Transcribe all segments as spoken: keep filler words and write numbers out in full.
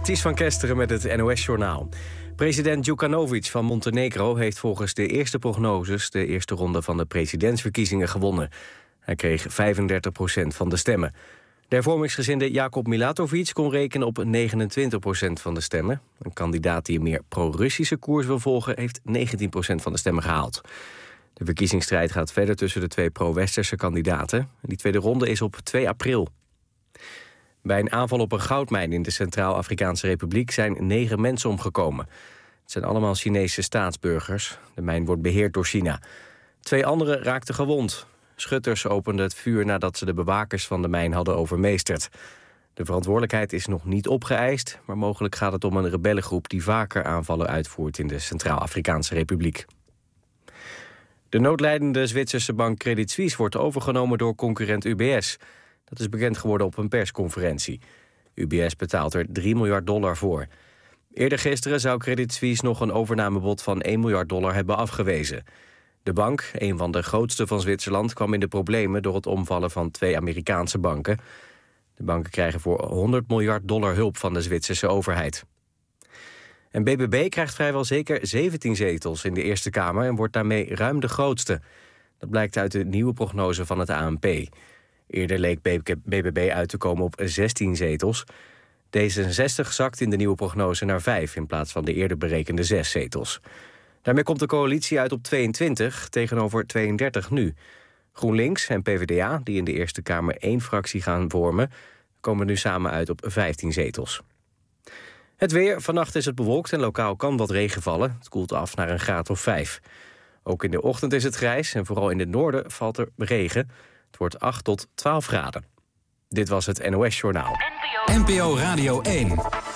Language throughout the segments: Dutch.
Ties van Kesteren met het N O S-journaal. President Djukanovic van Montenegro heeft volgens de eerste prognoses de eerste ronde van de presidentsverkiezingen gewonnen. Hij kreeg vijfendertig procent van de stemmen. De hervormingsgezinde Jakob Milatovic kon rekenen op negenentwintig procent van de stemmen. Een kandidaat die een meer pro-Russische koers wil volgen heeft negentien procent van de stemmen gehaald. De verkiezingsstrijd gaat verder tussen de twee pro-westerse kandidaten. Die tweede ronde is op twee april. Bij een aanval op een goudmijn in de Centraal-Afrikaanse Republiek zijn negen mensen omgekomen. Het zijn allemaal Chinese staatsburgers. De mijn wordt beheerd door China. Twee anderen raakten gewond. Schutters openden het vuur nadat ze de bewakers van de mijn hadden overmeesterd. De verantwoordelijkheid is nog niet opgeëist, maar mogelijk gaat het om een rebellengroep die vaker aanvallen uitvoert in de Centraal-Afrikaanse Republiek. De noodlijdende Zwitserse bank Credit Suisse wordt overgenomen door concurrent U B S. Dat is bekend geworden op een persconferentie. U B S betaalt er drie miljard dollar voor. Eerder gisteren zou Credit Suisse nog een overnamebod van één miljard dollar hebben afgewezen. De bank, een van de grootste van Zwitserland, kwam in de problemen door het omvallen van twee Amerikaanse banken. De banken krijgen voor honderd miljard dollar hulp van de Zwitserse overheid. En B B B krijgt vrijwel zeker zeventien zetels in de Eerste Kamer en wordt daarmee ruim de grootste. Dat blijkt uit de nieuwe prognose van het A N P. Eerder leek B B B uit te komen op zestien zetels. D zesenzestig zakt in de nieuwe prognose naar vijf in plaats van de eerder berekende zes zetels. Daarmee komt de coalitie uit op tweeëntwintig tegenover tweeëndertig nu. GroenLinks en P V D A, die in de Eerste Kamer één fractie gaan vormen, komen nu samen uit op vijftien zetels. Het weer. Vannacht is het bewolkt en lokaal kan wat regen vallen. Het koelt af naar een graad of vijf. Ook in de ochtend is het grijs en vooral in het noorden valt er regen. Het wordt acht tot twaalf graden. Dit was het N O S-journaal. N P O Radio één.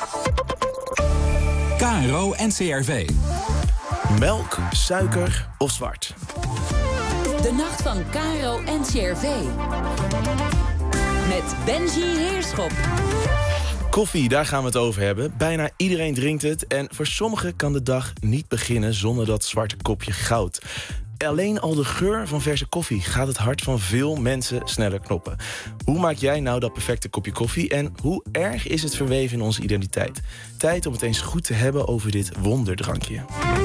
K R O N C R V. Melk, suiker of zwart? De nacht van K R O N C R V. Met Benji Heerschop. Koffie, daar gaan we het over hebben. Bijna iedereen drinkt het en voor sommigen kan de dag niet beginnen zonder dat zwarte kopje goud. Alleen al de geur van verse koffie gaat het hart van veel mensen sneller kloppen. Hoe maak jij nou dat perfecte kopje koffie en hoe erg is het verweven in onze identiteit? Tijd om het eens goed te hebben over dit wonderdrankje.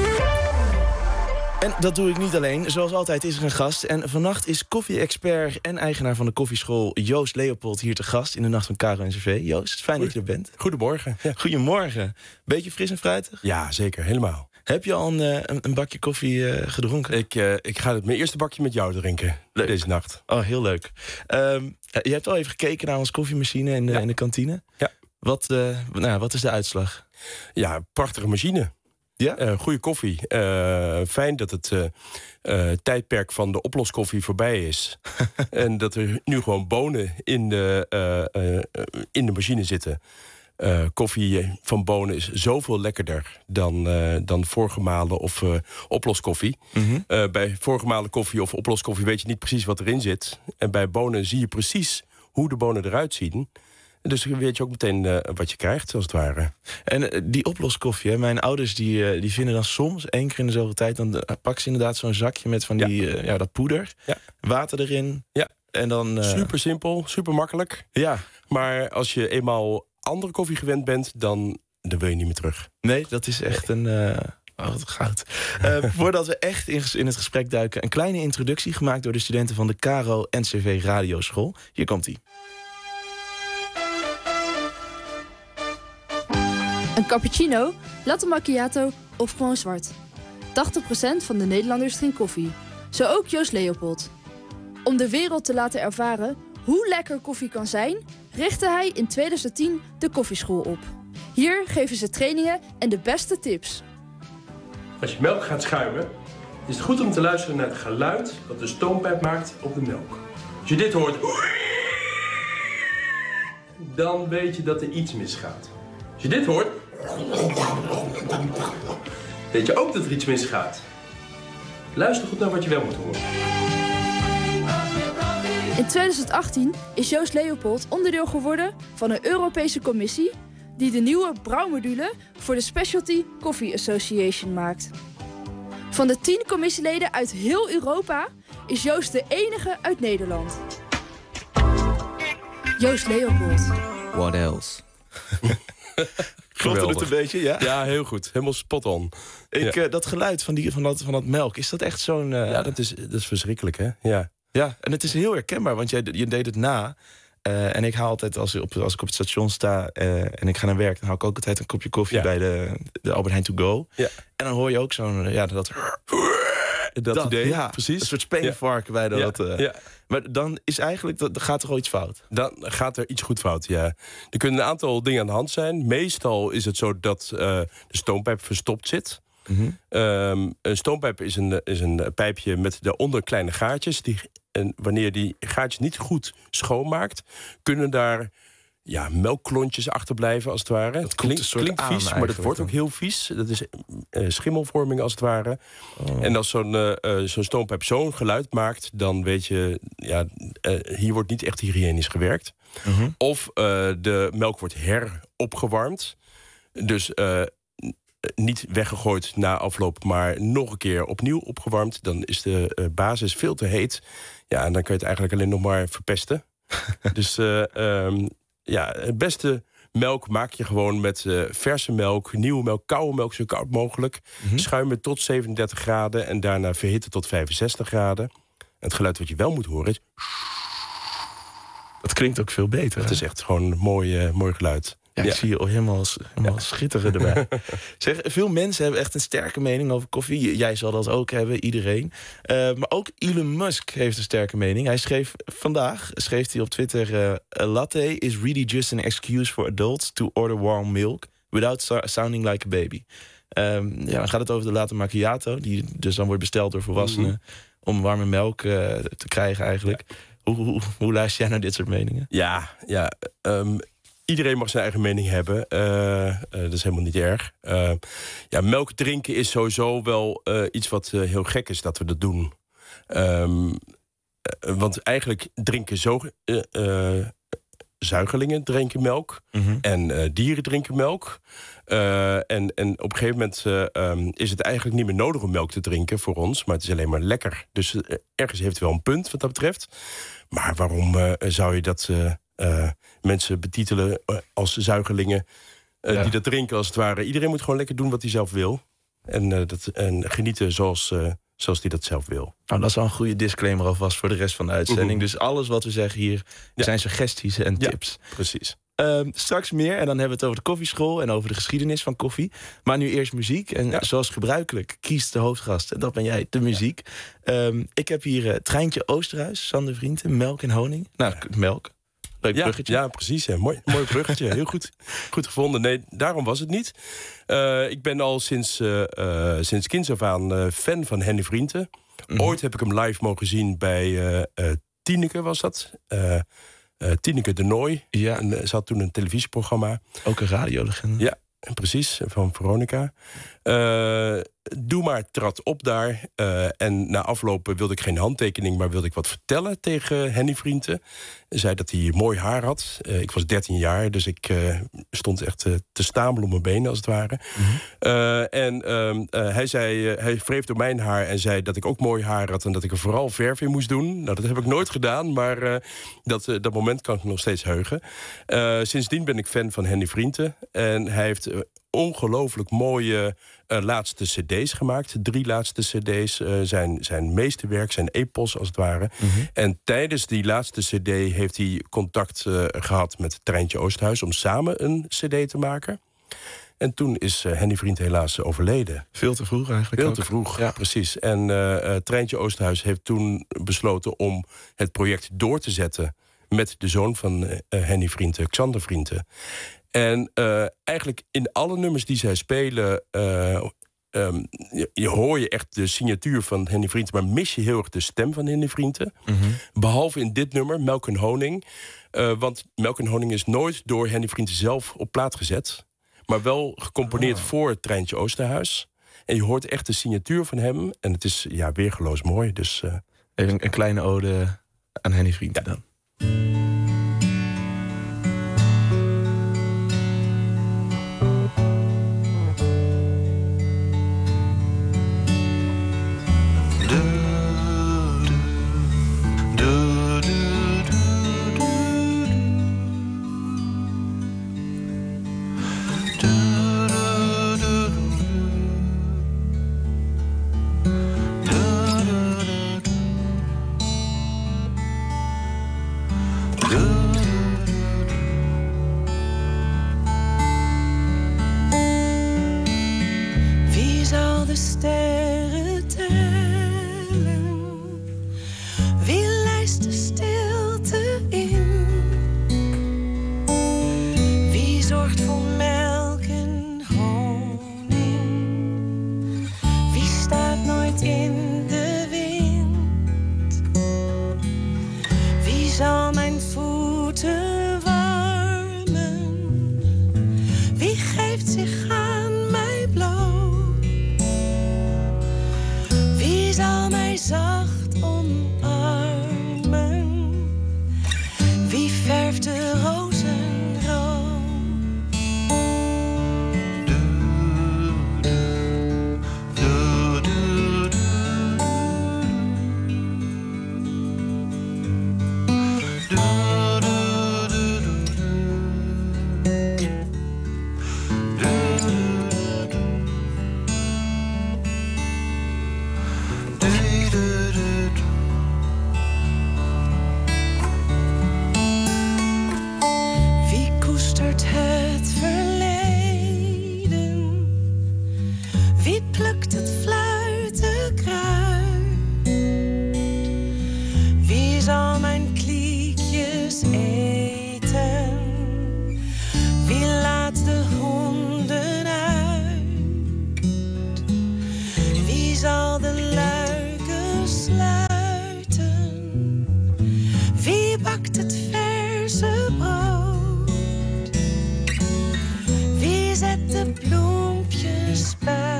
En dat doe ik niet alleen. Zoals altijd is er een gast. En vannacht is koffie-expert en eigenaar van de koffieschool Joost Leopold hier te gast in de nacht van K R O N C R V. Joost, fijn dat je er bent. Goedemorgen. Ja. Goedemorgen. Beetje fris en fruitig? Ja, zeker. Helemaal. Heb je al een, een, een bakje koffie uh, gedronken? Ik, uh, ik ga het mijn eerste bakje met jou drinken. Leuk. Deze nacht. Oh, heel leuk. Um, je hebt al even gekeken naar onze koffiemachine in de, ja. in de kantine. Ja. Wat, uh, nou, wat is de uitslag? Ja, prachtige machine. Ja? Uh, goede koffie. Uh, fijn dat het uh, uh, tijdperk van de oploskoffie voorbij is. En dat er nu gewoon bonen in de, uh, uh, in de machine zitten. Uh, koffie van bonen is zoveel lekkerder dan, uh, dan voorgemalen of uh, oploskoffie. Mm-hmm. Uh, bij voorgemalen koffie of oploskoffie weet je niet precies wat erin zit. En bij bonen zie je precies hoe de bonen eruit zien. Dus dan weet je ook meteen uh, wat je krijgt, als het ware. En uh, die oploskoffie, hè, mijn ouders die, uh, die vinden dan soms, één keer in de zoveel tijd, dan uh, pakken ze inderdaad zo'n zakje met van die, ja. Uh, ja, dat poeder. Ja. Water erin. Ja. En dan, uh... super simpel, super makkelijk. Ja. Maar als je eenmaal andere koffie gewend bent, dan, dan wil je niet meer terug. Nee, dat is echt een... Uh... Oh, wat goud. Uh, voordat we echt in, in het gesprek duiken, een kleine introductie gemaakt door de studenten van de K R O N C R V Radioschool. Hier komt-ie. Een cappuccino, latte macchiato of gewoon zwart. tachtig procent van de Nederlanders drinkt koffie. Zo ook Joost Leopold. Om de wereld te laten ervaren hoe lekker koffie kan zijn, richtte hij in tweeduizend tien de koffieschool op. Hier geven ze trainingen en de beste tips. Als je melk gaat schuimen, is het goed om te luisteren naar het geluid dat de stoompijp maakt op de melk. Als je dit hoort, dan weet je dat er iets misgaat. Als je dit hoort, weet je ook dat er iets misgaat. Luister goed naar wat je wel moet horen. In tweeduizend achttien is Joost Leopold onderdeel geworden van een Europese commissie die de nieuwe brouwmodule voor de Specialty Coffee Association maakt. Van de tien commissieleden uit heel Europa is Joost de enige uit Nederland. Joost Leopold. What else? klopte het een beetje, ja? Ja, heel goed. Helemaal spot on. Ik, ja. uh, dat geluid van, die, van, dat, van dat melk, is dat echt zo'n... Uh... Ja, dat is, dat is verschrikkelijk, hè? Ja. Ja, en het is heel herkenbaar, want jij, je deed het na. Uh, en ik haal altijd, als, op, als ik op het station sta uh, en ik ga naar werk... dan haal ik ook altijd een kopje koffie ja. bij de, de Albert Heijn To Go. Ja. En dan hoor je ook zo'n... Ja, dat, dat, dat idee, ja, precies. Een soort speenvarken bij dat. Ja. Uh, ja. Maar dan is eigenlijk, dat, gaat er al iets fout? Dan gaat er iets goed fout, ja. Er kunnen een aantal dingen aan de hand zijn. Meestal is het zo dat uh, de stoompijp verstopt zit... Mm-hmm. Um, een stoompijp is een, is een pijpje met daaronder kleine gaatjes. Die, en wanneer die gaatjes niet goed schoonmaakt... kunnen daar ja, melkklontjes achterblijven, als het ware. Het klinkt, klinkt vies, maar dat wordt ook heel vies. Dat is uh, schimmelvorming, als het ware. Oh. En als zo'n uh, uh, zo'n stoompijp zo'n geluid maakt... dan weet je, ja, uh, hier wordt niet echt hygiënisch gewerkt. Mm-hmm. Of uh, de melk wordt heropgewarmd. Dus... Uh, niet weggegooid na afloop, maar nog een keer opnieuw opgewarmd. Dan is de uh, basis veel te heet. Ja, en dan kan je het eigenlijk alleen nog maar verpesten. dus uh, um, ja, het beste melk maak je gewoon met uh, verse melk, nieuwe melk, koude melk, zo koud mogelijk. Mm-hmm. Schuimen tot zevenendertig graden en daarna verhitten tot vijfenzestig graden. En het geluid wat je wel moet horen is... Dat klinkt ook veel beter. Het is echt gewoon een mooi, uh, mooi geluid. Ja, ja. ik zie je helemaal, helemaal ja. schitteren erbij. Zeg, veel mensen hebben echt een sterke mening over koffie. Jij zal dat ook hebben, iedereen. Uh, maar ook Elon Musk heeft een sterke mening. Hij schreef vandaag, schreef hij op Twitter... Uh, a latte is really just an excuse for adults to order warm milk... without so- sounding like a baby. Um, ja, dan gaat het over de latte macchiato... die dus dan wordt besteld door volwassenen... Mm-hmm. om warme melk uh, te krijgen eigenlijk. Ja. Hoe, hoe, hoe luister jij naar dit soort meningen? Ja, ja... Um... Iedereen mag zijn eigen mening hebben. Uh, uh, dat is helemaal niet erg. Uh, ja, melk drinken is sowieso wel uh, iets wat uh, heel gek is dat we dat doen. Um, uh, want eigenlijk drinken zo, uh, uh, zuigelingen drinken melk. Mm-hmm. En uh, dieren drinken melk. Uh, en, en op een gegeven moment uh, um, is het eigenlijk niet meer nodig om melk te drinken voor ons. Maar het is alleen maar lekker. Dus uh, ergens heeft het wel een punt wat dat betreft. Maar waarom uh, zou je dat... Uh, Uh, mensen betitelen uh, als zuigelingen uh, ja. die dat drinken als het ware. Iedereen moet gewoon lekker doen wat hij zelf wil. En, uh, dat, en genieten zoals, uh, zoals hij dat zelf wil. Nou, dat is wel een goede disclaimer alvast voor de rest van de uitzending. Uh-huh. Dus alles wat we zeggen hier ja. zijn suggesties en tips. Ja, precies. Uh, straks meer en dan hebben we het over de koffieschool... en over de geschiedenis van koffie. Maar nu eerst muziek. En ja. zoals gebruikelijk kiest de hoofdgast, en dat ben jij, de muziek. Ja. Um, ik heb hier uh, Treintje Oosterhuis, Sander Vrienden, Melk en Honing. Nou, ja. melk. Leuk ja, bruggetje. Ja, precies. Ja. Mooi, mooi bruggetje. Heel goed, goed gevonden. Nee, daarom was het niet. Uh, ik ben al sinds, uh, uh, sinds kinds af aan uh, fan van Henny Vrienden. Mm-hmm. Ooit heb ik hem live mogen zien bij uh, uh, Tineke, was dat. Uh, uh, Tineke de Nooi. Ja. En, uh, ze had toen een televisieprogramma. Ook een radiolegende. Ja, precies. Van Veronica. Uh, Doe maar trad op daar. Uh, en na afloop wilde ik geen handtekening... maar wilde ik wat vertellen tegen Henny Vrienden. Zei dat hij mooi haar had. Uh, ik was dertien jaar, dus ik uh, stond echt uh, te stamelen op mijn benen, als het ware. Mm-hmm. Uh, en uh, uh, hij, zei, uh, hij wreef door mijn haar en zei dat ik ook mooi haar had... en dat ik er vooral verf in moest doen. Nou, dat heb ik nooit gedaan, maar uh, dat, uh, dat moment kan ik me nog steeds heugen. Uh, sindsdien ben ik fan van Henny Vrienden. En hij heeft... Uh, ongelooflijk mooie uh, laatste cd's gemaakt. Drie laatste cd's. Uh, zijn, zijn meeste werk, zijn epos als het ware. Mm-hmm. En tijdens die laatste cd heeft hij contact uh, gehad met Treintje Oosterhuis... om samen een cd te maken. En toen is uh, Henny Vriend helaas overleden. Veel te vroeg eigenlijk. Veel ook. te vroeg, ja. precies. En uh, uh, Treintje Oosterhuis heeft toen besloten om het project door te zetten... met de zoon van uh, Henny Vrienden, Xander Vrienden. En uh, eigenlijk in alle nummers die zij spelen... Uh, um, je, je hoor je echt de signatuur van Henny Vrienden... maar mis je heel erg de stem van Henny Vrienden. Mm-hmm. Behalve in dit nummer, Melk en Honing. Uh, want Melk en Honing is nooit door Henny Vrienden zelf op plaat gezet... maar wel gecomponeerd oh. voor het Treintje Oosterhuis. En je hoort echt de signatuur van hem. En het is ja, weergeloos mooi. Dus, uh... Even een, een kleine ode aan Henny Vrienden ja. dan. Do de sterren tellen? Wie lijst de stilte in? Wie zorgt voor melk en honing? Wie staat nooit in de wind? Wie zal mijn voeten warmen? Wie geeft zich aan mij bloot? Wie zal mij zacht omarmen? Wie verft de rozen rood? Wie koestert het verleden? Wie plukt het fluitenkruid? Wie zal mijn kliekjes eten? Wie laat de honden uit? Wie zal de luiken sluiten? Wie bakt het verse brood? Wie zet de bloempjes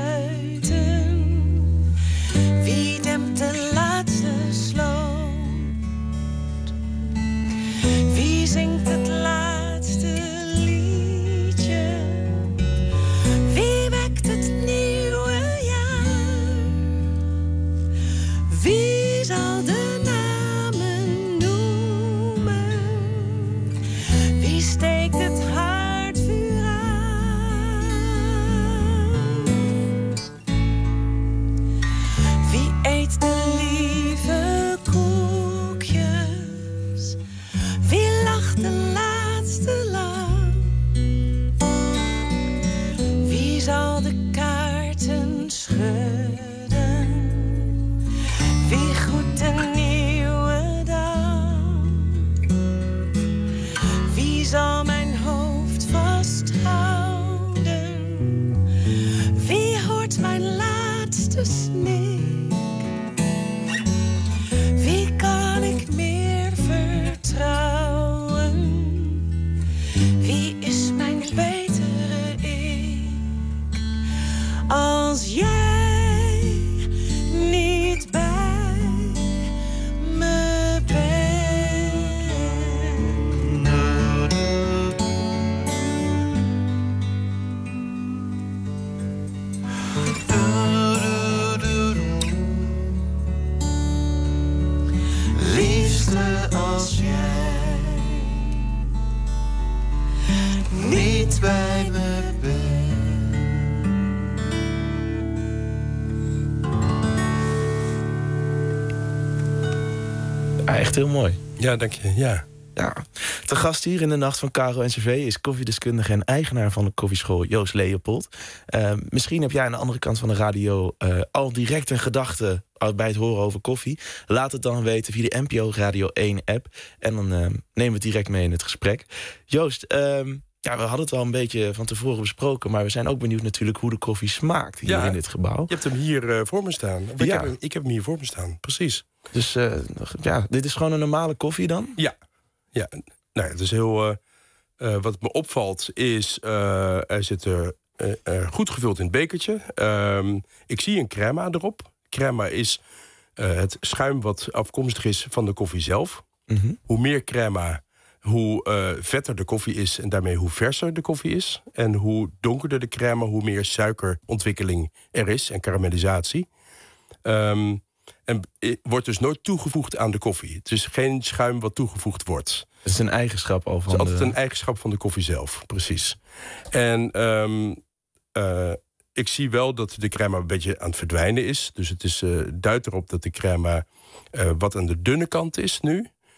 buiten? Wie dempt de laatste sloot? Wie zingt het laatste liedje? Wie wekt het nieuwe jaar? Wie zal de namen noemen? Wie steekt het haardvuur aan? Wie eet de lieve koekjes? Wie lacht de laatste lach? Wie zal de kaarten schudden? Wie groet een nieuwe dag? Wie zal mijn hoofd vasthouden? Wie hoort mijn laatste snik? Wie kan ik meer vertrouwen? Wie is mijn betere ik? Als jij niet bij me bent. Liefste, als jij niet bij me bent. Ja, echt heel mooi. Ja, dank je. Ja. Ja. Te gast hier in de Nacht van Caro N C V is koffiedeskundige en eigenaar van de koffieschool Joost Leopold. Uh, misschien heb jij aan de andere kant van de radio uh, al direct een gedachte bij het horen over koffie. Laat het dan weten via de N P O Radio één app. En dan uh, nemen we het direct mee in het gesprek. Joost, uh, ja, we hadden het al een beetje van tevoren besproken, maar we zijn ook benieuwd natuurlijk hoe de koffie smaakt hier Ja, in dit gebouw. Je hebt hem hier uh, voor me staan. Ik, Ja. heb hem, ik heb hem hier voor me staan, precies. Dus uh, ja, dit is gewoon een normale koffie dan? Ja, ja. Nou, het is heel. Uh, uh, wat me opvalt is, uh, er zit uh, uh, uh, goed gevuld in het bekertje. Uh, ik zie een crema erop. Crema is uh, het schuim wat afkomstig is van de koffie zelf. Mm-hmm. Hoe meer crema, hoe uh, vetter de koffie is en daarmee hoe verser de koffie is. En hoe donkerder de crema, hoe meer suikerontwikkeling er is en karamellisatie. Um, en wordt dus nooit toegevoegd aan de koffie. Het is geen schuim wat toegevoegd wordt. Het is een eigenschap al van Het is altijd de... een eigenschap van de koffie zelf, precies. En um, uh, ik zie wel dat de crema een beetje aan het verdwijnen is. Dus het is, uh, duidt erop dat de crema uh, wat aan de dunne kant is nu.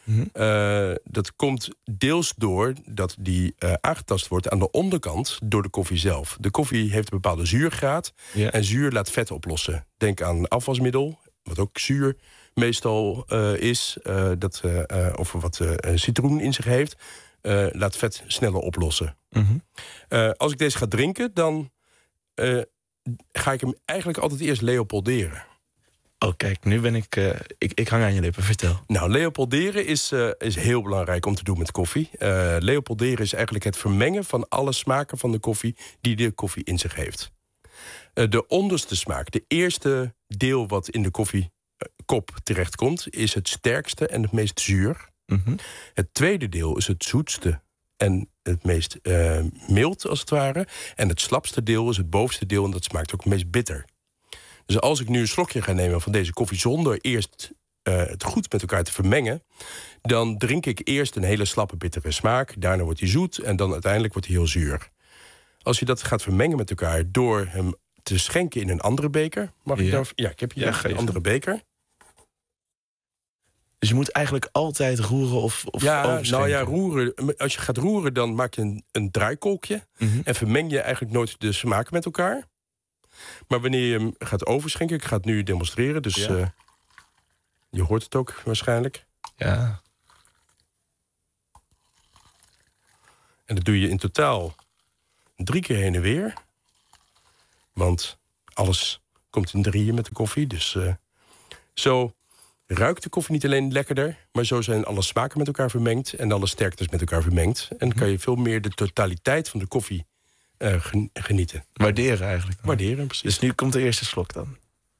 Mm-hmm. Uh, dat komt deels door dat die uh, aangetast wordt aan de onderkant door de koffie zelf. De koffie heeft een bepaalde zuurgraad ja. en zuur laat vet oplossen. Denk aan afwasmiddel, wat ook zuur meestal uh, is, uh, dat, uh, uh, of wat uh, citroen in zich heeft, uh, laat vet sneller oplossen. Mm-hmm. Uh, als ik deze ga drinken, dan uh, ga ik hem eigenlijk altijd eerst leopolderen. Oh, kijk, nu ben ik, uh, ik... Ik hang aan je lippen, vertel. Nou, leopolderen is, uh, is heel belangrijk om te doen met koffie. Uh, leopolderen is eigenlijk het vermengen van alle smaken van de koffie die de koffie in zich heeft. Uh, de onderste smaak, de eerste deel wat in de koffiekop terechtkomt, is het sterkste en het meest zuur. Mm-hmm. Het tweede deel is het zoetste en het meest uh, mild, als het ware. En het slapste deel is het bovenste deel en dat smaakt ook het meest bitter. Dus als ik nu een slokje ga nemen van deze koffie zonder eerst uh, het goed met elkaar te vermengen, dan drink ik eerst een hele slappe bittere smaak. Daarna wordt hij zoet en dan uiteindelijk wordt hij heel zuur. Als je dat gaat vermengen met elkaar door hem te schenken in een andere beker. Mag ja. ik daar? Ja, ik heb hier ja, een andere beker. Dus je moet eigenlijk altijd roeren of, of ja, overschenken? Nou ja, roeren. Als je gaat roeren, dan maak je een, een draaikolkje. Mm-hmm. En vermeng je eigenlijk nooit de smaken met elkaar. Maar wanneer je hem gaat overschenken, ik ga het nu demonstreren, dus ja. uh, je hoort het ook waarschijnlijk. Ja. En dat doe je in totaal drie keer heen en weer. Want alles komt in drieën met de koffie. Dus uh, zo ruikt de koffie niet alleen lekkerder, maar zo zijn alle smaken met elkaar vermengd en alle sterktes met elkaar vermengd. En dan kan je veel meer de totaliteit van de koffie Uh, genieten. Waarderen eigenlijk. Dan. Waarderen, precies. Dus nu komt de eerste slok dan.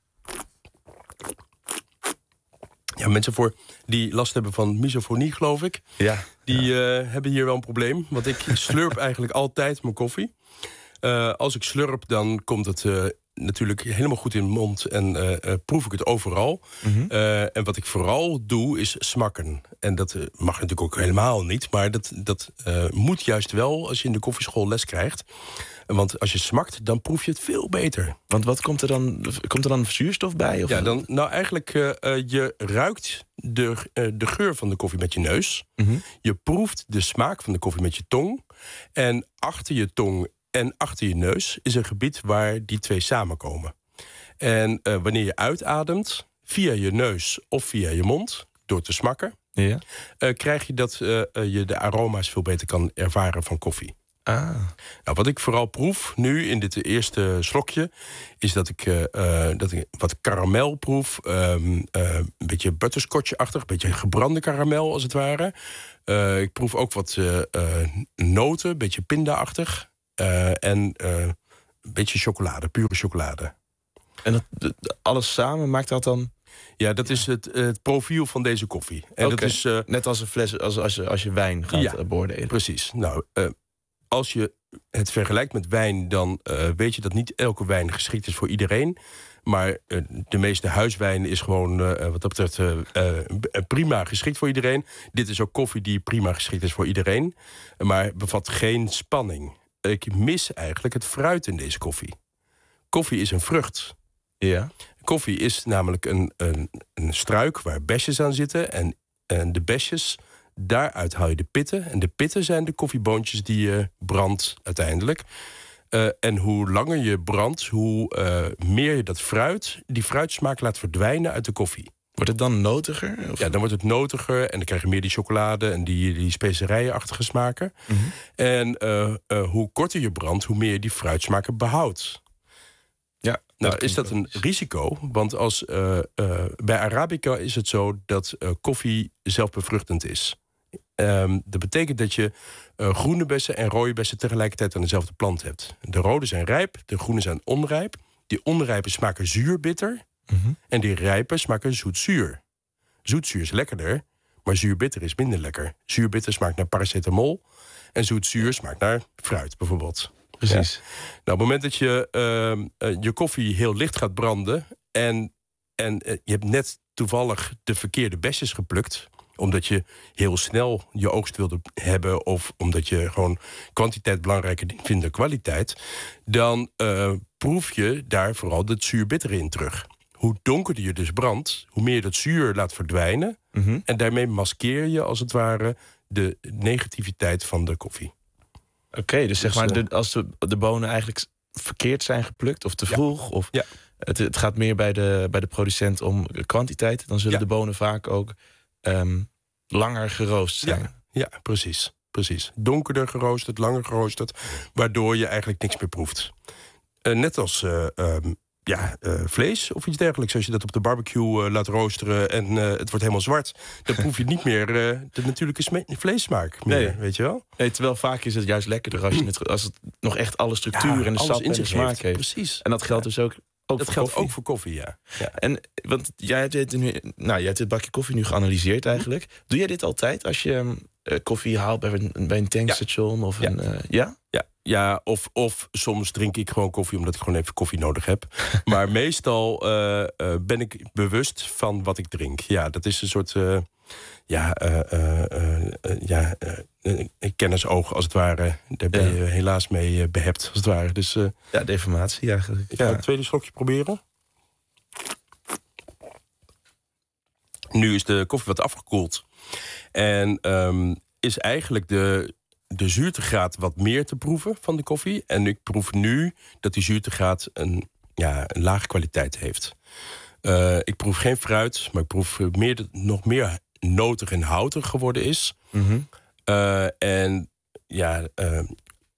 Ja, mensen voor die last hebben van misofonie, geloof ik. Ja. Die ja. Uh, hebben hier wel een probleem. Want ik slurp eigenlijk altijd mijn koffie. Uh, als ik slurp, dan komt het uh, natuurlijk helemaal goed in mijn mond. En uh, uh, proef ik het overal. Mm-hmm. Uh, en wat ik vooral doe, is smakken. En dat uh, mag natuurlijk ook helemaal niet. Maar dat, dat uh, moet juist wel als je in de koffieschool les krijgt. Want als je smakt, dan proef je het veel beter. Want wat komt er dan? Komt er dan zuurstof bij? Of ja, dan, nou eigenlijk, uh, uh, je ruikt de, uh, de geur van de koffie met je neus. Mm-hmm. Je proeft de smaak van de koffie met je tong. En achter je tong en achter je neus is een gebied waar die twee samenkomen. En uh, wanneer je uitademt, via je neus of via je mond, door te smakken, ja. uh, krijg je dat uh, uh, je de aroma's veel beter kan ervaren van koffie. Ah. Nou, wat ik vooral proef nu in dit eerste slokje, is dat ik, uh, uh, dat ik wat karamel proef. Um, uh, een beetje butterscotch-achtig, een beetje gebrande karamel als het ware. Uh, ik proef ook wat uh, uh, noten, een beetje pinda-achtig. Uh, en uh, een beetje chocolade, pure chocolade. En dat, dat, alles samen maakt dat dan? Ja, dat is het, het profiel van deze koffie. En okay. dat is, uh, net als een fles, als, als, je, als je wijn gaat ja, beoordelen. Precies. Nou, uh, als je het vergelijkt met wijn, dan uh, weet je dat niet elke wijn geschikt is voor iedereen. Maar uh, de meeste huiswijn is gewoon, uh, wat dat betreft, uh, uh, prima geschikt voor iedereen. Dit is ook koffie die prima geschikt is voor iedereen. Maar bevat geen spanning. Ik mis eigenlijk het fruit in deze koffie. Koffie is een vrucht. Ja. Koffie is namelijk een, een, een struik waar besjes aan zitten. En, en de besjes, daaruit haal je de pitten. En de pitten zijn de koffieboontjes die je brandt uiteindelijk. Uh, en hoe langer je brandt, hoe uh, meer je dat fruit, die fruitsmaak laat verdwijnen uit de koffie. Wordt het dan notiger? Of? Ja, dan wordt het notiger en dan krijg je meer die chocolade en die, die specerijenachtige smaken. Mm-hmm. En uh, uh, hoe korter je brandt, hoe meer je die fruitsmaken behoudt. Ja, nou is dat een risico, want als, uh, uh, bij Arabica is het zo dat uh, koffie zelfbevruchtend is. Um, dat betekent dat je uh, groene bessen en rode bessen tegelijkertijd aan dezelfde plant hebt. De rode zijn rijp, de groene zijn onrijp. Die onrijpe smaken zuur-bitter. Mm-hmm. En die rijpe smaken zoet-zuur. Zoet-zuur is lekkerder, maar zuur-bitter is minder lekker. Zuur-bitter smaakt naar paracetamol. En zoet-zuur smaakt naar fruit, bijvoorbeeld. Precies. Ja. Nou, op het moment dat je uh, uh, je koffie heel licht gaat branden en, en uh, je hebt net toevallig de verkeerde besjes geplukt, omdat je heel snel je oogst wilde hebben, of omdat je gewoon kwantiteit belangrijker vindt dan kwaliteit, dan uh, proef je daar vooral het zuur-bittere in terug. hoe donkerder je dus brandt, hoe meer je dat zuur laat verdwijnen. Mm-hmm. En daarmee maskeer je als het ware de negativiteit van de koffie. Oké, okay, dus zeg Dus, maar uh, de, als de, de bonen eigenlijk verkeerd zijn geplukt of te vroeg... Ja. of Ja. het, het gaat meer bij de, bij de producent om kwantiteit... dan zullen Ja. de bonen vaak ook um, langer geroost zijn. Ja, ja precies, precies. Donkerder geroosterd, langer geroosterd... waardoor je eigenlijk niks meer proeft. Uh, net als uh, um, ja, uh, vlees of iets dergelijks. Als je dat op de barbecue uh, laat roosteren en uh, het wordt helemaal zwart... dan proef je niet meer uh, de natuurlijke sme- vleessmaak meer, Nee. weet je wel? Nee, terwijl vaak is het juist lekkerder als, je het, als het nog echt alle structuur Ja, en de alles sap in en de zich smaak heeft. heeft. Precies. En dat geldt dus ook, ook Dat voor geldt koffie. ook voor koffie, ja. ja. En, want jij hebt, dit nu, nou, jij hebt dit bakje koffie nu geanalyseerd eigenlijk. Doe jij dit altijd als je uh, koffie haalt bij een, bij een tankstation? Of Ja. een, uh, ja? Ja, ja of, of soms drink ik gewoon koffie omdat ik gewoon even koffie nodig heb. Maar meestal uh, uh, ben ik bewust van wat ik drink. Ja, dat is een soort uh, ja, uh, uh, uh, uh, ja, uh, kennisoog als het ware. Daar ben je Ja. helaas mee uh, behept als het ware. Dus uh, Ja, deformatie eigenlijk. ik ga Ja. het tweede slokje proberen. Nu is de koffie wat afgekoeld. En um, is eigenlijk de, de zuurtegraad wat meer te proeven van de koffie. En ik proef nu dat die zuurtegraad een, ja, een lage kwaliteit heeft. Uh, ik proef geen fruit, maar ik proef meer, dat het nog meer notig en houtig geworden is. Mm-hmm. Uh, en ja, uh, uh,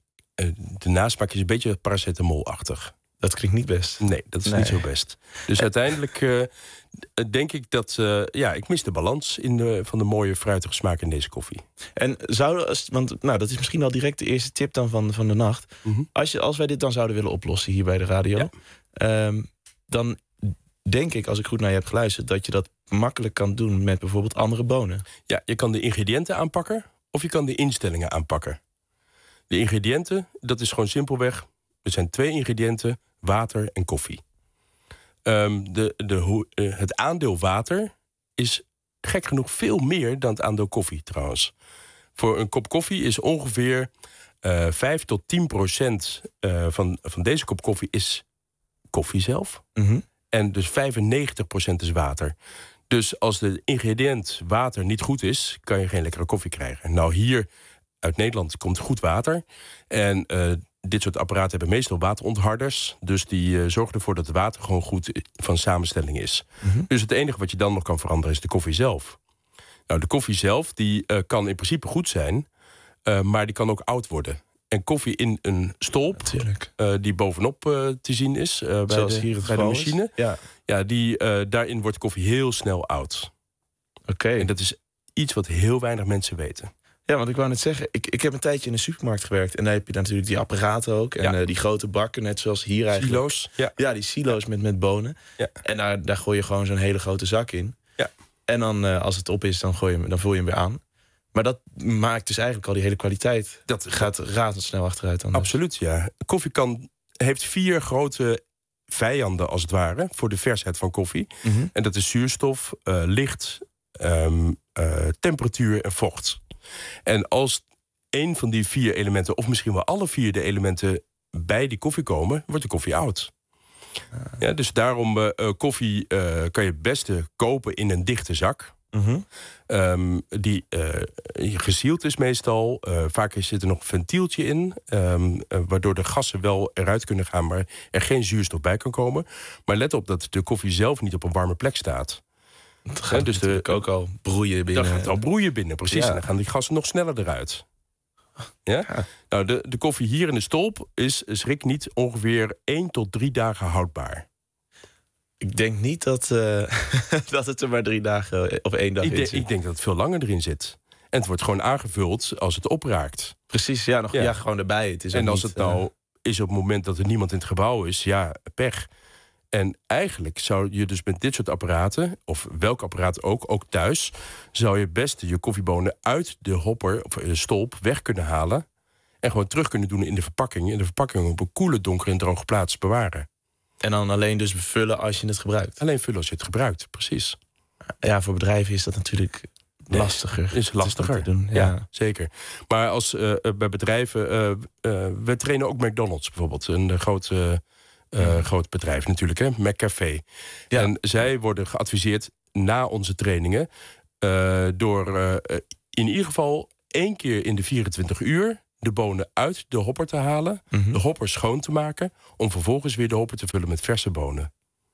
de nasmaak is een beetje paracetamolachtig. Dat klinkt niet best. Nee, dat is Nee. niet zo best. Dus uiteindelijk uh, denk ik dat... Uh, ja, ik mis de balans in de, van de mooie fruitige smaak in deze koffie. En zouden, als, want nou, dat is misschien al direct de eerste tip dan van, van de nacht. Mm-hmm. Als, je, als wij dit dan zouden willen oplossen hier bij de radio... Ja. Um, dan denk ik, als ik goed naar je heb geluisterd... dat je dat makkelijk kan doen met bijvoorbeeld andere bonen. Ja, je kan de ingrediënten aanpakken of je kan de instellingen aanpakken. De ingrediënten, dat is gewoon simpelweg... Er zijn twee ingrediënten, water en koffie. Um, de, de, uh, het aandeel water is gek genoeg veel meer dan het aandeel koffie trouwens. Voor een kop koffie is ongeveer uh, vijf tot tien procent uh, van, van deze kop koffie is koffie zelf. Mm-hmm. En dus vijfennegentig procent is water. Dus als de ingrediënt water niet goed is, kan je geen lekkere koffie krijgen. Nou, hier uit Nederland komt goed water. En uh, dit soort apparaten hebben meestal waterontharders. Dus die uh, zorgen ervoor dat het water gewoon goed van samenstelling is. Mm-hmm. Dus het enige wat je dan nog kan veranderen is de koffie zelf. Nou, de koffie zelf die, uh, kan in principe goed zijn, uh, maar die kan ook oud worden. En koffie in een stolp, uh, die bovenop uh, te zien is, uh, bij, Zoals de, hier het bij de geval is. machine. Ja. Ja, die, uh, daarin wordt koffie heel snel oud. Oké. Okay. En dat is iets wat heel weinig mensen weten. Ja, want ik wou net zeggen, ik, ik heb een tijdje in een supermarkt gewerkt. En daar heb je dan natuurlijk die apparaten ook. En Ja. uh, die grote bakken, net zoals hier eigenlijk. Silo's. Ja. Ja, die silo's ja. met, met bonen. Ja. En daar, daar gooi je gewoon zo'n hele grote zak in. Ja. En dan, uh, als het op is, dan, gooi je hem, dan vul je hem weer aan. Maar dat maakt dus eigenlijk al die hele kwaliteit. Dat gaat razendsnel achteruit. Dan Absoluut, ja. Koffie kan, heeft vier grote vijanden, als het ware, voor de versheid van koffie. Mm-hmm. En dat is zuurstof, uh, licht, um, uh, temperatuur en vocht. En als één van die vier elementen, of misschien wel alle vier de elementen, bij die koffie komen, wordt de koffie oud. Uh. Ja, dus daarom uh, koffie uh, kan je het beste kopen in een dichte zak. Mm-hmm. Um, die uh, gezield is meestal. Uh, vaak zit er nog een ventieltje in, um, uh, waardoor de gassen wel eruit kunnen gaan, maar er geen zuurstof bij kan komen. Maar let op dat de koffie zelf niet op een warme plek staat. Het gaat ja, dus de, ook al broeien binnen. Dan gaat het al broeien binnen, precies. Ja. En dan gaan die gassen nog sneller eruit. Ja? Ja. Nou, de, de koffie hier in de stolp is, schrik niet, ongeveer één tot drie dagen houdbaar. Ik denk niet dat, uh, dat het er maar drie dagen of één dag ik in denk, zit. Ik denk dat het veel langer erin zit. En het wordt gewoon aangevuld als het opraakt. Precies, ja, nog, ja. ja gewoon erbij. Het is en als niet, het nou uh... is op het moment dat er niemand in het gebouw is, ja, pech. En eigenlijk zou je dus met dit soort apparaten, of welk apparaat ook, ook thuis, zou je best je koffiebonen uit de hopper, of de stolp, weg kunnen halen. En gewoon terug kunnen doen in de verpakking. En de verpakking op een koele, donkere en droge plaats bewaren. En dan alleen dus bevullen als je het gebruikt? Alleen vullen als je het gebruikt, precies. Ja, voor bedrijven is dat natuurlijk lastiger. Nee, is lastiger, te doen. Ja. ja, zeker. Maar als uh, bij bedrijven, uh, uh, we trainen ook McDonald's bijvoorbeeld. Een uh, grote uh, groot bedrijf natuurlijk, hè, McCafé. Ja. En zij worden geadviseerd na onze trainingen uh, door uh, in ieder geval één keer in de vierentwintig uur de bonen uit de hopper te halen, mm-hmm. de hopper schoon te maken, om vervolgens weer de hopper te vullen met verse bonen.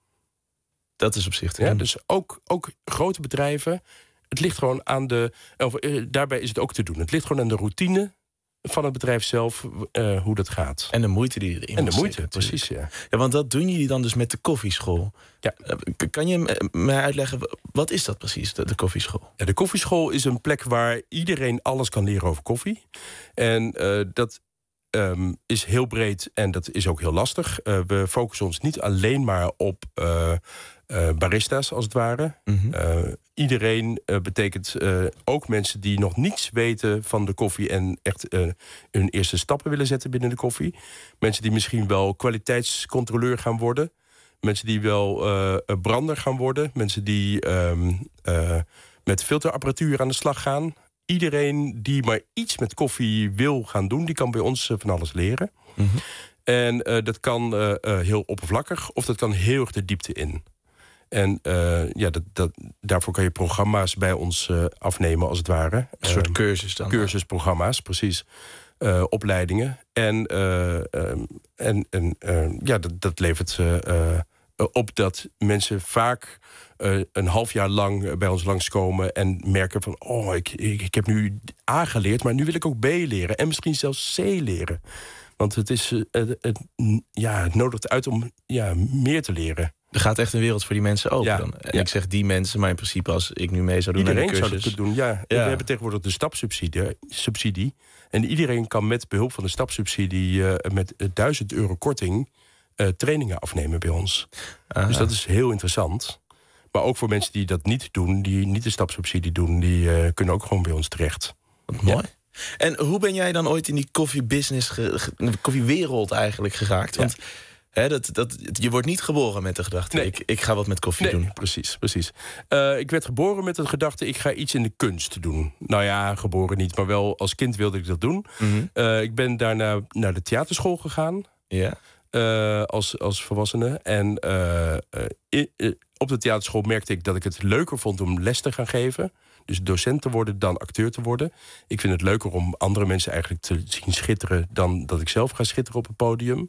Dat is op zich te ja, dus ook, ook grote bedrijven. Het ligt gewoon aan de. Of, uh, daarbij is het ook te doen. Het ligt gewoon aan de routine van het bedrijf zelf, uh, hoe dat gaat. En de moeite die erin En de moeite, steken, precies, ja. Ja, want dat doen jullie dan dus met de koffieschool. Ja. Uh, kan je mij uitleggen, wat is dat precies, de, de koffieschool? Ja, de koffieschool is een plek waar iedereen alles kan leren over koffie. En uh, dat um, is heel breed en dat is ook heel lastig. Uh, we focussen ons niet alleen maar op Uh, Uh, barista's, als het ware. Mm-hmm. Uh, iedereen uh, betekent uh, ook mensen die nog niets weten van de koffie en echt uh, hun eerste stappen willen zetten binnen de koffie. Mensen die misschien wel kwaliteitscontroleur gaan worden. Mensen die wel uh, brander gaan worden. Mensen die um, uh, met filterapparatuur aan de slag gaan. Iedereen die maar iets met koffie wil gaan doen, die kan bij ons uh, van alles leren. Mm-hmm. En uh, dat kan uh, uh, heel oppervlakkig of dat kan heel erg de diepte in. En uh, ja, dat, dat, daarvoor kan je programma's bij ons uh, afnemen, als het ware. Een soort uh, cursus dan? Cursusprogramma's, precies. Uh, opleidingen. En, uh, um, en, en uh, ja, dat, dat levert uh, uh, op dat mensen vaak uh, een half jaar lang bij ons langskomen en merken van, oh, ik, ik, ik heb nu A geleerd, maar nu wil ik ook B leren. En misschien zelfs C leren. Want het, is, uh, het, het, ja, het nodigt uit om ja, meer te leren. Er gaat echt een wereld voor die mensen open ja, dan. En ja. ik zeg die mensen, maar in principe als ik nu mee zou doen iedereen aan de cursus, zou dat doen, ja. ja. We hebben tegenwoordig de stapsubsidie. Subsidie, en iedereen kan met behulp van de stapsubsidie Uh, met duizend euro korting uh, trainingen afnemen bij ons. Aha. Dus dat is heel interessant. Maar ook voor mensen die dat niet doen, die niet de stapsubsidie doen, die uh, kunnen ook gewoon bij ons terecht. Wat mooi. Ja. En hoe ben jij dan ooit in die koffiebusiness, ge, ge, koffiewereld eigenlijk geraakt? Want ja. He, dat, dat, je wordt niet geboren met de gedachte, nee. ik, ik ga wat met koffie nee, doen. Precies, precies. Uh, ik werd geboren met de gedachte, ik ga iets in de kunst doen. Nou ja, geboren niet, maar wel als kind wilde ik dat doen. Mm-hmm. Uh, ik ben daarna naar de theaterschool gegaan. Ja. Uh, als, als volwassene. En uh, uh, uh, op de theaterschool merkte ik dat ik het leuker vond om les te gaan geven. Dus docent te worden dan acteur te worden. Ik vind het leuker om andere mensen eigenlijk te zien schitteren dan dat ik zelf ga schitteren op het podium.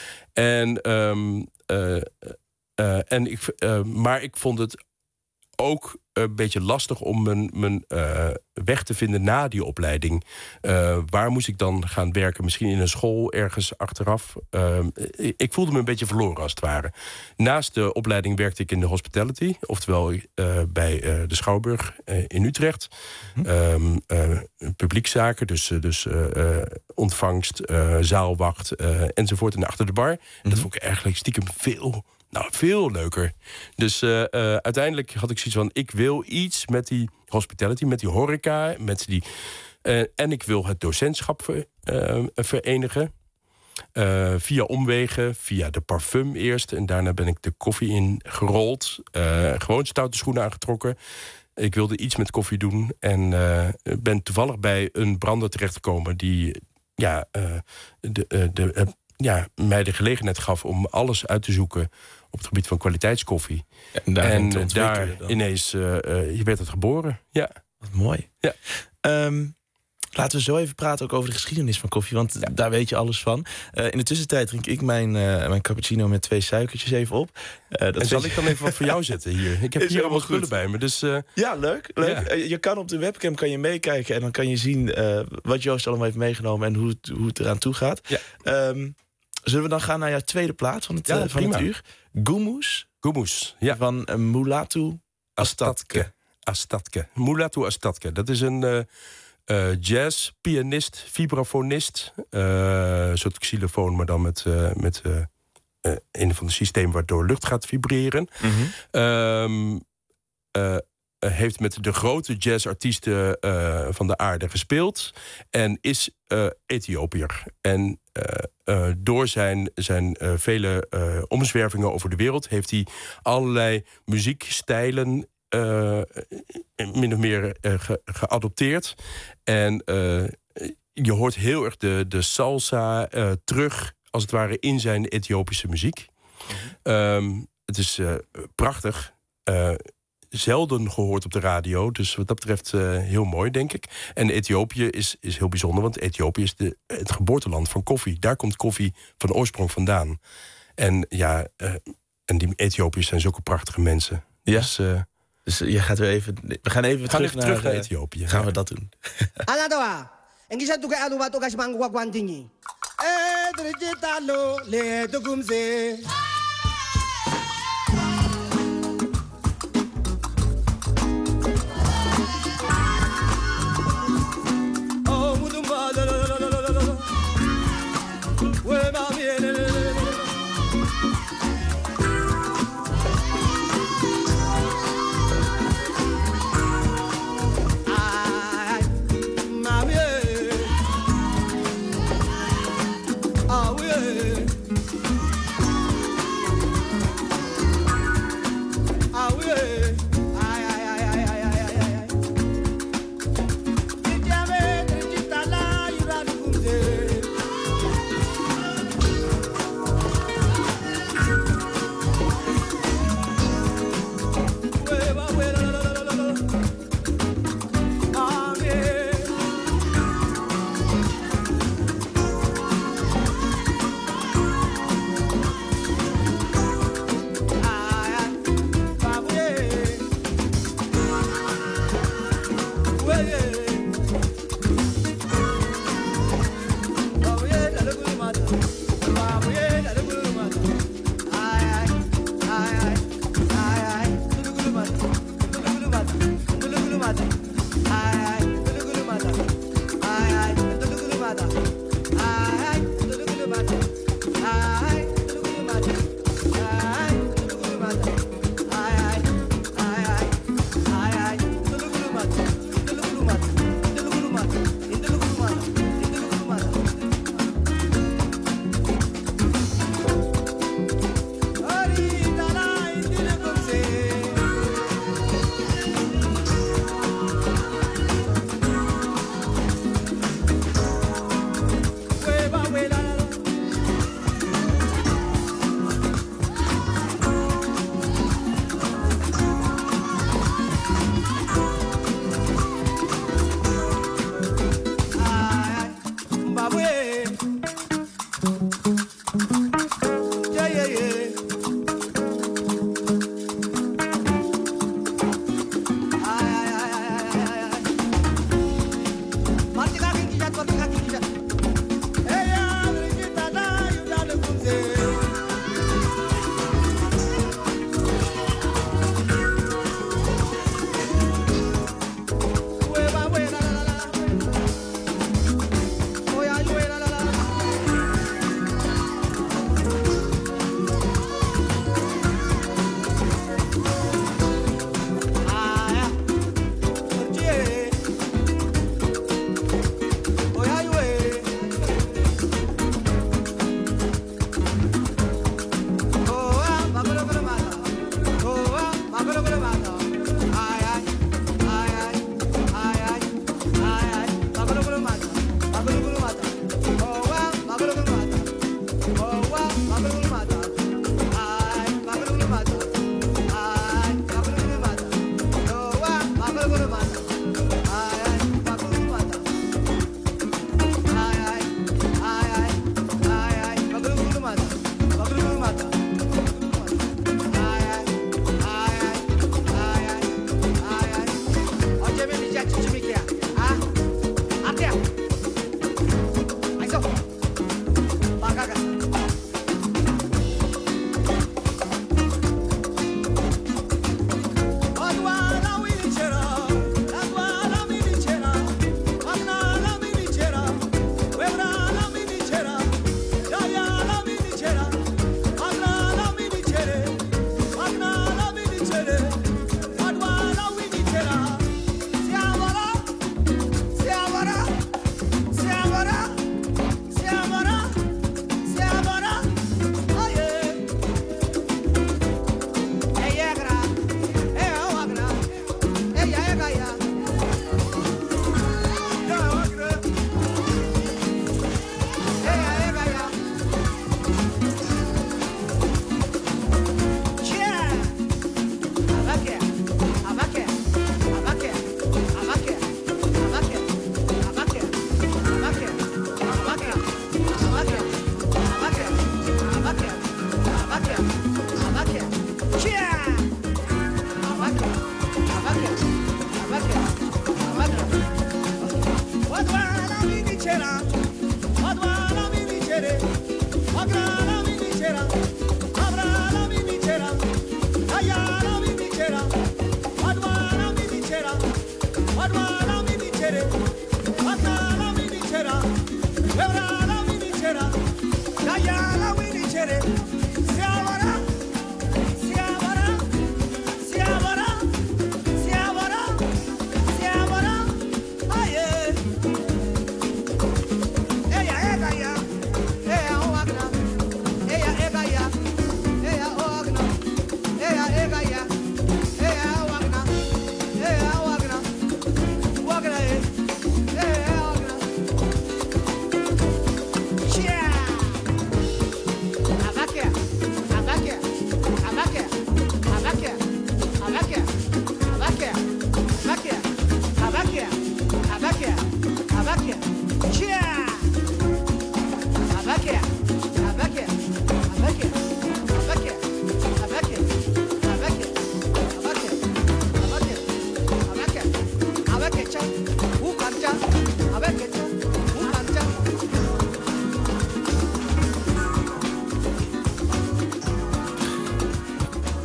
En, um, uh, uh, en ik, uh, maar ik vond het ook een beetje lastig om mijn, mijn uh, weg te vinden na die opleiding. Uh, waar moest ik dan gaan werken? Misschien in een school ergens achteraf. Uh, ik voelde me een beetje verloren, als het ware. Naast de opleiding werkte ik in de hospitality. Oftewel uh, bij uh, de Schouwburg uh, in Utrecht. Hm. Um, uh, publiekzaken, dus, dus uh, uh, ontvangst, uh, zaalwacht uh, enzovoort. En achter de bar. Hm. Dat vond ik eigenlijk stiekem veel... Nou, veel leuker. Dus uh, uh, uiteindelijk had ik zoiets van, ik wil iets met die hospitality, met die horeca, met die, uh, en ik wil het docentschap ver, uh, verenigen. Uh, via omwegen, via de parfum eerst. En daarna ben ik de koffie in gerold. Uh, gewoon stoute schoenen aangetrokken. Ik wilde iets met koffie doen. En uh, ben toevallig bij een brander terechtgekomen die ja, uh, de, uh, de, uh, ja, mij de gelegenheid gaf om alles uit te zoeken op het gebied van kwaliteitskoffie. Ja, en daar, en, uh, daar ineens uh, uh, je werd het geboren. Ja. Wat mooi. Ja. Um, laten we zo even praten ook over de geschiedenis van koffie, want ja. daar weet je alles van. Uh, in de tussentijd drink ik mijn, uh, mijn cappuccino met twee suikertjes even op. Uh, dat en zal je... ik dan even wat voor jou zetten hier? Ik heb hier allemaal spullen bij me. Dus, uh... Ja, leuk. leuk. Ja. Uh, je kan op de webcam kan je meekijken en dan kan je zien uh, wat Joost allemaal heeft meegenomen en hoe het, hoe het eraan toe gaat. Ja. Um, zullen we dan gaan naar jouw tweede plaat van het, ja, uh, van het uur? Gummus. Gummus, ja. Van uh, Mulatu Astatke. Astatke. Mulatu Astatke. Dat is een uh, uh, jazz, pianist, vibrafonist. Uh, een soort xylofoon, maar dan met, uh, met uh, uh, een van de systemen waardoor lucht gaat vibreren. Mm-hmm. Um, uh, heeft met de grote jazzartiesten uh, van de aarde gespeeld. En is uh, Ethiopiër. En uh, uh, door zijn, zijn uh, vele uh, omzwervingen over de wereld heeft hij allerlei muziekstijlen uh, min of meer uh, ge, geadopteerd. En uh, je hoort heel erg de, de salsa uh, terug, als het ware, in zijn Ethiopische muziek. Um, het is uh, prachtig. Uh, zelden gehoord op de radio. Dus wat dat betreft uh, heel mooi, denk ik. En Ethiopië is, is heel bijzonder. Want Ethiopië is de, het geboorteland van koffie. Daar komt koffie van oorsprong vandaan. En ja, uh, en die Ethiopiërs zijn zulke prachtige mensen. Ja. Dus, uh, dus je gaat weer even... We gaan even, we gaan terug, even naar, terug naar uh, Ethiopië. Gaan ja. we dat doen. Anadoa. En die zat ook aan wat ook als man kwa kwantini. Eh, drejitalo le dogumze. Oh, mudumba la la la la la la. We ma viene.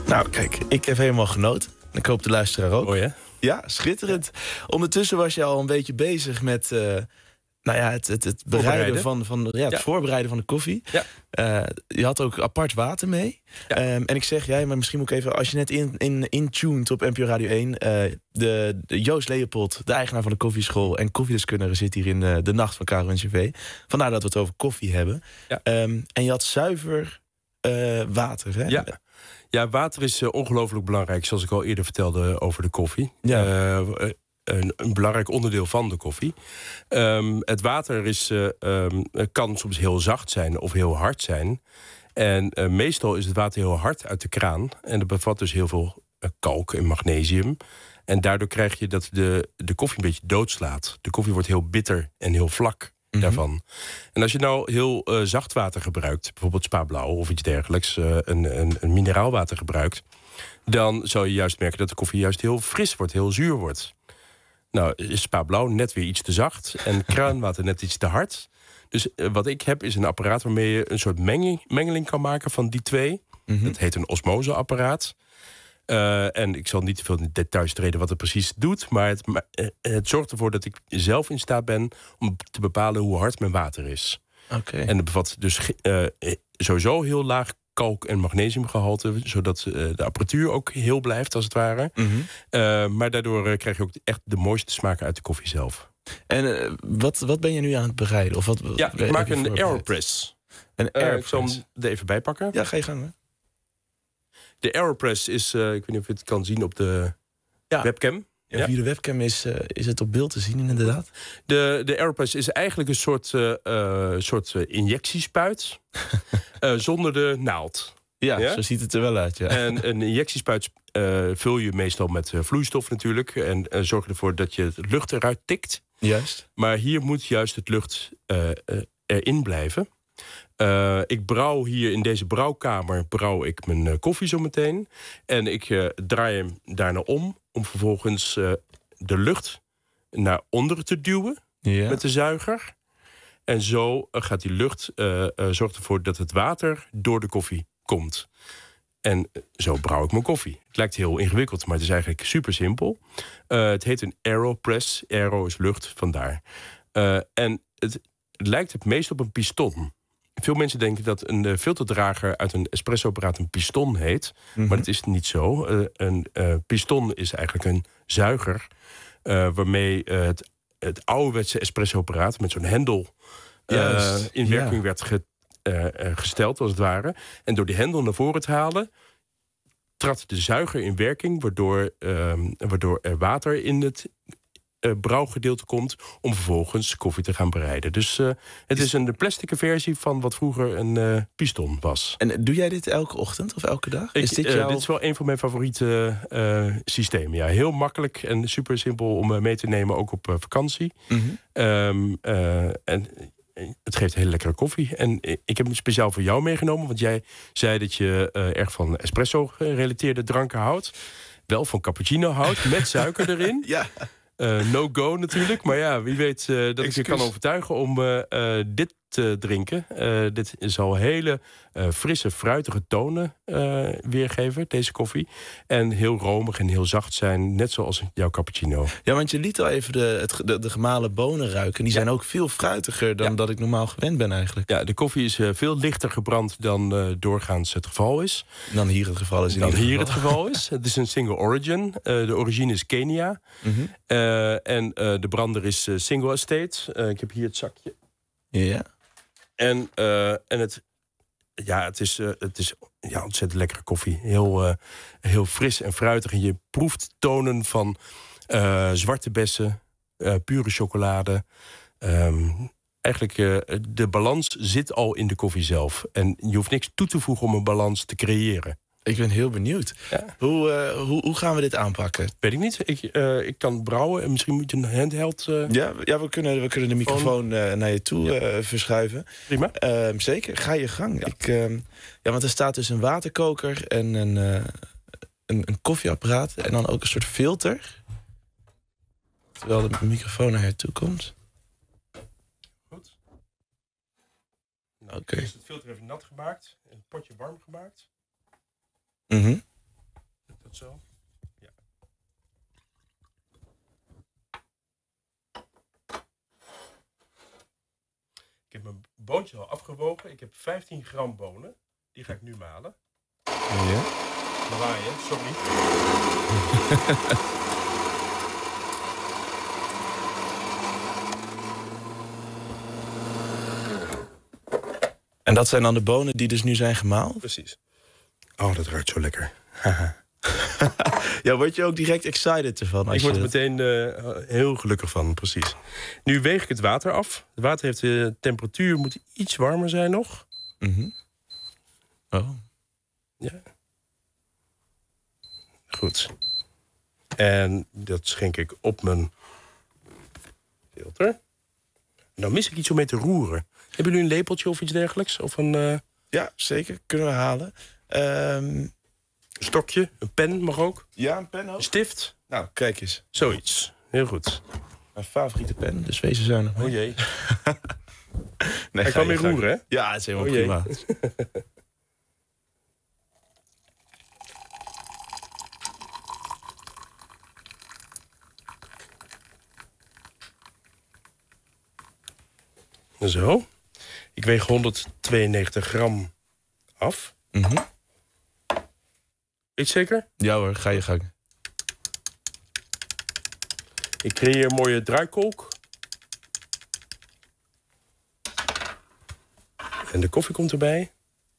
Nou, kijk, ik heb helemaal genoten. Ik hoop de luisteraar ook. Mooi, hè? Ja, schitterend. Ondertussen was je al een beetje bezig met... Uh, nou ja, het, het, het bereiden van, van ja, het ja. voorbereiden van de koffie. Ja. Uh, je had ook apart water mee. Ja. Um, en ik zeg, jij, maar misschien moet ik even... Als je net in, in, intuned op N P O Radio één... Uh, de, de Joost Leopold, de eigenaar van de koffieschool... en koffiedeskundige zit hier in de, de nacht van Caro en C V. Vandaar dat we het over koffie hebben. Ja. Um, en je had zuiver uh, water, hè? Ja. Ja, water is uh, ongelooflijk belangrijk, zoals ik al eerder vertelde over de koffie. Ja. Uh, een, een belangrijk onderdeel van de koffie. Um, het water is, uh, um, kan soms heel zacht zijn of heel hard zijn. En uh, meestal is het water heel hard uit de kraan. En dat bevat dus heel veel uh, kalk en magnesium. En daardoor krijg je dat de, de koffie een beetje doodslaat. De koffie wordt heel bitter en heel vlak. Mm-hmm. Daarvan. En als je nou heel uh, zacht water gebruikt, bijvoorbeeld Spa Blauw of iets dergelijks, uh, een, een, een mineraalwater gebruikt, dan zou je juist merken dat de koffie juist heel fris wordt, heel zuur wordt. Nou, is Spa Blauw net weer iets te zacht en kraanwater net iets te hard. Dus uh, wat ik heb is een apparaat waarmee je een soort menging, mengeling kan maken van die twee. Mm-hmm. Dat heet een osmoseapparaat. Uh, en ik zal niet te veel in details treden wat het precies doet, maar het, uh, het zorgt ervoor dat ik zelf in staat ben om te bepalen hoe hard mijn water is. Okay. En het bevat dus uh, sowieso heel laag kalk- en magnesiumgehalte, zodat uh, de apparatuur ook heel blijft, als het ware. Mm-hmm. Uh, maar daardoor uh, krijg je ook echt de mooiste smaken uit de koffie zelf. En uh, wat, wat ben je nu aan het bereiden? Of wat, ja, ik maak een AeroPress. Een AeroPress. Uh, ik zal hem er even bij pakken. Ja, ga je gang, hè? De AeroPress is, uh, ik weet niet of je het kan zien op de ja. webcam. Ja, via de webcam is, uh, is het op beeld te zien, inderdaad. De, de AeroPress is eigenlijk een soort, uh, uh, soort uh, injectiespuit uh, zonder de naald. Ja, ja, zo ziet het er wel uit. Ja. En een injectiespuit uh, vul je meestal met uh, vloeistof natuurlijk. En uh, zorg ervoor dat je het lucht eruit tikt. Juist. Maar hier moet juist het lucht uh, uh, erin blijven. Uh, ik brouw hier in deze brouwkamer brouw ik mijn uh, koffie zo meteen. En ik uh, draai hem daarna om. Om vervolgens uh, de lucht naar onderen te duwen. Ja. Met de zuiger. En zo uh, gaat die lucht uh, uh, zorgt ervoor dat het water door de koffie komt. En uh, zo brouw ik mijn koffie. Het lijkt heel ingewikkeld, maar het is eigenlijk super simpel. Uh, het heet een AeroPress. Aero is lucht, vandaar. Uh, en het, het lijkt het meest op een piston. Veel mensen denken dat een uh, filterdrager uit een espressoapparaat een piston heet. Mm-hmm. Maar dat is niet zo. Uh, een uh, piston is eigenlijk een zuiger. Uh, waarmee uh, het, het ouderwetse espressoapparaat met zo'n hendel uh, in werking ja. werd ge, uh, uh, gesteld, als het ware. En door die hendel naar voren te halen, trad de zuiger in werking, waardoor, uh, waardoor er water in het Uh, brouwgedeelte komt om vervolgens koffie te gaan bereiden. Dus uh, het is een plastic versie van wat vroeger een uh, piston was. En doe jij dit elke ochtend of elke dag? Ik, is dit, uh, jouw... dit is wel een van mijn favoriete uh, systemen. Ja, heel makkelijk en super simpel om uh, mee te nemen, ook op uh, vakantie. Mm-hmm. Um, uh, en het geeft hele lekkere koffie. En ik heb hem speciaal voor jou meegenomen, want jij zei dat je uh, erg van espresso-gerelateerde dranken houdt. Wel van cappuccino houdt, met suiker erin. Ja. Uh, no go natuurlijk, maar ja, wie weet uh, dat Excuse. ik je kan overtuigen om uh, uh, dit te drinken. Uh, dit zal hele uh, frisse, fruitige tonen uh, weergeven, deze koffie. En heel romig en heel zacht zijn, net zoals jouw cappuccino. Ja, want je liet al even de, het, de, de gemalen bonen ruiken. Die ja. zijn ook veel fruitiger dan ja. dat ik normaal gewend ben eigenlijk. Ja, de koffie is uh, veel lichter gebrand dan uh, doorgaans het geval is. Dan hier het geval is. In dan hier geval. het geval is. Het is een single origin. Uh, de origine is Kenia. Mm-hmm. Uh, en uh, de brander is uh, single estate. Uh, ik heb hier het zakje. Ja. En, uh, en het, ja, het is, uh, het is ja, ontzettend lekkere koffie. Heel, uh, heel fris en fruitig. En je proeft tonen van uh, zwarte bessen, uh, pure chocolade. Um, eigenlijk, uh, de balans zit al in de koffie zelf. En je hoeft niks toe te voegen om een balans te creëren. Ik ben heel benieuwd. Ja. Hoe, uh, hoe, hoe gaan we dit aanpakken? Weet ik niet. Ik, uh, ik kan brouwen en misschien moet je een handheld... Uh... Ja, ja we, kunnen, we kunnen de microfoon uh, naar je toe ja. uh, verschuiven. Prima. Uh, zeker, ga je gang. Ja. Ik, uh, ja, want er staat dus een waterkoker en een, uh, een, een koffieapparaat... en dan ook een soort filter. Terwijl de microfoon naar je toe komt. Goed. Nou, Oké. Okay. Dus het filter even nat gemaakt. Een potje warm gemaakt. Mm-hmm. Goed zo. Ja. Ik heb mijn boontje al afgewogen. Ik heb vijftien gram bonen. Die ga ik nu malen. Ja. Lawaai, hè? Sorry. En dat zijn dan de bonen die dus nu zijn gemaald? Precies. Oh, dat ruikt zo lekker. Ja, word je ook direct excited ervan? Als Ik word je er meteen uh, heel gelukkig van, precies. Nu weeg ik het water af. Het water heeft de temperatuur, moet iets warmer zijn nog. Mm-hmm. Oh. Ja. Goed. En dat schenk ik op mijn filter. Nou mis ik iets om mee te roeren. Hebben jullie een lepeltje of iets dergelijks? Of een... Uh... Ja, zeker. Kunnen we halen. Um... Een stokje, een pen mag ook. Ja, een pen ook. Een stift. Nou, kijk eens. Zoiets. Heel goed. Mijn favoriete pen, dus wees er zuinig mee. Oh jee. Nee, Hij kan weer roeren, hè? Ja, het is helemaal oh prima. Zo. Ik weeg honderdtweeënnegentig gram af. Mm-hmm. Weet je zeker? Ja hoor, ga je gang. Ik creëer een mooie draaikolk. En de koffie komt erbij.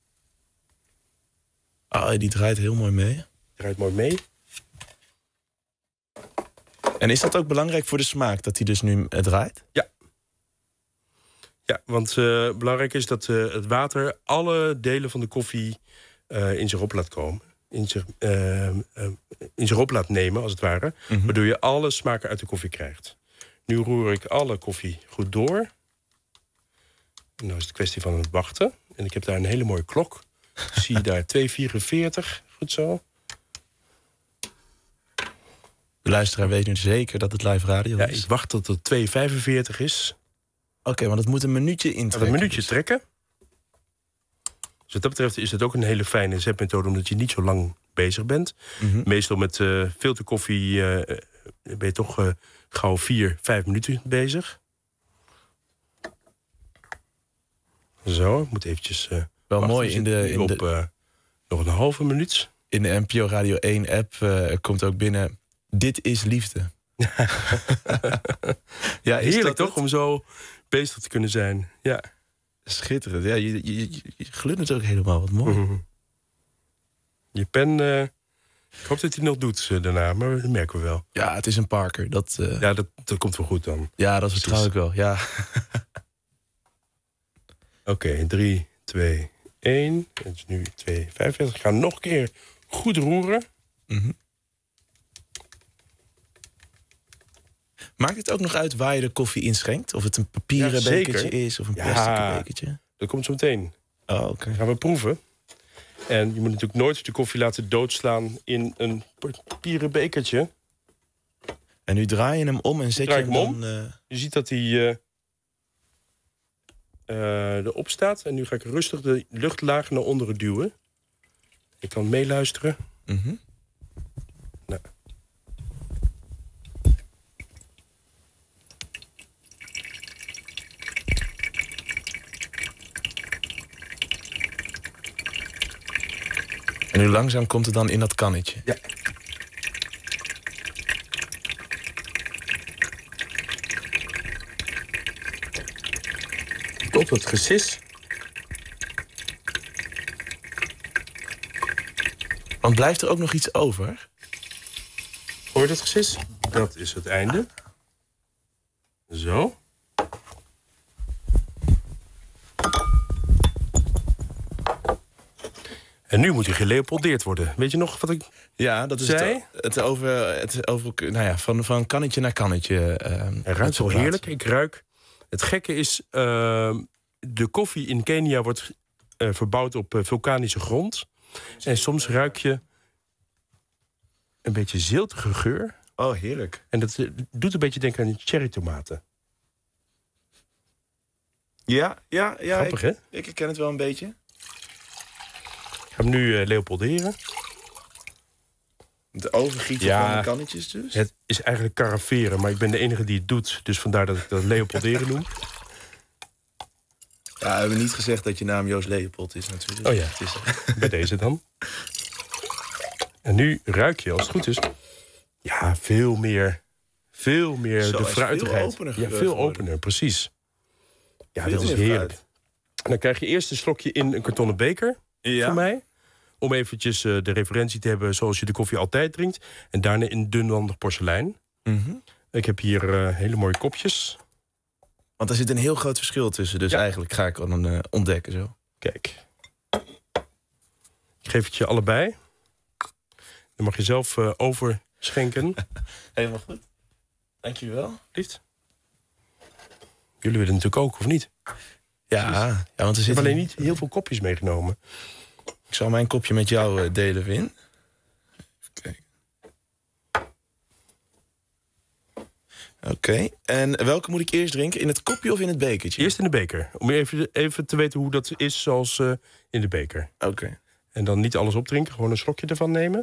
Ah, die draait heel mooi mee. Draait mooi mee. En is dat ook belangrijk voor de smaak, dat hij dus nu uh, draait? Ja. Ja, want uh, belangrijk is dat uh, het water alle delen van de koffie uh, in zich op laat komen. In zich, uh, uh, in zich op laat nemen, als het ware. Mm-hmm. Waardoor je alle smaken uit de koffie krijgt. Nu roer ik alle koffie goed door. En nou is het kwestie van het wachten. En ik heb daar een hele mooie klok. Ik zie daar twee vierenveertig. Goed zo. De luisteraar weet nu zeker dat het live radio ja, is. Ik wacht tot het twee vijfenveertig is. Oké, okay, want het moet een minuutje intrekken. Een minuutje dus. trekken. Dus wat dat betreft is het ook een hele fijne zetmethode, omdat je niet zo lang bezig bent. Mm-hmm. Meestal met uh, filterkoffie uh, ben je toch uh, gauw vier, vijf minuten bezig. Zo, ik moet eventjes... Uh, Wel wachten. mooi in de... In op de... Uh, nog een halve minuut. In de N P O Radio één app uh, komt ook binnen... Dit is liefde. Ja, is heerlijk toch, het? Om zo bezig te kunnen zijn. Ja. Schitterend. Ja, je, je, je, je glundert ook helemaal, wat mooi. Mm-hmm. Je pen, uh, ik hoop dat hij nog doet uh, daarna, maar dat merken we wel. Ja, het is een Parker. Dat, uh... Ja, dat, dat komt wel goed dan. Ja, dat vertrouw ik wel, ja. Oké, okay, drie, twee, één. Het is nu twee vijfenveertig. Ik ga nog een keer goed roeren. Mm-hmm. Maakt het ook nog uit waar je de koffie inschenkt? Of het een papieren ja, bekertje is of een plastic ja, bekertje? Dat komt zo meteen. Oh, oké. Okay. Dan gaan we proeven. En je moet natuurlijk nooit de koffie laten doodslaan in een papieren bekertje. En nu draai je hem om en zet draai je hem om. dan... Uh... Je ziet dat hij uh, uh, erop staat. En nu ga ik rustig de luchtlaag naar onderen duwen. Je kan meeluisteren. Mm-hmm. Nou. En nu langzaam komt het dan in dat kannetje. Ja. Tot het gesis. Want blijft er ook nog iets over? Hoor je het gesis? Dat is het einde. Zo. En nu moet hij geleopoldeerd worden. Weet je nog wat ik Ja, dat is zei? Het, het over, het over nou ja, van, van kannetje naar kannetje. Uh, het ruikt zo heerlijk. Ik ruik. Het gekke is, uh, de koffie in Kenia wordt uh, verbouwd op uh, vulkanische grond. En soms ruik je een beetje ziltige geur. Oh, heerlijk. En dat uh, doet een beetje denken aan cherrytomaten. Ja, ja, ja. Grappig, ik, hè? Ik herken het wel een beetje. Ik ga hem nu uh, leopolderen. Het overgieten Ja, van de kannetjes dus? Het is eigenlijk karaveren, maar ik ben de enige die het doet. Dus vandaar dat ik dat Leopolderen noem. Ja, we hebben niet gezegd dat je naam Joost Leopold is natuurlijk. Oh ja, het is, bij deze dan. En nu ruik je, als het goed is... Ja, veel meer... Veel meer Zo, de hij is fruitigheid. veel opener ja, veel geworden. opener, precies. Ja, Veel dat is meer heerlijk. fruit. En dan krijg je eerst een slokje in een kartonnen beker Ja. van mij. Om eventjes uh, de referentie te hebben zoals je de koffie altijd drinkt. En daarna in dunwandig porselein. Mm-hmm. Ik heb hier uh, hele mooie kopjes. Want er zit een heel groot verschil tussen. Dus ja. eigenlijk ga ik dan uh, ontdekken zo. Kijk. Ik geef het je allebei. Dan mag je zelf uh, overschenken. Helemaal goed. Dankjewel. Liefst. Jullie willen natuurlijk ook, of niet? Ja, ja want er Ik heb zitten alleen niet heel veel kopjes meegenomen. Ik zal mijn kopje met jou uh, delen, Win. Even kijken. Oké, okay. En welke moet ik eerst drinken? In het kopje of in het bekertje? Eerst in de beker. Om even, even te weten hoe dat is zoals uh, in de beker. Oké. Okay. En dan niet alles opdrinken, gewoon een slokje ervan nemen.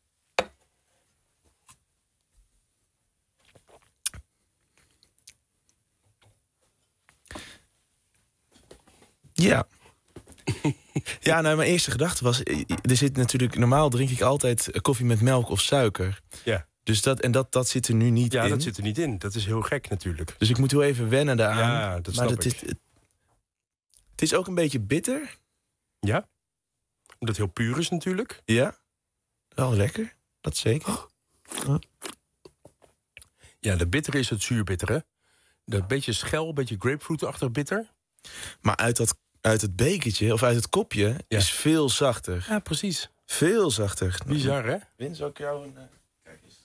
Ja. Ja, nou, mijn eerste gedachte was... Er zit natuurlijk, normaal drink ik altijd koffie met melk of suiker. Ja. Dus dat, en dat, dat zit er nu niet ja, in. Ja, dat zit er niet in. Dat is heel gek natuurlijk. Dus ik moet heel even wennen daaraan. Ja, dat snap maar dat ik. Is, het, het is ook een beetje bitter. Ja. Omdat het heel puur is natuurlijk. Ja. Wel lekker. Dat zeker. Oh. Ja, de bitter is het zuurbittere. Dat beetje schel, beetje grapefruitachtig bitter. Maar uit, dat, uit het bekertje, of uit het kopje, ja. is veel zachter. Ja, precies. Veel zachter. Bizar, hè? Win, zou ik jou een... Uh... Kijk eens.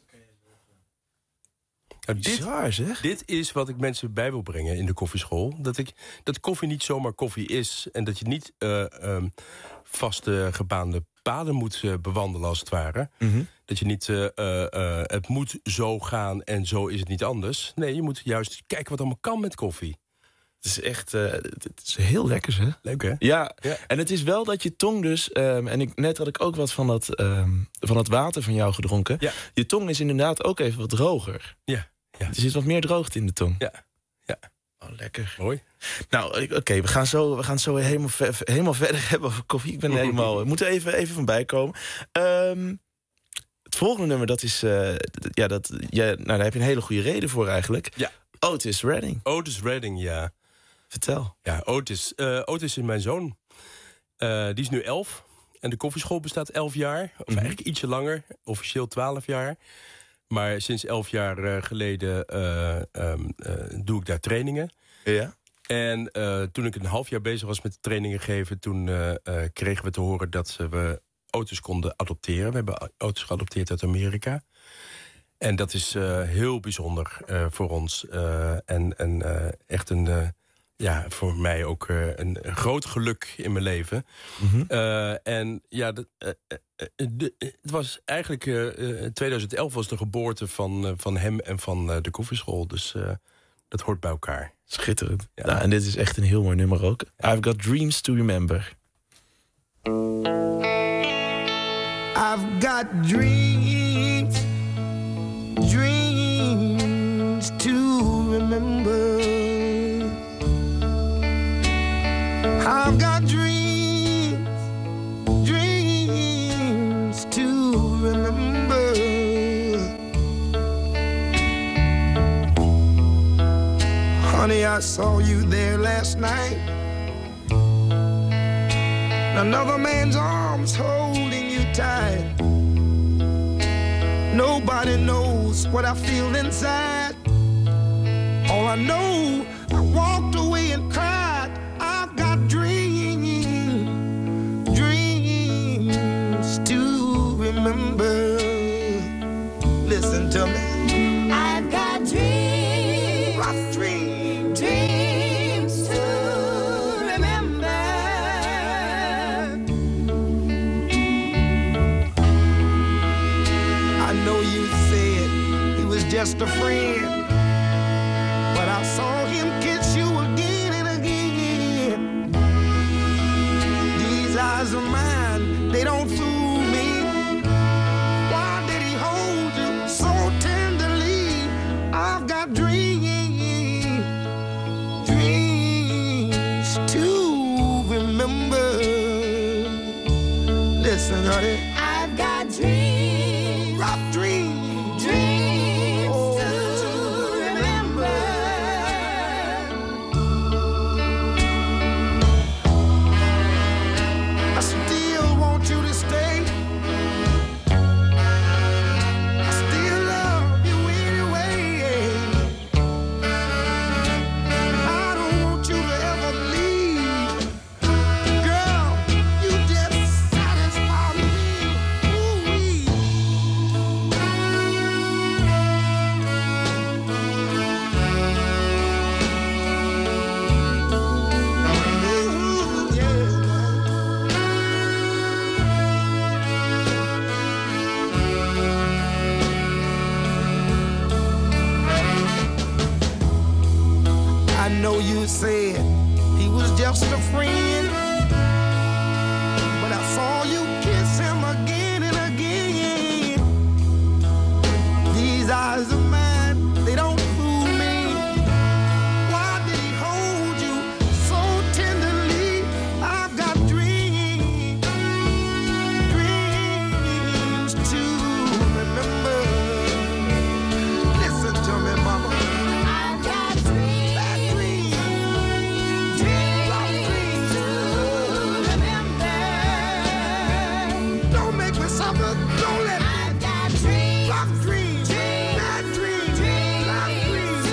Nou, dit, Bizar, zeg. Dit is wat ik mensen bij wil brengen in de koffieschool. Dat, ik, dat koffie niet zomaar koffie is. En dat je niet uh, um, vaste gebaande paden moet uh, bewandelen, als het ware. Mm-hmm. Dat je niet, uh, uh, uh, het moet zo gaan en zo is het niet anders. Nee, je moet juist kijken wat allemaal kan met koffie. Het is echt, uh, het is heel lekker, hè? Leuk, hè? Ja, ja. En het is wel dat je tong dus... Um, en ik, net had ik ook wat van dat, um, van dat water van jou gedronken. Ja. Je tong is inderdaad ook even wat droger. Ja. Ja. Er zit wat meer droogte in de tong. Ja. Ja. Oh, lekker. Mooi. Nou, oké, okay, we gaan zo, we gaan zo helemaal, ver, helemaal verder hebben over koffie. Ik ben helemaal... We moeten even, even van bijkomen. Um, het volgende nummer, dat is... Uh, ja, dat, ja, nou, daar heb je een hele goede reden voor eigenlijk. Ja. Otis Redding. Otis Redding, ja. Vertel. Ja, Otis. Uh, Otis is mijn zoon. Uh, die is nu elf. En de koffieschool bestaat elf jaar. Of mm-hmm. eigenlijk ietsje langer. Officieel twaalf jaar. Maar sinds elf jaar uh, geleden uh, um, uh, doe ik daar trainingen. Ja. En uh, toen ik een half jaar bezig was met trainingen geven... toen uh, uh, kregen we te horen dat we Otis konden adopteren. We hebben Otis geadopteerd uit Amerika. En dat is uh, heel bijzonder uh, voor ons. Uh, en en uh, echt een... Uh, ja, voor mij ook uh, een, een groot geluk in mijn leven. Mm-hmm. Uh, en ja, dat, uh, uh, de, het was eigenlijk... Uh, twintig elf was de geboorte van, uh, van hem en van uh, de koffieschool. Dus uh, dat hoort bij elkaar. Schitterend. Ja. Nou, en dit is echt een heel mooi nummer ook. I've got dreams to remember. I've got dreams, dreams to remember. I've got dreams, dreams to remember. Honey, I saw you there last night. Another man's arms holding you tight. Nobody knows what I feel inside. All I know, I walked away and cried. I've got dreams, dreams to remember. Listen to me. I've got dreams, I've dreams, dreams to remember. I know you said he was just a friend, but I saw him kiss you again and again. These eyes of mine, they don't fool me. Why did he Listen, honey. I've got dreams. Rough dreams. Dreams Oh. to remember. I still want you to stay. I still love you anyway. I don't want you to ever leave. Girl, you just satisfy me. Ooh-wee. Ooh, yeah. I know you said he was just a friend, but I saw you kiss him again and again. These eyes of mine, they don't fool me. Why did he hold you so tenderly? I've got dreams, dreams to remember. Listen to me, mama. I've got dreams. Bad dreams. Dreams to remember. Don't make me suffer. Don't let me. I've got dreams. Rough dreams. Bad dreams. Rough dreams.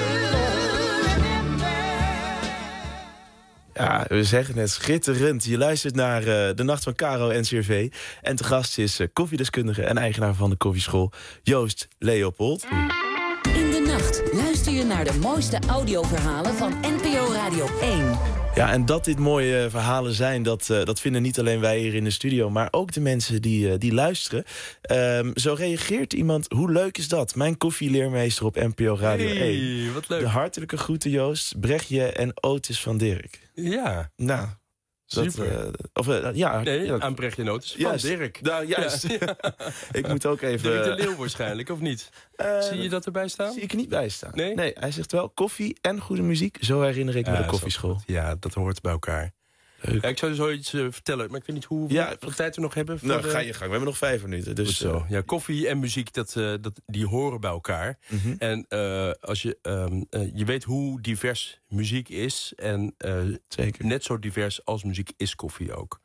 Ja, we zeggen het schitterend. Je luistert naar uh, De Nacht van Caro en N C R V. En te gast is uh, koffiedeskundige en eigenaar van de koffieschool Joost Leopold. In de nacht luister je naar de mooiste audioverhalen van N P O Radio één. Ja, en dat dit mooie uh, verhalen zijn, dat, uh, dat vinden niet alleen wij hier in de studio, maar ook de mensen die, uh, die luisteren. Um, zo reageert iemand, hoe leuk is dat? Mijn koffieleermeester op N P O Radio één. Hey, wat leuk. De hartelijke groeten Joost, Brechtje en Otis van Dirk. Ja, Nou, dat, super. uh, of, uh, ja, nee, ja, aan Brechtje Notes van juist. Dirk. Nou, juist. Ja. Ik moet ook even... Dirk de Leeuw waarschijnlijk, of niet? Uh, Zie je dat erbij staan? Zie ik er niet bij staan. Nee? Nee, hij zegt wel koffie en goede muziek. Zo herinner ik me Ja, de dat koffieschool. is wel goed. Ja, dat hoort bij elkaar. Leuk. Ja, ik zou zoiets uh, vertellen, maar ik weet niet hoe Ja, veel tijd we nog hebben. Voor Nou, de... ga je gang. We hebben nog vijf minuten. Dus, Goed zo. uh, Ja, koffie en muziek, dat, uh, dat, die horen bij elkaar. Mhm. En uh, als je, um, uh, je weet hoe divers muziek is. En uh, Zeker. net zo divers als muziek is koffie ook.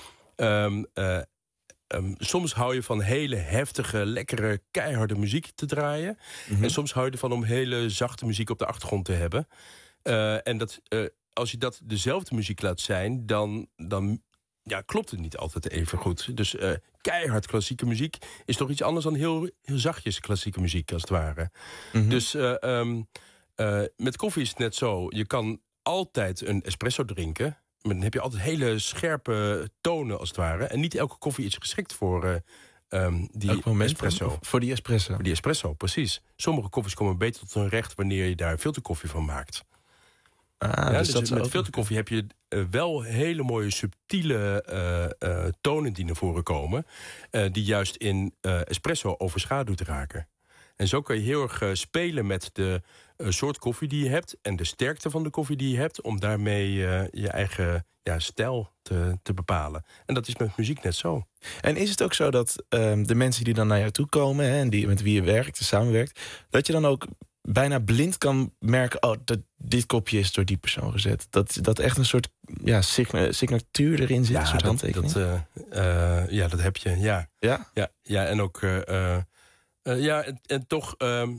Um, uh, um, soms hou je van hele heftige, lekkere, keiharde muziek te draaien. Mhm. En soms hou je ervan om hele zachte muziek op de achtergrond te hebben. Uh, en dat, uh, als je dat dezelfde muziek laat zijn, dan, dan ja, klopt het niet altijd even goed. Dus uh, keihard klassieke muziek is toch iets anders dan heel, heel zachtjes klassieke muziek, als het ware. Mhm. Dus uh, um, uh, met koffie is het net zo. Je kan altijd een espresso drinken. Maar dan heb je altijd hele scherpe tonen, als het ware. En niet elke koffie is geschikt voor uh, um, die Elk moment espresso. van- Voor die espresso. Voor die espresso, precies. Sommige koffies komen beter tot hun recht wanneer je daar filterkoffie van maakt. Ah, Ja, dus dus dat is met ook- filterkoffie heb je uh, wel hele mooie subtiele uh, uh, tonen die naar voren komen. Uh, die juist in uh, espresso overschaduwd raken. En zo kan je heel erg uh, spelen met de uh, soort koffie die je hebt. En de sterkte van de koffie die je hebt. Om daarmee uh, je eigen ja, stijl te, te bepalen. En dat is met muziek net zo. En is het ook zo dat um, de mensen die dan naar jou toe komen, hè, en die, met wie je werkt, samenwerkt, dat je dan ook bijna blind kan merken, oh, dat, dit kopje is door die persoon gezet. Dat, dat echt een soort ja, signa- signatuur erin zit, een soort dat, handtekening. dat, uh, uh, ja, dat heb je, ja. Ja? Ja, ja en ook... Uh, uh, uh, ja, en, en toch... Um,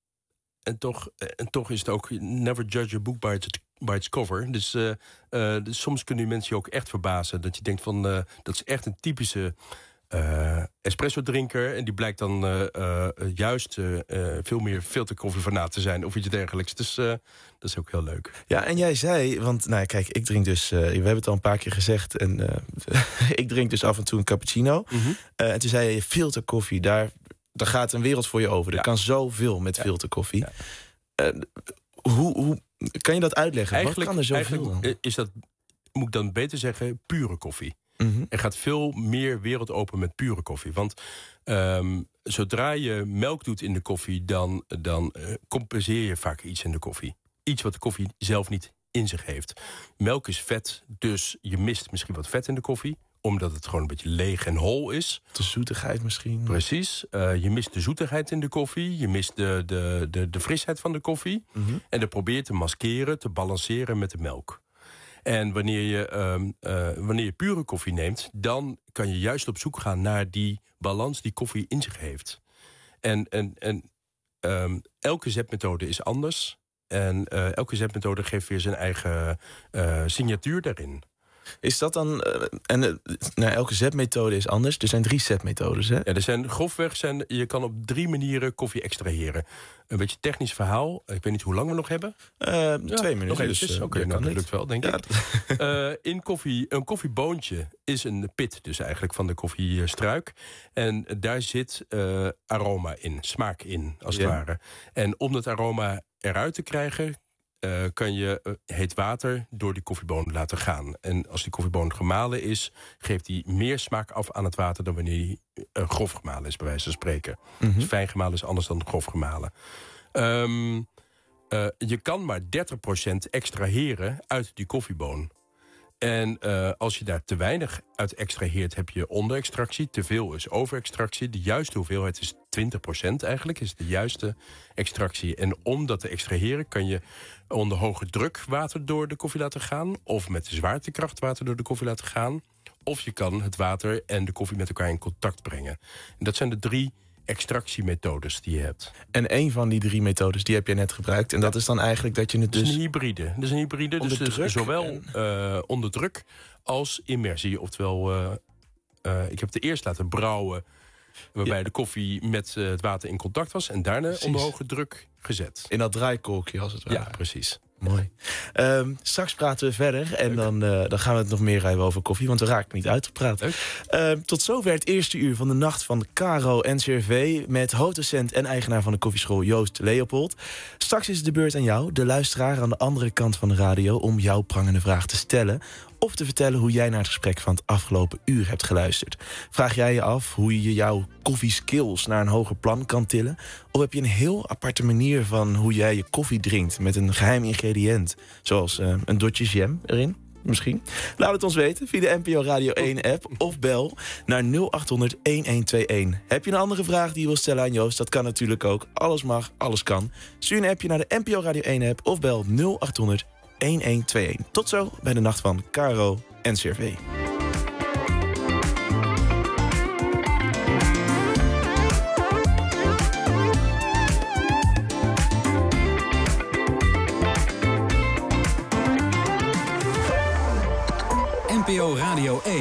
en, toch, en toch is het ook... Never judge a book by its, by its cover. Dus, uh, uh, dus soms kunnen mensen je ook echt verbazen. Dat je denkt van... Uh, dat is echt een typische... Uh, espresso-drinker. En die blijkt dan uh, uh, juist uh, uh, veel meer filterkoffie van na te zijn. Of iets dergelijks. Dus uh, dat is ook heel leuk. Ja, en jij zei, want nou kijk, ik drink dus, uh, we hebben het al een paar keer gezegd, en uh, ik drink dus af en toe een cappuccino. Mm-hmm. Uh, en toen zei je, filterkoffie, daar, daar gaat een wereld voor je over. Er Ja. kan zoveel met Ja. filterkoffie. Ja. Uh, hoe, hoe kan je dat uitleggen? Eigenlijk, Wat kan er zoveel eigenlijk dan? is dat, moet ik dan beter zeggen, pure koffie. Mhm. Er gaat veel meer wereld open met pure koffie. Want um, zodra je melk doet in de koffie, dan, dan uh, compenseer je vaak iets in de koffie. Iets wat de koffie zelf niet in zich heeft. Melk is vet, dus je mist misschien wat vet in de koffie. omdat het gewoon een beetje leeg en hol is. De zoetigheid misschien. Precies. Uh, je mist de zoetigheid in de koffie. Je mist de, de, de, de frisheid van de koffie. Mm-hmm. En dat probeer je te maskeren, te balanceren met de melk. En wanneer je, um, uh, wanneer je pure koffie neemt, dan kan je juist op zoek gaan naar die balans die koffie in zich heeft. En, en, en um, elke zetmethode is anders. En uh, elke zetmethode geeft weer zijn eigen uh, signatuur daarin. Is dat dan... Uh, en uh, nou, elke zetmethode is anders. Er zijn drie zetmethodes, hè? Ja, er zijn grofweg zijn, je kan op drie manieren koffie extraheren. Een beetje technisch verhaal. Ik weet niet hoe lang we nog hebben. Uh, ja, twee minuten. Dus, uh, Oké, okay, nou, dat lukt wel, denk ja. ik. Uh, in koffie, een koffieboontje is een pit dus eigenlijk van de koffiestruik. En daar zit uh, aroma in, smaak in, als het ja. ware. En om dat aroma eruit te krijgen, Uh, kan je uh, heet water door die koffieboon laten gaan. En als die koffieboon gemalen is, geeft die meer smaak af aan het water dan wanneer die uh, grof gemalen is, bij wijze van spreken. Mm-hmm. Dus fijn gemalen is anders dan grof gemalen. Um, uh, je kan maar dertig procent extraheren uit die koffieboon. En uh, als je daar te weinig uit extraheert, heb je onderextractie. Te veel is overextractie. De juiste hoeveelheid is twintig procent eigenlijk. Is de juiste extractie. En om dat te extraheren kan je onder hoge druk water door de koffie laten gaan. Of met zwaartekracht water door de koffie laten gaan. Of je kan het water en de koffie met elkaar in contact brengen. En dat zijn de drie extractiemethodes die je hebt. En een van die drie methodes, die heb je net gebruikt. En dat is dan eigenlijk dat je het dus... Dat is een hybride. Dat is een hybride, dus, dus zowel en... uh, onder druk als immersie. Oftewel, uh, uh, ik heb het eerst laten brouwen, waarbij ja. de koffie met uh, het water in contact was. En daarna precies. onder hoge druk gezet. In dat draaikolkje als het ware. Ja, precies. Mooi. Um, straks praten we verder en dan, uh, dan gaan we het nog meer hebben over koffie, want we raken niet uitgepraat. Uh, tot zover het eerste uur van de nacht van Caro N C R V met hoofddocent en eigenaar van de koffieschool Joost Leopold. Straks is het de beurt aan jou, de luisteraar aan de andere kant van de radio, om jouw prangende vraag te stellen of te vertellen hoe jij naar het gesprek van het afgelopen uur hebt geluisterd. Vraag jij je af hoe je jouw koffieskills naar een hoger plan kan tillen? Of heb je een heel aparte manier van hoe jij je koffie drinkt met een geheim ingrediënt, zoals uh, een dotje jam erin? Misschien. Laat het ons weten via de N P O Radio één app of bel naar nul acht honderd een een twee een. Heb je een andere vraag die je wil stellen aan Joost? Dat kan natuurlijk ook. Alles mag, alles kan. Stuur een appje naar de N P O Radio één app of bel nul acht honderd een een twee een. Tot zo bij de nacht van Caro N C R V. N P O Radio één.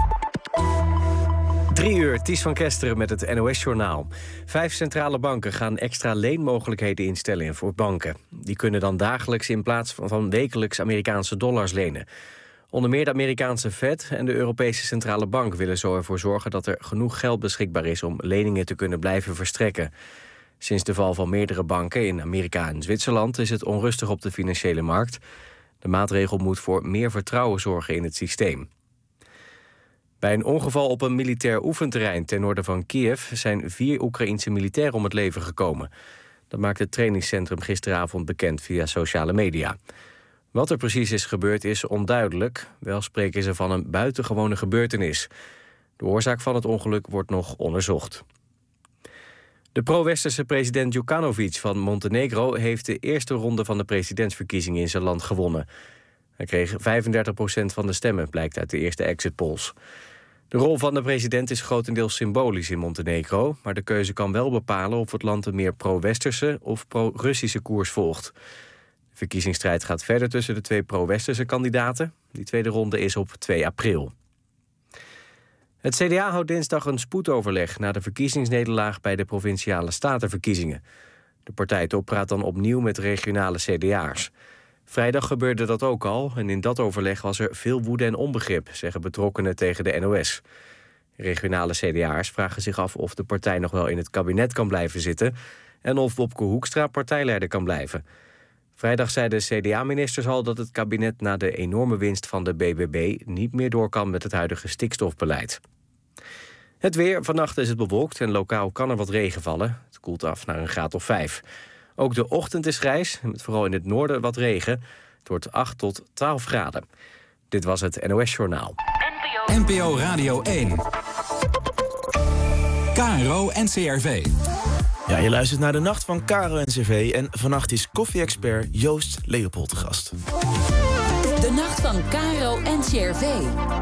Drie uur, Ties van Kesteren met het N O S-journaal. Vijf centrale banken gaan extra leenmogelijkheden instellen voor banken. Die kunnen dan dagelijks in plaats van wekelijks Amerikaanse dollars lenen. Onder meer de Amerikaanse Fed en de Europese Centrale Bank willen zo ervoor zorgen dat er genoeg geld beschikbaar is om leningen te kunnen blijven verstrekken. Sinds de val van meerdere banken in Amerika en Zwitserland is het onrustig op de financiële markt. De maatregel moet voor meer vertrouwen zorgen in het systeem. Bij een ongeval op een militair oefenterrein ten noorden van Kiev zijn vier Oekraïense militairen om het leven gekomen. Dat maakte het trainingscentrum gisteravond bekend via sociale media. Wat er precies is gebeurd is onduidelijk. Wel spreken ze van een buitengewone gebeurtenis. De oorzaak van het ongeluk wordt nog onderzocht. De pro-westerse president Djukanovic van Montenegro heeft de eerste ronde van de presidentsverkiezingen in zijn land gewonnen. Hij kreeg vijfendertig procent van de stemmen, blijkt uit de eerste exit polls. De rol van de president is grotendeels symbolisch in Montenegro, maar de keuze kan wel bepalen of het land een meer pro-westerse of pro-Russische koers volgt. De verkiezingsstrijd gaat verder tussen de twee pro-westerse kandidaten. Die tweede ronde is op twee april. Het C D A houdt dinsdag een spoedoverleg na de verkiezingsnederlaag bij de provinciale statenverkiezingen. De partijtop praat dan opnieuw met regionale C D A'ers. Vrijdag gebeurde dat ook al en in dat overleg was er veel woede en onbegrip, zeggen betrokkenen tegen de N O S. Regionale C D A'ers vragen zich af of de partij nog wel in het kabinet kan blijven zitten en of Wopke Hoekstra partijleider kan blijven. Vrijdag zeiden C D A-ministers al dat het kabinet na de enorme winst van de B B B niet meer door kan met het huidige stikstofbeleid. Het weer, vannacht is het bewolkt en lokaal kan er wat regen vallen. Het koelt af naar een graad of vijf. Ook de ochtend is grijs, met vooral in het noorden wat regen. Het wordt acht tot twaalf graden. Dit was het N O S-journaal. N P O N P O Radio één. K R O N C R V. Ja, je luistert naar de Nacht van K R O N C R V en vannacht is koffie-expert Joost Leopold te gast. De Nacht van K R O N C R V.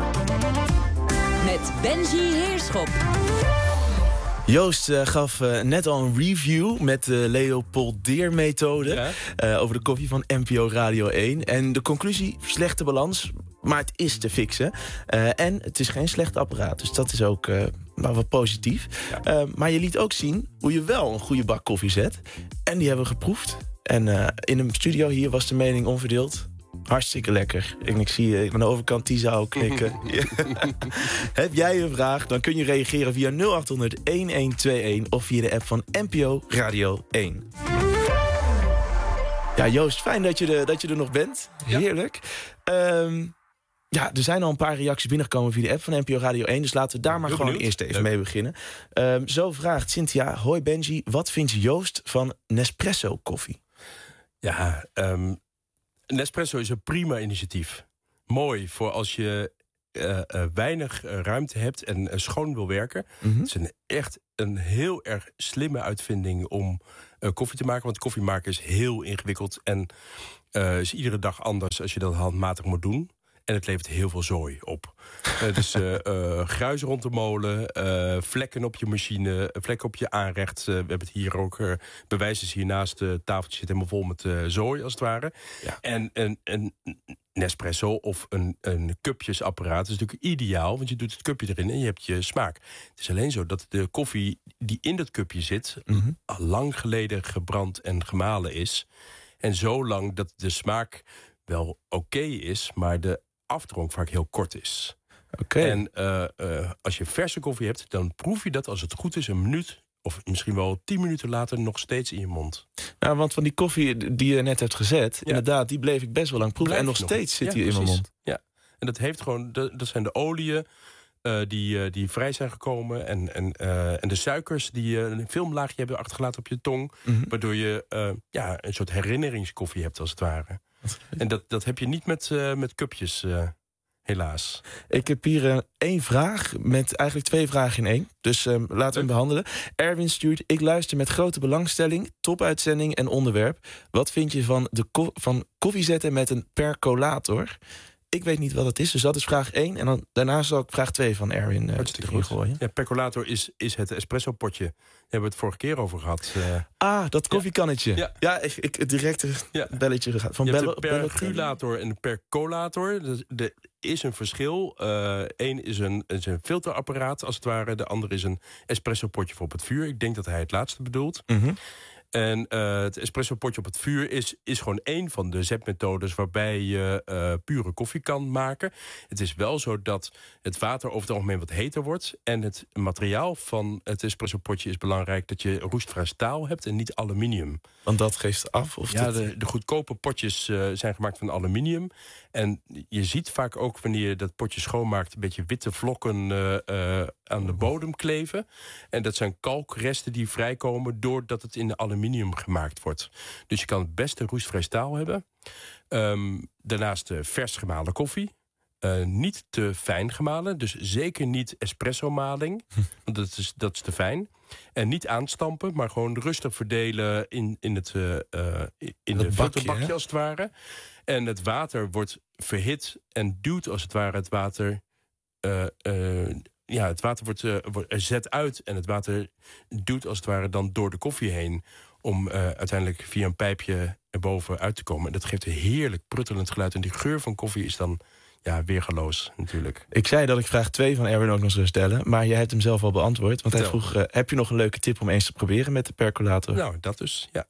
Met Benji Heerschop. Joost uh, gaf uh, net al een review met de Leopoldeer-methode... Ja. Uh, over de koffie van N P O Radio één. En de conclusie, slechte balans, maar het is te fixen. Uh, en het is geen slecht apparaat, dus dat is ook uh, nou, wat positief. Ja. Uh, maar je liet ook zien hoe je wel een goede bak koffie zet. En die hebben we geproefd. En uh, in de studio hier was de mening onverdeeld. Hartstikke lekker. En ik zie aan de overkant Tisa ook knikken. Heb jij een vraag? Dan kun je reageren via nul acht honderd een een twee een of via de app van N P O Radio één. Ja, Joost, fijn dat je, de, dat je er nog bent. Heerlijk. Ja. Um, ja, er zijn al een paar reacties binnengekomen via de app van N P O Radio één. Dus laten we daar maar Heel gewoon benieuwd. eerst even Leuk. mee beginnen. Um, zo vraagt Cynthia: hoi Benji, wat vindt Joost van Nespresso koffie? Ja, um... Nespresso is een prima initiatief. Mooi voor als je uh, uh, weinig uh, ruimte hebt en uh, schoon wil werken. Mm-hmm. Het is een, echt een heel erg slimme uitvinding om uh, koffie te maken. Want koffie maken is heel ingewikkeld en uh, is iedere dag anders als je dat handmatig moet doen. En het levert heel veel zooi op. uh, dus uh, uh, gruis rond de molen, uh, vlekken op je machine, vlekken op je aanrecht. Uh, we hebben het hier ook, uh, bewijs is hier naast de tafeltje zit helemaal vol met uh, zooi als het ware. Ja. En een, een Nespresso of een, een cupjesapparaat is natuurlijk ideaal, want je doet het cupje erin en je hebt je smaak. Het is alleen zo dat de koffie die in dat cupje zit, mm-hmm. al lang geleden gebrand en gemalen is. En zo lang dat de smaak wel oké okay is, maar de afdronk vaak heel kort is. Okay. En uh, uh, als je verse koffie hebt, dan proef je dat als het goed is een minuut of misschien wel tien minuten later nog steeds in je mond. Nou, want van die koffie die je net hebt gezet, ja. inderdaad, die bleef ik best wel lang proeven. Blijf en nog, nog steeds zit ja, die in mijn mond. Ja, en dat heeft gewoon, de, dat zijn de oliën uh, die, uh, die vrij zijn gekomen en, en, uh, en de suikers die uh, een filmlaagje hebben achtergelaten op je tong, mm-hmm. waardoor je uh, ja, een soort herinneringskoffie hebt als het ware. En dat, dat heb je niet met, uh, met cupjes, uh, helaas. Ik heb hier uh, één vraag met eigenlijk twee vragen in één. Dus um, laten we hem behandelen. Erwin stuurt: ik luister met grote belangstelling, topuitzending en onderwerp. Wat vind je van, de ko- van koffie zetten met een percolator? Ik weet niet wat het is, dus dat is vraag één. En dan, daarna zal ik vraag twee van Erwin uh, erin gooien. Ja, percolator is, is het espresso-potje. Daar hebben we het vorige keer over gehad. Uh, ah, dat koffiekannetje. Ja, ja ik, ik, het directe ja. belletje gaat. Van je bello, hebt een percolator en een percolator. Er is een verschil. Eén uh, is, is een filterapparaat, als het ware. De andere is een espresso-potje voor op het vuur. Ik denk dat hij het laatste bedoelt. Mm-hmm. En uh, het espresso-potje op het vuur is, is gewoon één van de zetmethodes waarbij je uh, pure koffie kan maken. Het is wel zo dat het water over het algemeen wat heter wordt. En het materiaal van het espresso-potje is belangrijk dat je roestvrij staal hebt en niet aluminium. Want dat geeft af? Of ja, dat... de, de goedkope potjes uh, zijn gemaakt van aluminium. En je ziet vaak ook wanneer je dat potje schoonmaakt een beetje witte vlokken uh, uh, aan de bodem kleven. En dat zijn kalkresten die vrijkomen doordat het in de aluminium gemaakt wordt. Dus je kan het beste roestvrij staal hebben. Um, daarnaast uh, vers gemalen koffie. Uh, niet te fijn gemalen, dus zeker niet espresso-maling. Want dat is, dat is te fijn. En niet aanstampen, maar gewoon rustig verdelen in, in het uh, in de filterbakje als het ware. En het water wordt verhit en duwt als het ware het water. Uh, uh, ja, het water wordt, uh, wordt zet uit en het water duwt als het ware dan door de koffie heen. Om uh, uiteindelijk via een pijpje erboven uit te komen. En dat geeft een heerlijk pruttelend geluid. En die geur van koffie is dan ja, weergaloos natuurlijk. Ik zei dat ik vraag twee van Erwin ook nog zou stellen. Maar jij hebt hem zelf al beantwoord. Want hij vroeg, uh, heb je nog een leuke tip om eens te proberen met de percolator? Nou, dat dus, ja.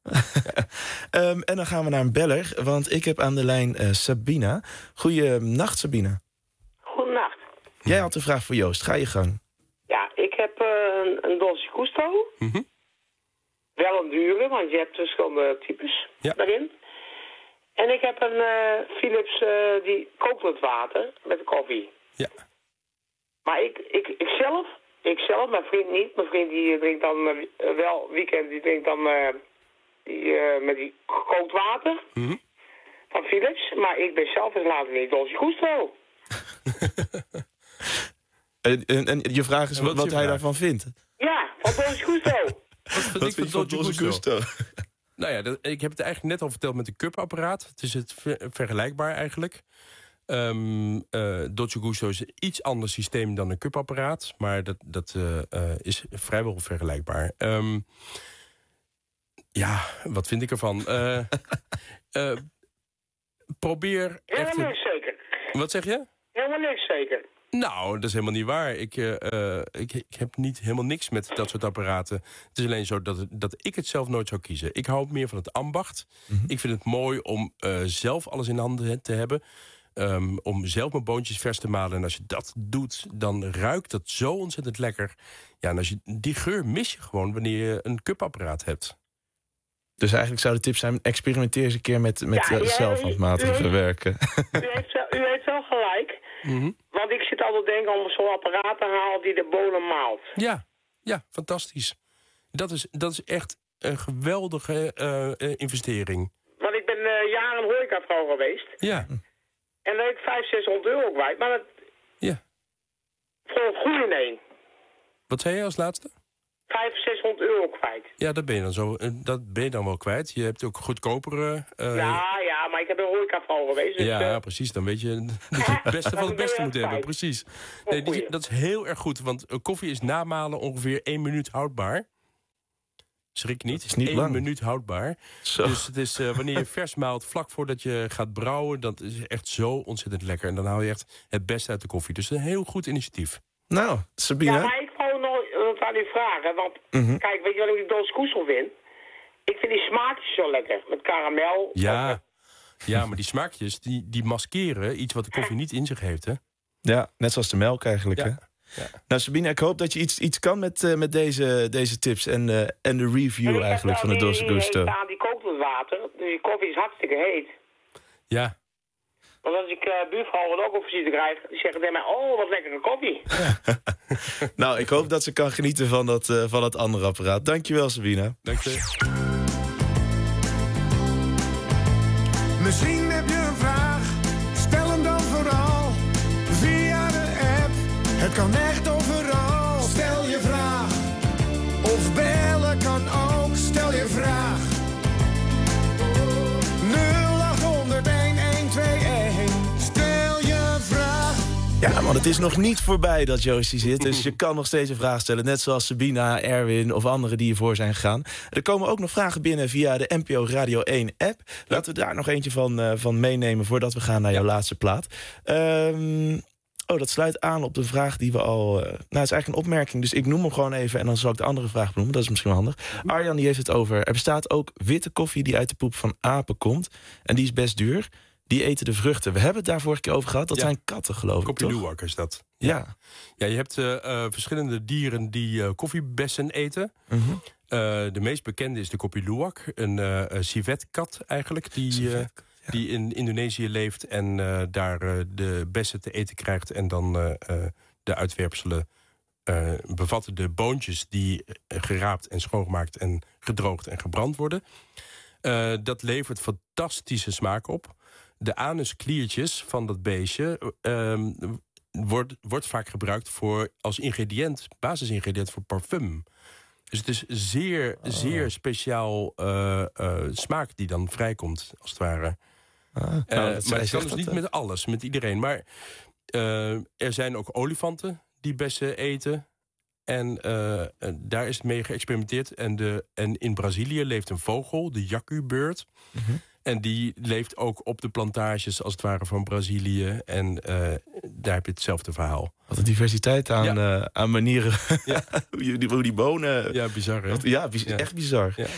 ja. um, en dan gaan we naar een beller. Want ik heb aan de lijn uh, Sabina. Goeienacht, Sabina. Goedenacht. Jij had een vraag voor Joost. Ga je gang. Ja, ik heb uh, een, een Dolce Gusto. Mm-hmm. Wel een dure, want je hebt verschillende types ja. daarin. En ik heb een uh, Philips uh, die kookwater met de koffie. Ja. Maar ik, ik, ik zelf, ik zelf, mijn vriend niet. Mijn vriend die drinkt dan uh, wel weekend, die drinkt dan uh, die, uh, met die gekookt water mm-hmm. van Philips. Maar ik ben zelf eens later niet Dolce Gusto. En, en, en je vraag is En wat wat, is je hij vraag? daarvan vindt. Ja, van Dolce Gusto. Wat vind Wat ik vind je van Dolce Gusto? Nou ja, dat, ik heb het eigenlijk net al verteld met de cupapparaat. Het is het ver- vergelijkbaar eigenlijk. Um, uh, Dolce Gusto is een iets ander systeem dan een cupapparaat. Maar dat, dat uh, uh, is vrijwel vergelijkbaar. Um, ja, wat vind ik ervan? Uh, uh, probeer echt... Helemaal niks zeker. Wat zeg je? Helemaal niks zeker. Nou, dat is helemaal niet waar. Ik, uh, uh, ik, ik heb niet helemaal niks met dat soort apparaten. Het is alleen zo dat, het, dat ik het zelf nooit zou kiezen. Ik hou meer van het ambacht. Mm-hmm. Ik vind het mooi om uh, zelf alles in handen te hebben. Um, om zelf mijn boontjes vers te malen. En als je dat doet, dan ruikt dat zo ontzettend lekker. Ja, en als je, die geur mis je gewoon wanneer je een cupapparaat hebt. Dus eigenlijk zou de tip zijn, experimenteer eens een keer met, met Ja, uh, ja, zelfhandmatig u- u- werken. U heeft, wel- u heeft wel gelijk. Mm-hmm. Want ik zit altijd te denken om zo'n apparaat te halen die de bonen maalt. Ja, ja, fantastisch. Dat is, dat is echt een geweldige uh, uh, investering. Want ik ben uh, jaren horecavrouw geweest. Ja. En dan heb ik vijfhonderd, zeshonderd euro kwijt. Maar dat... Ja. Voor een goede nee. Wat zei je als laatste? vijfhonderd, zeshonderd euro kwijt. Ja, dat ben je dan zo. Dat ben je dan wel kwijt. Je hebt ook goedkopere. Uh, ja, ja, maar ik heb een horecavrouw geweest. Dus, ja, uh... precies. Dan weet je dat je het beste van het beste moet hebben. Precies. Nee, die, dat is heel erg goed. Want koffie is namalen ongeveer één minuut houdbaar. Schrik niet. Het is niet Eén lang. minuut houdbaar. Zo. Dus het is uh, wanneer je vers maalt, vlak voordat je gaat brouwen, dat is echt zo ontzettend lekker. En dan haal je echt het beste uit de koffie. Dus een heel goed initiatief. Nou, Sabine. Ja, maar ik wou nog wat aan u vragen. Want Mm-hmm. kijk, weet je wat ik Dolce Gusto vind? Ik vind die smaakjes zo lekker. Met karamel. Ja, ja, maar die smaakjes, die, die maskeren iets wat de koffie niet in zich heeft, hè? Ja, net zoals de melk eigenlijk, Ja. hè? Ja. Nou, Sabine, ik hoop dat je iets, iets kan met, uh, met deze, deze tips en, uh, en de review eigenlijk van de Dolce Gusto. Die, die kookt het water, dus die koffie is hartstikke heet. Ja. Want als ik uh, buurvrouwen ook op visite krijg, die zeggen tegen mij, oh, wat lekkere koffie. Nou, ik hoop dat ze kan genieten van dat, uh, van dat andere apparaat. Dankjewel, Sabine. Dank je. Misschien heb je een vraag, stel hem dan vooral via de app. Het kan echt overal. Stel je vraag, of bellen kan ook. Stel je vraag. nul acht honderd elf tweeëntwintig. Stel je vraag. Ja, want het is nog niet voorbij dat Joostie zit. Dus je kan nog steeds een vraag stellen. Net zoals Sabina, Erwin of anderen die hiervoor zijn gegaan. Er komen ook nog vragen binnen via de N P O Radio één app. Laten we daar nog eentje van, uh, van meenemen voordat we gaan naar jouw ja. laatste plaat. Um, oh, dat sluit aan op de vraag die we al... Uh, nou, het is eigenlijk een opmerking, dus ik noem hem gewoon even... en dan zal ik de andere vraag benoemen, dat is misschien wel handig. Arjan die heeft het over... er bestaat ook witte koffie die uit de poep van apen komt. En die is best duur. Die eten de vruchten. We hebben het daar vorige keer over gehad. Dat ja. zijn katten, geloof ik, Koppie toch? Luwak is dat. Ja. Ja, ja je hebt uh, uh, verschillende dieren die uh, koffiebessen eten. Mm-hmm. Uh, de meest bekende is de koppie Luwak. Een uh, civetkat eigenlijk. Die, uh, ja. die in Indonesië leeft en uh, daar uh, de bessen te eten krijgt. En dan uh, uh, de uitwerpselen uh, bevatten de boontjes die geraapt en schoongemaakt en gedroogd en gebrand worden. Uh, dat levert fantastische smaak op. De anuskliertjes van dat beestje um, wordt, wordt vaak gebruikt voor, als ingrediënt, basisingrediënt voor parfum. Dus het is zeer, oh. zeer speciaal uh, uh, smaak die dan vrijkomt, als het ware. Ah, uh, nou, maar het kan dus dat, niet uh... met alles, met iedereen. Maar uh, er zijn ook olifanten die bessen eten. En uh, daar is het mee geëxperimenteerd. En, de, en in Brazilië leeft een vogel, de jacu-beurt. Mm-hmm. En die leeft ook op de plantages, als het ware, van Brazilië. En uh, daar heb je hetzelfde verhaal. Wat een diversiteit aan, ja. uh, aan manieren. Ja. hoe, die, hoe die bonen... Ja, bizar, hè? Ja, biz- ja. echt bizar. Ja.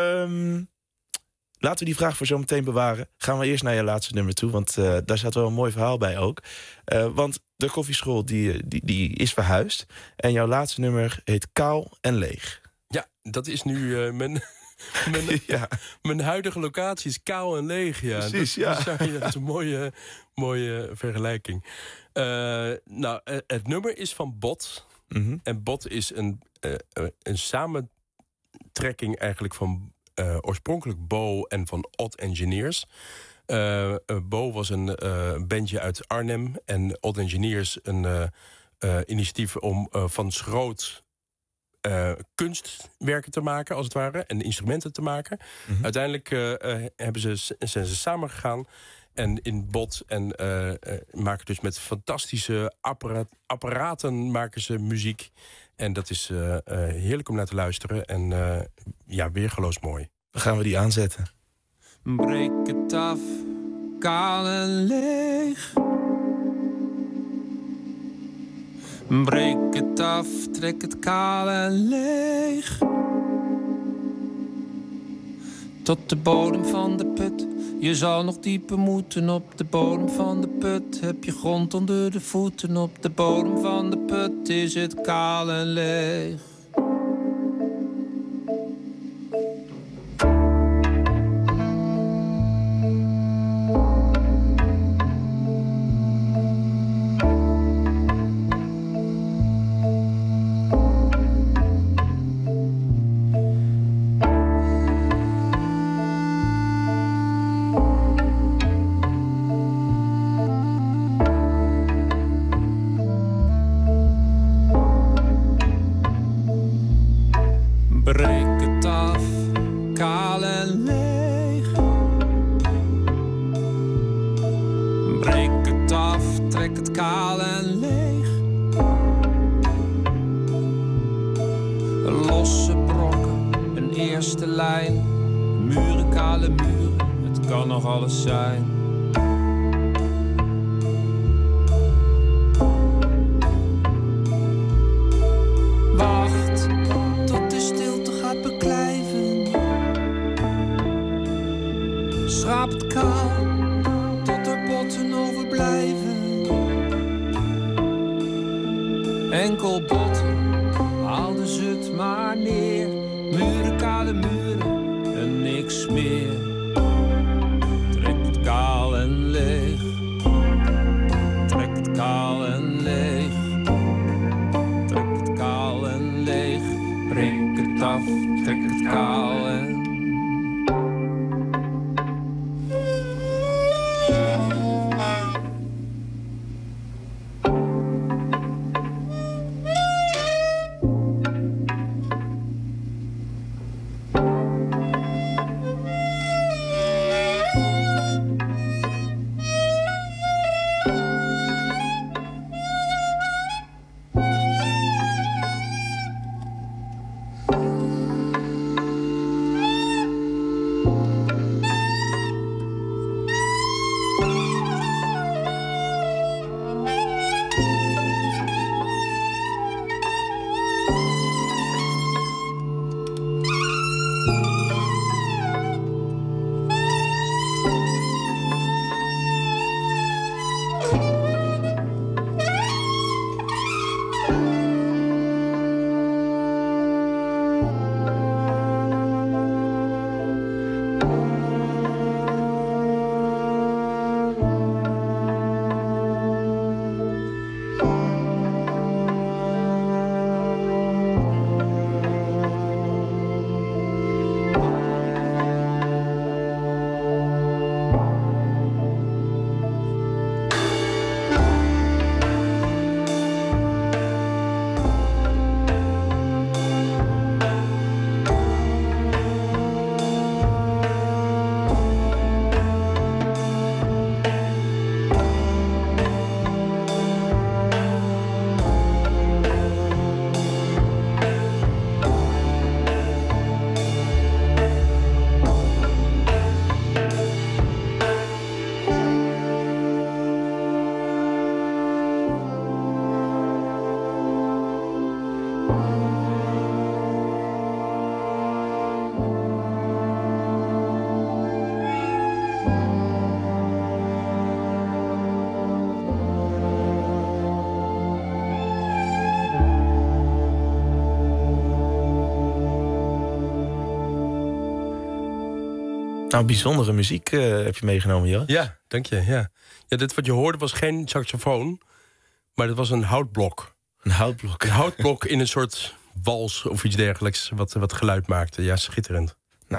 Um, laten we die vraag voor zo meteen bewaren. Gaan we eerst naar je laatste nummer toe. Want uh, daar staat wel een mooi verhaal bij ook. Uh, want de koffieschool die, die, die is verhuisd. En jouw laatste nummer heet Kaal en Leeg. Ja, dat is nu uh, mijn... Mijn, ja. mijn huidige locatie is kaal en leeg. Ja. Precies, dat, ja. Dat, is, dat is een mooie, mooie vergelijking. Uh, nou, uh, het nummer is van Bot. Mm-hmm. En Bot is een, uh, een samentrekking eigenlijk van uh, oorspronkelijk Bo en van Odd Engineers. Uh, uh, Bo was een uh, bandje uit Arnhem en Odd Engineers een... Uh, uh, initiatief om uh, van schroot uh, kunstwerken te maken, als het ware, en instrumenten te maken. Mm-hmm. Uiteindelijk uh, uh, hebben ze, zijn ze samengegaan en in Bot en uh, uh, maken dus met fantastische apparaat, apparaten maken ze muziek. En dat is uh, uh, heerlijk om naar te luisteren en uh, ja, weergeloos mooi. Dan gaan we die aanzetten. Breek het af, kaal en leeg. Breek het af, trek het kaal en leeg. Tot de bodem van de put. Je zal nog dieper moeten. Op de bodem van de put heb je grond onder de voeten. Op de bodem van de put is het kaal en leeg. Breek het af, kaal en leeg. Breek het af, trek het kaal en leeg. Losse brokken, een eerste lijn. Muren, kale muren, het kan nog alles zijn. Wacht tot de stilte gaat beklijven. Schraap het kaal tot er botten overblijven. Enkel botten, haalden ze het maar neer. Muren, kale muren en niks meer. Trek het kaal en leeg. Trek het kaal en leeg. Trek het kaal en leeg. Breek het af, trek het kaal en... Nou, bijzondere muziek uh, heb je meegenomen, Jas. Ja, dank je. Ja. Ja, dit wat je hoorde was geen saxofoon, maar dat was een houtblok. Een houtblok? Een houtblok in een soort wals of iets dergelijks, wat, wat geluid maakte. Ja, schitterend. Nou, ja.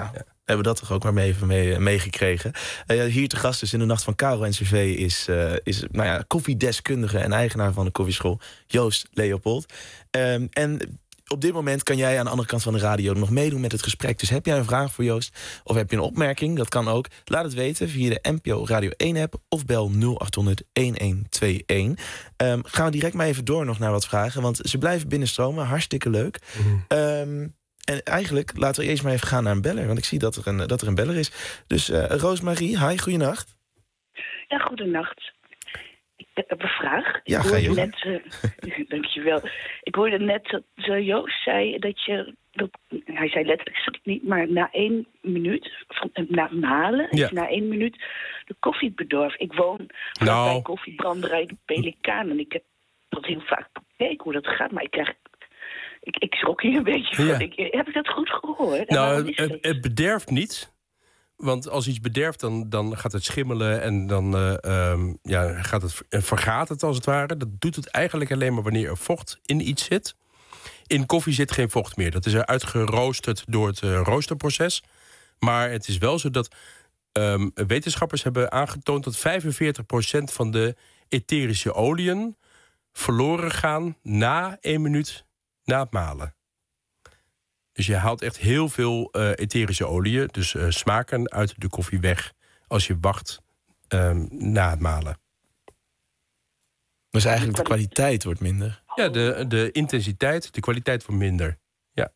hebben we dat toch ook maar mee even mee, meegekregen. Uh, hier te gast dus in de Nacht van Caro N C V is, uh, is nou ja, koffiedeskundige en eigenaar van de koffieschool Joost Leopold. Um, en op dit moment kan jij aan de andere kant van de radio nog meedoen met het gesprek. Dus heb jij een vraag voor Joost of heb je een opmerking, dat kan ook. Laat het weten via de N P O Radio één app of bel nul acht honderd een een twee een. Um, gaan we direct maar even door nog naar wat vragen, want ze blijven binnenstromen. Hartstikke leuk. Mm. Um, en eigenlijk laten we eerst maar even gaan naar een beller, want ik zie dat er een, dat er een beller is. Dus uh, Roosmarie, hi, goeienacht. Ja, goedenacht. Ik heb een vraag. Ja, ik ga je hoorde net, uh, dankjewel. Ik hoorde net dat uh, Joost zei dat je, dat, hij zei letterlijk dat niet, maar na één minuut, van, na malen, ja. is na één minuut de koffie bedorf. Ik woon nou. bij koffiebranderij de Pelikaan en ik heb dat heel vaak bekeken hoe dat gaat, maar ik krijg... Ik, ik schrok hier een beetje van. Ja. Ik, heb ik dat goed gehoord? Nou, het, het, het bederft niet. Want als iets bederft, dan, dan gaat het schimmelen en dan uh, um, ja, gaat het, vergaat het als het ware. Dat doet het eigenlijk alleen maar wanneer er vocht in iets zit. In koffie zit geen vocht meer. Dat is eruit geroosterd door het uh, roosterproces. Maar het is wel zo dat um, wetenschappers hebben aangetoond dat vijfenveertig procent van de etherische oliën verloren gaan na één minuut na het malen. Dus je haalt echt heel veel uh, etherische oliën, dus uh, smaken uit de koffie weg als je wacht um, na het malen. Dus eigenlijk de kwaliteit wordt minder? Ja, de, de intensiteit, de kwaliteit wordt minder. Ja.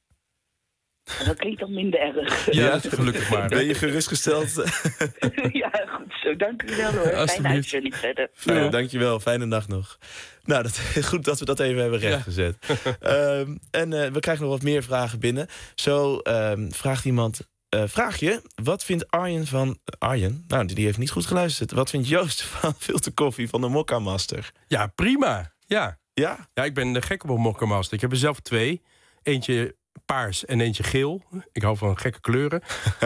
Dat klinkt dan minder erg. Ja, ja, gelukkig maar. Ben je gerustgesteld? Ja, goed zo. Dank u wel hoor. Fijne uitzending verder. Ja. Ja, dank je wel. Fijne dag nog. Nou, dat is goed dat we dat even hebben rechtgezet. Ja. um, en uh, we krijgen nog wat meer vragen binnen. Zo um, vraagt iemand... Uh, vraag je, wat vindt Arjen van... Arjen? Nou, die heeft niet goed geluisterd. Wat vindt Joost van filterkoffie van de Mokka Master? Ja, prima. Ja. Ja? Ja, ik ben gek op een Mokka Master. Ik heb er zelf twee. Eentje paars en eentje geel. Ik hou van gekke kleuren.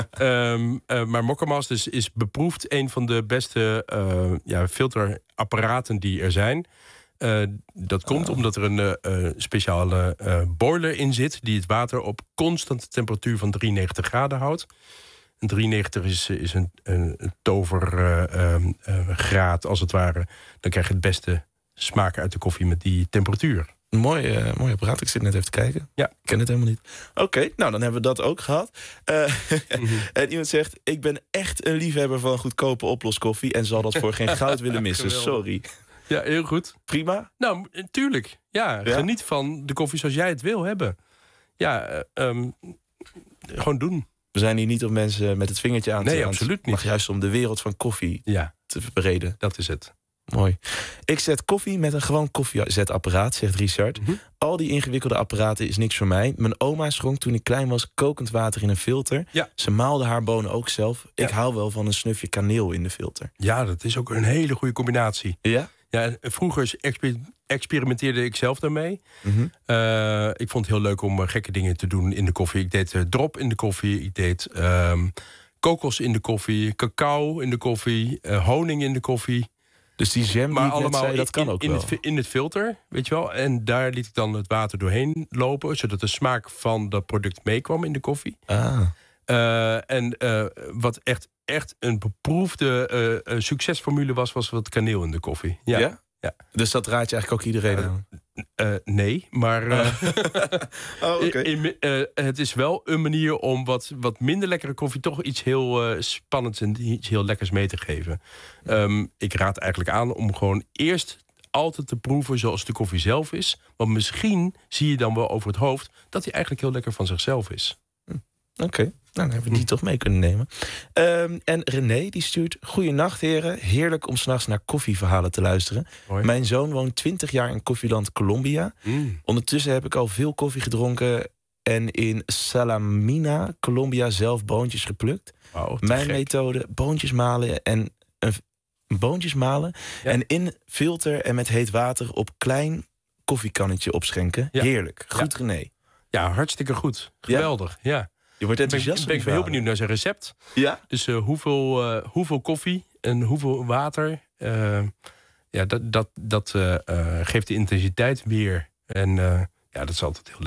um, uh, maar Mokka Master is, is beproefd een van de beste uh, ja, filterapparaten die er zijn. Uh, dat komt oh. omdat er een uh, speciale uh, boiler in zit die het water op constante temperatuur van drieënnegentig graden houdt. En drieënnegentig is, is een, een tovergraad, uh, uh, als het ware. Dan krijg je het beste smaak uit de koffie met die temperatuur. Mooi, uh, mooi apparaat. Ik zit net even te kijken. Ja. Ik ken het helemaal niet. Oké, okay, nou dan hebben we dat ook gehad. Uh, mm-hmm. En iemand zegt, ik ben echt een liefhebber van goedkope oploskoffie en zal dat voor geen goud willen missen. Sorry. Ja, heel goed. Prima? Nou, tuurlijk. Ja, ja, geniet van de koffie zoals jij het wil hebben. Ja, uh, um, gewoon doen. We zijn hier niet om mensen met het vingertje aan te... Nee, absoluut niet. Maar juist om de wereld van koffie ja. te verbreden. Dat is het. Mooi. Ik zet koffie met een gewoon koffiezetapparaat, zegt Richard. Mm-hmm. Al die ingewikkelde apparaten is niks voor mij. Mijn oma schonk toen ik klein was kokend water in een filter. Ja. Ze maalde haar bonen ook zelf. Ja. Ik hou wel van een snufje kaneel in de filter. Ja, dat is ook een hele goede combinatie. Ja? Ja, vroeger exper- experimenteerde ik zelf daarmee. Mm-hmm. Uh, ik vond het heel leuk om uh, gekke dingen te doen in de koffie. Ik deed uh, drop in de koffie. Ik deed uh, kokos in de koffie. Cacao in de koffie. Uh, honing in de koffie. Dus die jam, maar die allemaal zei, dat kan in, ook in wel. Het, in het filter, weet je wel. En daar liet ik dan het water doorheen lopen, zodat de smaak van dat product meekwam in de koffie. Ah. Uh, en uh, wat echt, echt een beproefde uh, succesformule was, was wat kaneel in de koffie. Ja? Ja? Ja. Dus dat raad je eigenlijk ook iedereen aan? Uh, uh, nee, maar uh, oh, okay. in, uh, het is wel een manier om wat, wat minder lekkere koffie toch iets heel uh, spannends en iets heel lekkers mee te geven. Um, ik raad eigenlijk aan om gewoon eerst altijd te proeven zoals de koffie zelf is. Want misschien zie je dan wel over het hoofd dat hij eigenlijk heel lekker van zichzelf is. Oké, okay. Nou, dan hebben we die hm. toch mee kunnen nemen. Um, en René die stuurt... Goeienacht heren, heerlijk om 's nachts naar koffieverhalen te luisteren. Hoi. Mijn zoon woont twintig jaar in koffieland Colombia. Mm. Ondertussen heb ik al veel koffie gedronken... en in Salamina, Colombia, zelf boontjes geplukt. Wow, Mijn gek. methode, boontjes malen en... Uh, boontjes malen ja. en in filter en met heet water... op klein koffiekannetje opschenken. Ja. Heerlijk. Goed, ja. René. Ja, hartstikke goed. Geweldig, ja. ja. Je wordt enthousiast. Ik ben, ben heel benieuwd naar zijn recept. Ja? Dus uh, hoeveel, uh, hoeveel koffie en hoeveel water... Uh, ja, dat, dat, dat uh, uh, geeft de intensiteit weer. En uh, ja, dat is altijd heel lekker.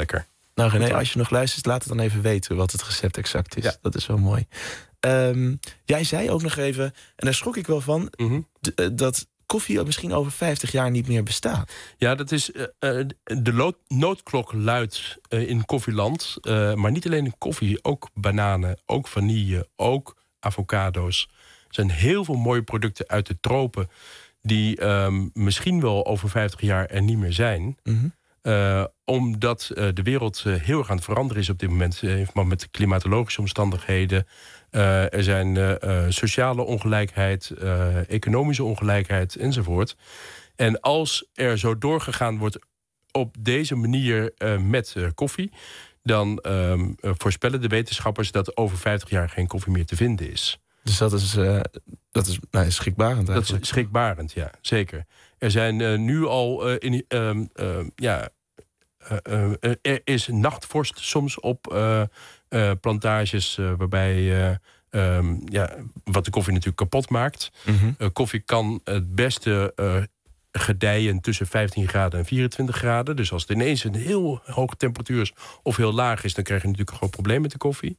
Nou René, als je nog luistert, laat het dan even weten wat het recept exact is. Ja. Dat is wel mooi. Um, jij zei ook nog even, en daar schrok ik wel van, mm-hmm. d- dat koffie misschien over vijftig jaar niet meer bestaat. Ja, dat is uh, uh, de lo- noodklok luidt uh, in koffieland. Uh, maar niet alleen in koffie, ook bananen, ook vanille, ook avocado's. Er zijn heel veel mooie producten uit de tropen die um, misschien wel over vijftig jaar er niet meer zijn. Mm-hmm. Uh, omdat uh, de wereld uh, heel erg aan het veranderen is op dit moment. Uh, maar met klimatologische omstandigheden. Uh, er zijn uh, uh, sociale ongelijkheid, uh, economische ongelijkheid enzovoort. En als er zo doorgegaan wordt op deze manier uh, met uh, koffie, dan uh, voorspellen de wetenschappers dat over vijftig jaar geen koffie meer te vinden is. Dus dat is, uh, dat is nou, schrikbarend eigenlijk. Dat is schrikbarend, ja, zeker. Er zijn uh, nu al uh, in, uh, uh, ja, uh, uh, er is nachtvorst soms op uh, uh, plantages uh, waarbij uh, um, ja, wat de koffie natuurlijk kapot maakt. Mm-hmm. Uh, koffie kan het beste uh, gedijen tussen vijftien graden en vierentwintig graden. Dus als het ineens een heel hoge temperatuur is of heel laag is, dan krijg je natuurlijk een groot probleem met de koffie.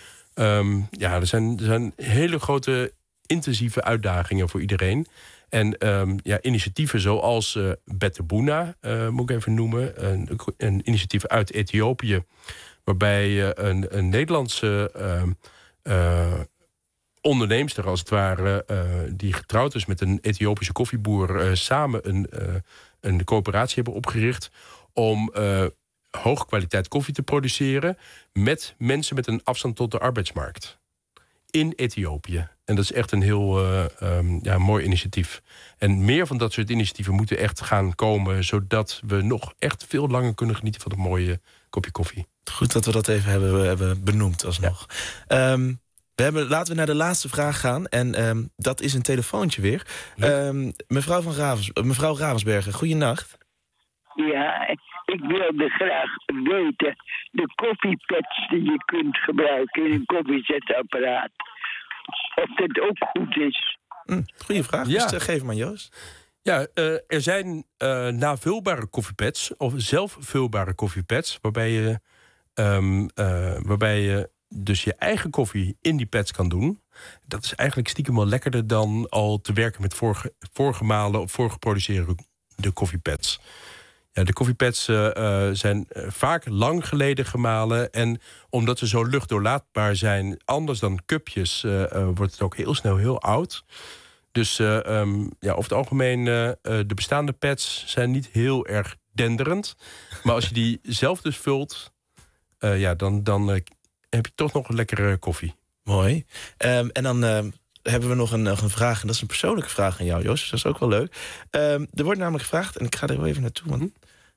Um, ja, er zijn, er zijn hele grote intensieve uitdagingen voor iedereen. En um, ja, initiatieven zoals uh, Better Buna, uh, moet ik even noemen. Een, een initiatief uit Ethiopië, waarbij uh, een, een Nederlandse uh, uh, onderneemster, als het ware, uh, die getrouwd is met een Ethiopische koffieboer, uh, samen een, uh, een coöperatie hebben opgericht om uh, hoge kwaliteit koffie te produceren met mensen met een afstand tot de arbeidsmarkt. In Ethiopië. En dat is echt een heel uh, um, ja, mooi initiatief. En meer van dat soort initiatieven moeten echt gaan komen, zodat we nog echt veel langer kunnen genieten van een mooie kopje koffie. Goed dat we dat even hebben, hebben benoemd alsnog. Ja. Um, we hebben, laten we naar de laatste vraag gaan. En um, dat is een telefoontje weer. Um, mevrouw, van Ravens, mevrouw Ravensbergen, goeienacht. Ja, ik wilde graag weten de koffiepads die je kunt gebruiken in een koffiezetapparaat. Of dat ook goed is. Mm, goeie vraag, ja. Dus uh, geef maar Joost. Ja, uh, er zijn uh, navulbare koffiepads of zelfvulbare koffiepads, waarbij je, um, uh, waarbij je dus je eigen koffie in die pads kan doen. Dat is eigenlijk stiekem wel lekkerder dan al te werken met voorge, voorgemalen of voorgeproduceerde koffiepads. Ja, de koffiepads uh, uh, zijn uh, vaak lang geleden gemalen. En omdat ze zo luchtdoorlaatbaar zijn, anders dan cupjes, uh, uh, wordt het ook heel snel heel oud. Dus uh, um, ja, over het algemeen, uh, uh, de bestaande pads zijn niet heel erg denderend. Maar als je die zelf dus vult, uh, ja, dan, dan uh, heb je toch nog een lekkere koffie. Mooi. Um, en dan Uh... hebben we nog een, nog een vraag. En dat is een persoonlijke vraag aan jou, Joost. Dus dat is ook wel leuk. Um, er wordt namelijk gevraagd, en ik ga er wel even naartoe, want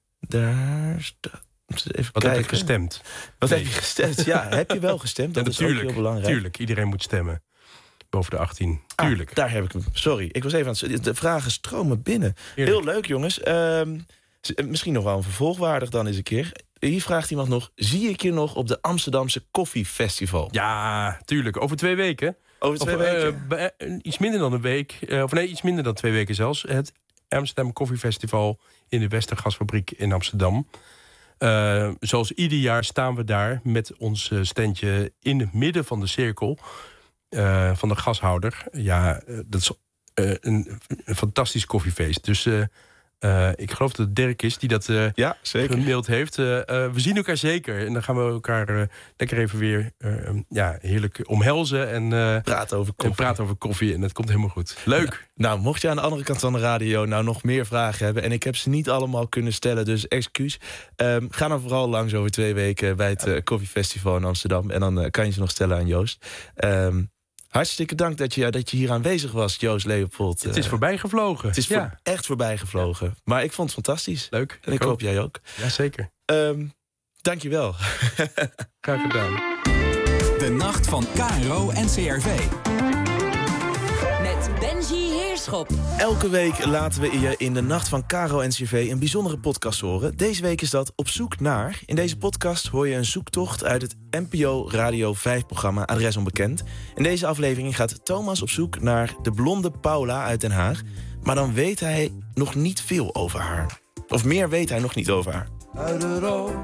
daar staat. Even Wat kijken. heb je gestemd? Wat nee. heb je gestemd? Ja, heb je wel gestemd? Dat ja, is ook heel belangrijk. Tuurlijk, iedereen moet stemmen. Boven de achttien. Tuurlijk. Ah, daar heb ik hem. Sorry, ik was even aan het. De vragen stromen binnen. Heerlijk. Heel leuk, jongens. Um, misschien nog wel een vervolgwaardig dan eens een keer. Hier vraagt iemand nog: zie ik je nog op de Amsterdamse Koffiefestival? Ja, tuurlijk. Over twee weken. Over twee of, weken? Uh, iets minder dan een week. Uh, of nee, iets minder dan twee weken zelfs. Het Amsterdam Koffiefestival in de Westergasfabriek in Amsterdam. Uh, zoals ieder jaar staan we daar met ons standje in het midden van de cirkel uh, van de gashouder. Ja, uh, dat is uh, een, een fantastisch koffiefeest. Dus Uh, Uh, ik geloof dat het Dirk is die dat uh, ja, zeker. gemaild heeft. Uh, uh, we zien elkaar zeker. En dan gaan we elkaar uh, lekker even weer uh, ja, heerlijk omhelzen. En uh, praten over koffie. En praten over koffie. En dat komt helemaal goed. Leuk. Ja. Nou, mocht je aan de andere kant van de radio nou nog meer vragen hebben, en ik heb ze niet allemaal kunnen stellen, dus excuus. Um, ga dan vooral langs over twee weken bij het uh, Koffiefestival in Amsterdam. En dan uh, kan je ze nog stellen aan Joost. Um, Hartstikke dank dat je, dat je hier aanwezig was, Joost Leopold. Het is voorbij gevlogen. Het is ja. voor, echt voorbij gevlogen. Maar ik vond het fantastisch. Leuk. En ik, ik hoop jij ook. Jazeker. Um, dank je wel. Graag gedaan. De nacht van K R O en C R V. Met Benji Heerschop. Elke week laten we je in de nacht van K R O en C R V een bijzondere podcast horen. Deze week is dat Op zoek naar. In deze podcast hoor je een zoektocht uit het N P O Radio vijf-programma Adres Onbekend. In deze aflevering gaat Thomas op zoek naar de blonde Paula uit Den Haag. Maar dan weet hij nog niet veel over haar. Of meer weet hij nog niet over haar. Uit het oog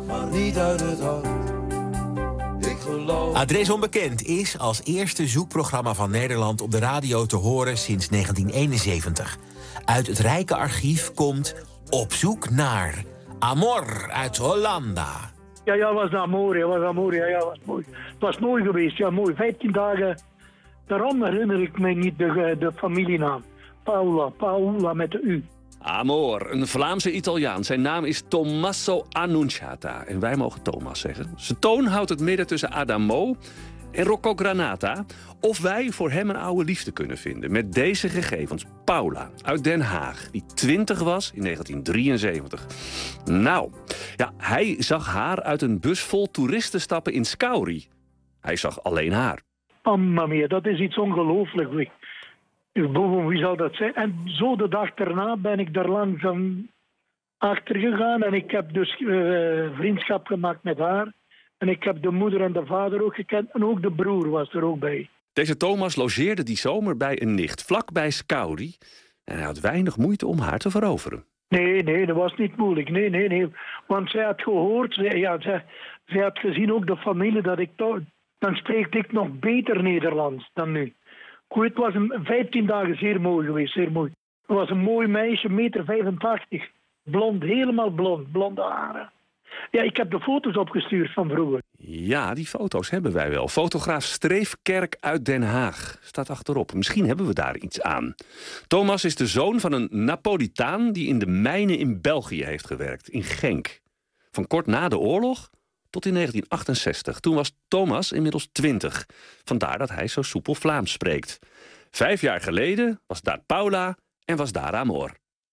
maar niet uit het hart. Ik geloof... Adres Onbekend is als eerste zoekprogramma van Nederland op de radio te horen sinds negentien eenenzeventig. Uit het rijke archief komt Op zoek naar Amor uit Hollanda. Ja, ja, was Amor, ja, was Amor, ja, ja, was mooi. Het was mooi geweest, ja, mooi. vijftien dagen, daarom herinner ik me niet de, de familienaam. Paula, Paula met de U. Amor, een Vlaamse Italiaan. Zijn naam is Tommaso Annunciata. En wij mogen Thomas zeggen. Zijn toon houdt het midden tussen Adamo en Rocco Granata. Of wij voor hem een oude liefde kunnen vinden. Met deze gegevens. Paula uit Den Haag, die twintig was in negentien drieënzeventig. Nou, ja, hij zag haar uit een bus vol toeristen stappen in Scauri. Hij zag alleen haar. Mamma mia, dat is iets ongelooflijk. Wie zou dat zijn? En zo de dag daarna ben ik daar langzaam achter gegaan. En ik heb dus uh, vriendschap gemaakt met haar. En ik heb de moeder en de vader ook gekend. En ook de broer was er ook bij. Deze Thomas logeerde die zomer bij een nicht, vlakbij Scauri. En hij had weinig moeite om haar te veroveren. Nee, nee, dat was niet moeilijk. Nee, nee, nee. Want zij had gehoord, zij, ja, zij, zij had gezien ook de familie dat ik toch... Dan spreekte ik nog beter Nederlands dan nu. Goed, het was een vijftien dagen zeer mooi geweest, zeer mooi. Het was een mooi meisje, een meter vijfentachtig. Blond, helemaal blond, blonde haren. Ja, ik heb de foto's opgestuurd van vroeger. Ja, die foto's hebben wij wel. Fotograaf Streefkerk uit Den Haag staat achterop. Misschien hebben we daar iets aan. Thomas is de zoon van een Napolitaan die in de mijnen in België heeft gewerkt, in Genk. Van kort na de oorlog tot in negentien achtenzestig. Toen was Thomas inmiddels twintig. Vandaar dat hij zo soepel Vlaams spreekt. Vijf jaar geleden was daar Paula en was daar Amor.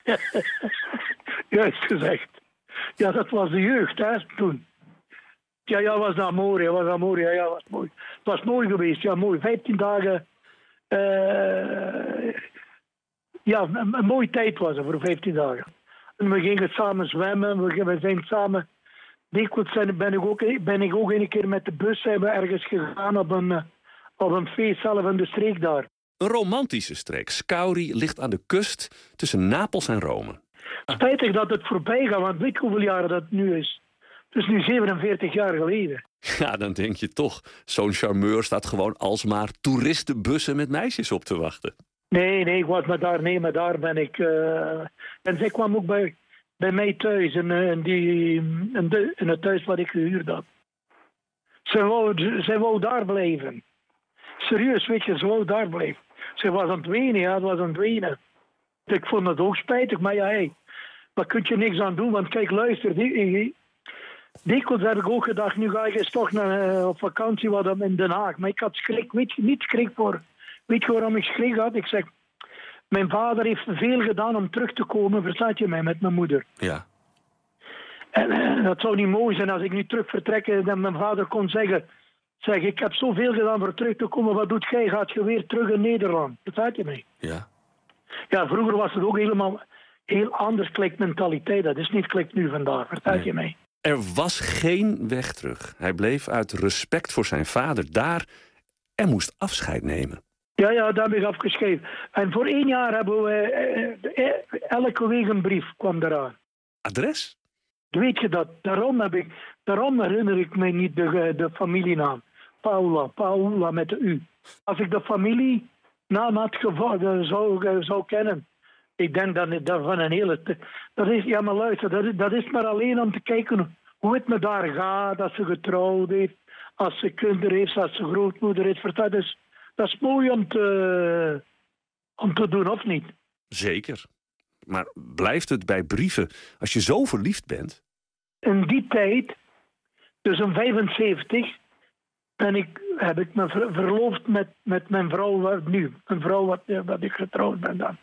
Juist gezegd. Ja, dat was de jeugd, hè, toen. Ja, ja, was Amor, ja, was Amor, ja, ja, was mooi. Het was mooi geweest, ja, mooi. Vijftien dagen... Uh, ja, een, een mooie tijd was er voor vijftien dagen. En we gingen samen zwemmen, we, we zijn samen... Dikwijls ben ik, ook, ben ik ook een keer met de bus zijn we ergens gegaan op een, op een feest zelf in de streek daar. Een romantische streek. Scauri ligt aan de kust tussen Napels en Rome. Spijtig dat het voorbij gaat, want weet je hoeveel jaren dat nu is? Het is nu zevenenveertig jaar geleden. Ja, dan denk je toch, zo'n charmeur staat gewoon alsmaar toeristenbussen met meisjes op te wachten. Nee, nee, ik was maar daar, nee, maar daar ben ik... Uh... En zij kwam ook bij... Bij mij thuis, in, in, die, in, de, in het thuis wat ik gehuurd had. Ze wou, ze wou daar blijven. Serieus, weet je, ze wou daar blijven. Ze was aan het wenen, ja, het was aan het wenen. Ik vond het ook spijtig, maar ja, hey, daar kun je niks aan doen. Want kijk, luister, die, dikwijls heb ik ook gedacht, nu ga ik eens toch naar, uh, op vakantie wat in Den Haag. Maar ik had schrik, weet je, niet schrik voor. Weet je waarom ik schrik had? Ik zeg... Mijn vader heeft veel gedaan om terug te komen, verstaat je mij, met mijn moeder. Ja. En uh, dat zou niet mooi zijn als ik nu terug vertrek en mijn vader kon zeggen... Zeg, ik heb zoveel gedaan voor terug te komen, wat doet jij? Gaat je weer terug in Nederland? Verstaat je mij? Ja. Ja, vroeger was het ook helemaal heel anders klikmentaliteit. Dat is niet klik nu vandaag, verstaat nee. je mij? Er was geen weg terug. Hij bleef uit respect voor zijn vader daar en moest afscheid nemen. Ja, ja, daar heb ik afgeschreven. En voor één jaar hebben we... Eh, eh, elke week een brief kwam eraan. Adres? Weet je dat? Daarom, heb ik, daarom herinner ik me niet de, de familienaam. Paula, Paula met de U. Als ik de familienaam had gevonden, zou, zou kennen... Ik denk dat dat van een hele... Dat is, ja, maar luister, dat is, dat is maar alleen om te kijken hoe het me daar gaat. Als ze getrouwd heeft, als ze kinderen heeft, als ze grootmoeder heeft. Dat is... Dat is mooi om te, om te doen, of niet? Zeker. Maar blijft het bij brieven als je zo verliefd bent? In die tijd, dus in vijfenzeventig, ben ik, heb ik me ver, verloofd met, met mijn vrouw nu. Een vrouw wat, wat ik getrouwd ben dan.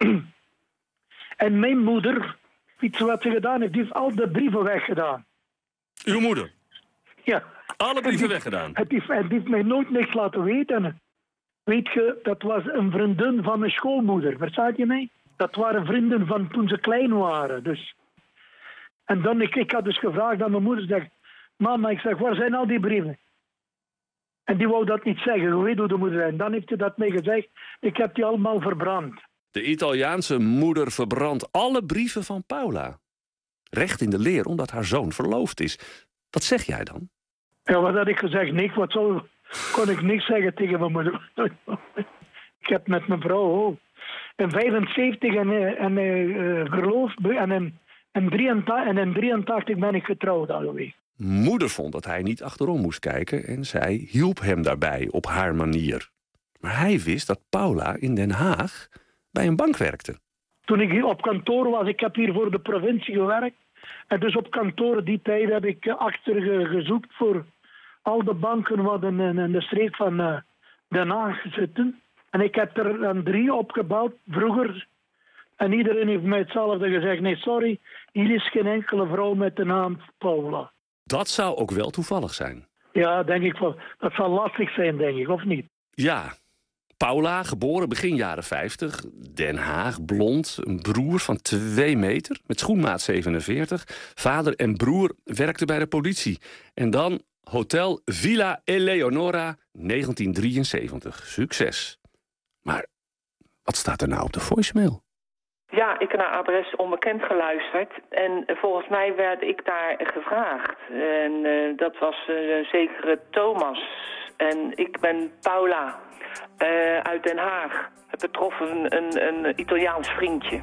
En mijn moeder, iets wat ze gedaan heeft, die heeft al de brieven weggedaan. Uw moeder? Ja. Alle brieven die, weggedaan? Het heeft, het heeft mij nooit niks laten weten. Weet je, dat was een vriendin van mijn schoolmoeder. Verstaat je mij? Dat waren vrienden van toen ze klein waren. Dus. En dan, ik, ik had dus gevraagd aan mijn moeder. Zeg, mama, ik zeg, waar zijn al die brieven? En die wou dat niet zeggen. Je weet hoe de moeder is. En dan heeft hij dat mij gezegd. Ik heb die allemaal verbrand. De Italiaanse moeder verbrandt alle brieven van Paula. Recht in de leer omdat haar zoon verloofd is. Wat zeg jij dan? Ja, wat had ik gezegd? Niks. Wat zou, kon ik niks zeggen tegen mijn moeder. Ik heb met mijn vrouw ook. In vijfenzeventig en, en uh, verloofd en in, in, drieëntachtig, en in drieëntachtig ben ik getrouwd alweer. Moeder vond dat hij niet achterom moest kijken en zij hielp hem daarbij op haar manier. Maar hij wist dat Paula in Den Haag bij een bank werkte. Toen ik hier op kantoor was, ik heb hier voor de provincie gewerkt. En dus op kantoor die tijd heb ik achter gezocht voor al de banken wat in, in de streek van uh, Den Haag zitten. En ik heb er dan drie opgebouwd vroeger. En iedereen heeft mij hetzelfde gezegd. Nee, sorry, hier is geen enkele vrouw met de naam Paula. Dat zou ook wel toevallig zijn. Ja, denk ik wel. Dat zal lastig zijn, denk ik, of niet? Ja. Paula, geboren begin jaren vijftig, Den Haag, blond, een broer van twee meter, met schoenmaat zevenenveertig. Vader en broer werkten bij de politie. En dan Hotel Villa Eleonora, negentien drieënzeventig. Succes. Maar wat staat er nou op de voicemail? Ja, ik heb naar adres onbekend geluisterd. En volgens mij werd ik daar gevraagd. En uh, dat was uh, zekere Thomas. En ik ben Paula. Uh, uit Den Haag. Het betrof een, een, een Italiaans vriendje.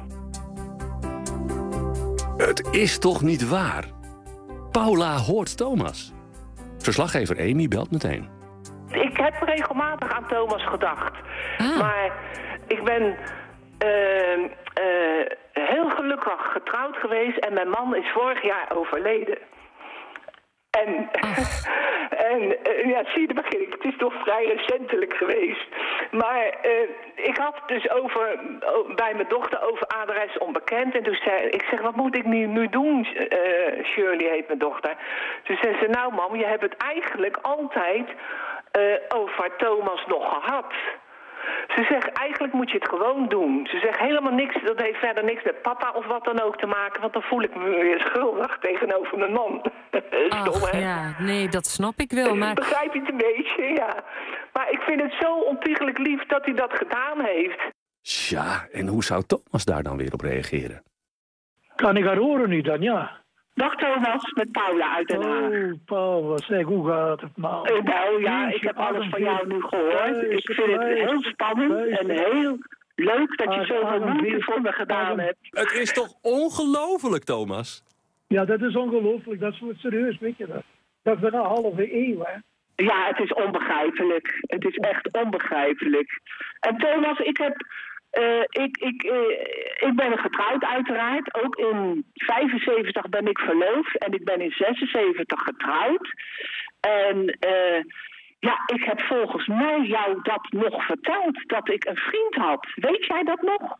Het is toch niet waar? Paula hoort Thomas. Verslaggever Amy belt meteen. Ik heb regelmatig aan Thomas gedacht. Ah. Maar ik ben uh, uh, heel gelukkig getrouwd geweest en mijn man is vorig jaar overleden. En, oh. en uh, ja, zie je, dan begin ik. Het is toch vrij recentelijk geweest. Maar uh, ik had dus over, uh, bij mijn dochter over adres onbekend. En toen zei ik, zeg, wat moet ik nu, nu doen? Uh, Shirley heet mijn dochter. Toen zei ze, nou mam, je hebt het eigenlijk altijd uh, over Thomas nog gehad. Ze zegt, eigenlijk moet je het gewoon doen. Ze zegt helemaal niks, dat heeft verder niks met papa of wat dan ook te maken. Want dan voel ik me weer schuldig tegenover mijn man. Stom, Ach, hè? Ja, nee, dat snap ik wel. Maar... Begrijp je het een beetje, ja. Maar ik vind het zo ontiegelijk lief dat hij dat gedaan heeft. Tja, en hoe zou Thomas daar dan weer op reageren? Kan ik haar horen nu dan, ja? Dag Thomas, met Paula uit Den Haag. Oh, Paula, zeg, hoe gaat het nou? Uh, nou ja, ik heb alles van jou nu gehoord. Ik vind het heel spannend en heel leuk dat je zoveel moeite voor me gedaan hebt. Het is toch ongelooflijk, Thomas? Ja, dat is ongelooflijk. Dat is voor serieus, weet je dat? Dat is een halve eeuw, hè? Ja, het is onbegrijpelijk. Het is echt onbegrijpelijk. En Thomas, ik heb... Uh, ik, ik, uh, ik ben getrouwd uiteraard. Ook in vijfenzeventig ben ik verloofd en ik ben in zesenzeventig getrouwd. En uh, ja, ik heb volgens mij jou dat nog verteld, dat ik een vriend had. Weet jij dat nog?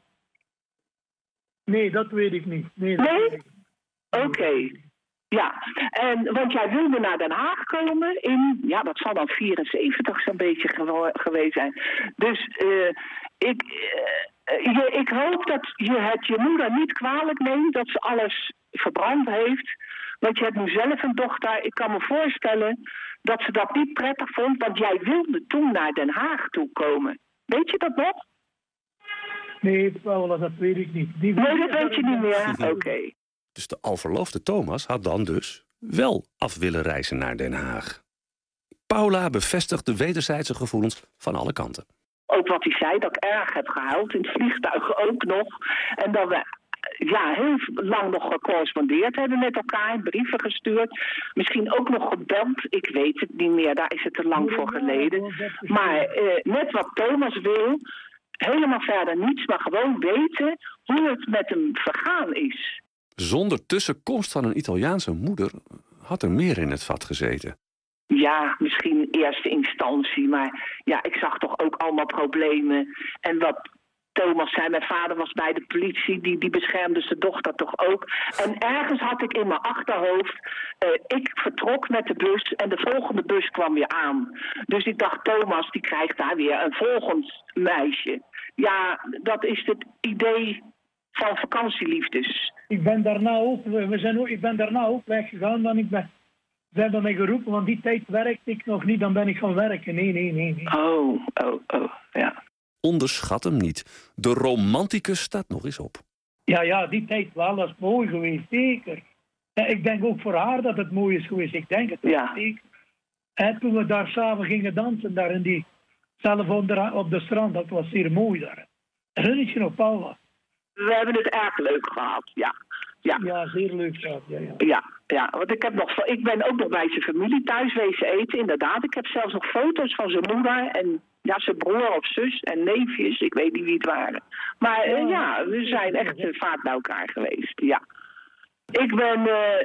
Nee, dat weet ik niet. Nee? nee? Oké. Okay. Ja, en, want jij wilde naar Den Haag komen in, ja, dat zal dan vierenzeventig zo'n beetje gewo- geweest zijn. Dus uh, ik, uh, je, ik hoop dat je het je moeder niet kwalijk neemt dat ze alles verbrand heeft. Want je hebt nu zelf een dochter. Ik kan me voorstellen dat ze dat niet prettig vond, want jij wilde toen naar Den Haag toe komen. Weet je dat nog? Nee, Paula, dat weet ik niet. Die nee, dat weet je niet meer? Oké. Okay. Dus de al verloofde Thomas had dan dus wel af willen reizen naar Den Haag. Paula bevestigt de wederzijdse gevoelens van alle kanten. Ook wat hij zei, dat ik erg heb gehuild, in het vliegtuig ook nog. En dat we ja, heel lang nog gecorrespondeerd hebben met elkaar, brieven gestuurd. Misschien ook nog gebeld, ik weet het niet meer, daar is het te lang voor geleden. Maar eh, net wat Thomas wil, helemaal verder niets, maar gewoon weten hoe het met hem vergaan is. Zonder tussenkomst van een Italiaanse moeder had er meer in het vat gezeten. Ja, misschien in eerste instantie, maar ja, ik zag toch ook allemaal problemen. En wat Thomas zei, mijn vader was bij de politie, die, die beschermde zijn dochter toch ook. En ergens had ik in mijn achterhoofd, uh, ik vertrok met de bus en de volgende bus kwam weer aan. Dus ik dacht, Thomas, die krijgt daar weer een volgend meisje. Ja, dat is het idee van vakantieliefdes. Ik ben daarna ook, we zijn ook, ik ben daarna ook weggegaan, want ik ben, ze hebben mij geroepen, want die tijd werkte ik nog niet, dan ben ik gaan werken. Nee, nee, nee. nee. Oh, oh, oh, ja. Onderschat hem niet. De romanticus staat nog eens op. Ja, ja, die tijd wel, dat is mooi geweest, zeker. Ja, ik denk ook voor haar dat het mooi is geweest. Ik denk het. Ja. Ik, en toen we daar samen gingen dansen, daar in die, zelf onder, op de strand, dat was hier mooi daar. Herinner je nog, Paula? We hebben het erg leuk gehad, ja. Ja, ja zeer leuk gehad, ja, ja. Ja, ja, want ik, heb nog, ik ben ook nog bij zijn familie thuis wezen eten, inderdaad. Ik heb zelfs nog foto's van zijn moeder en ja, zijn broer of zus en neefjes. Ik weet niet wie het waren. Maar uh, ja, we zijn echt uh, vaak bij elkaar geweest, ja. Ik ben, uh,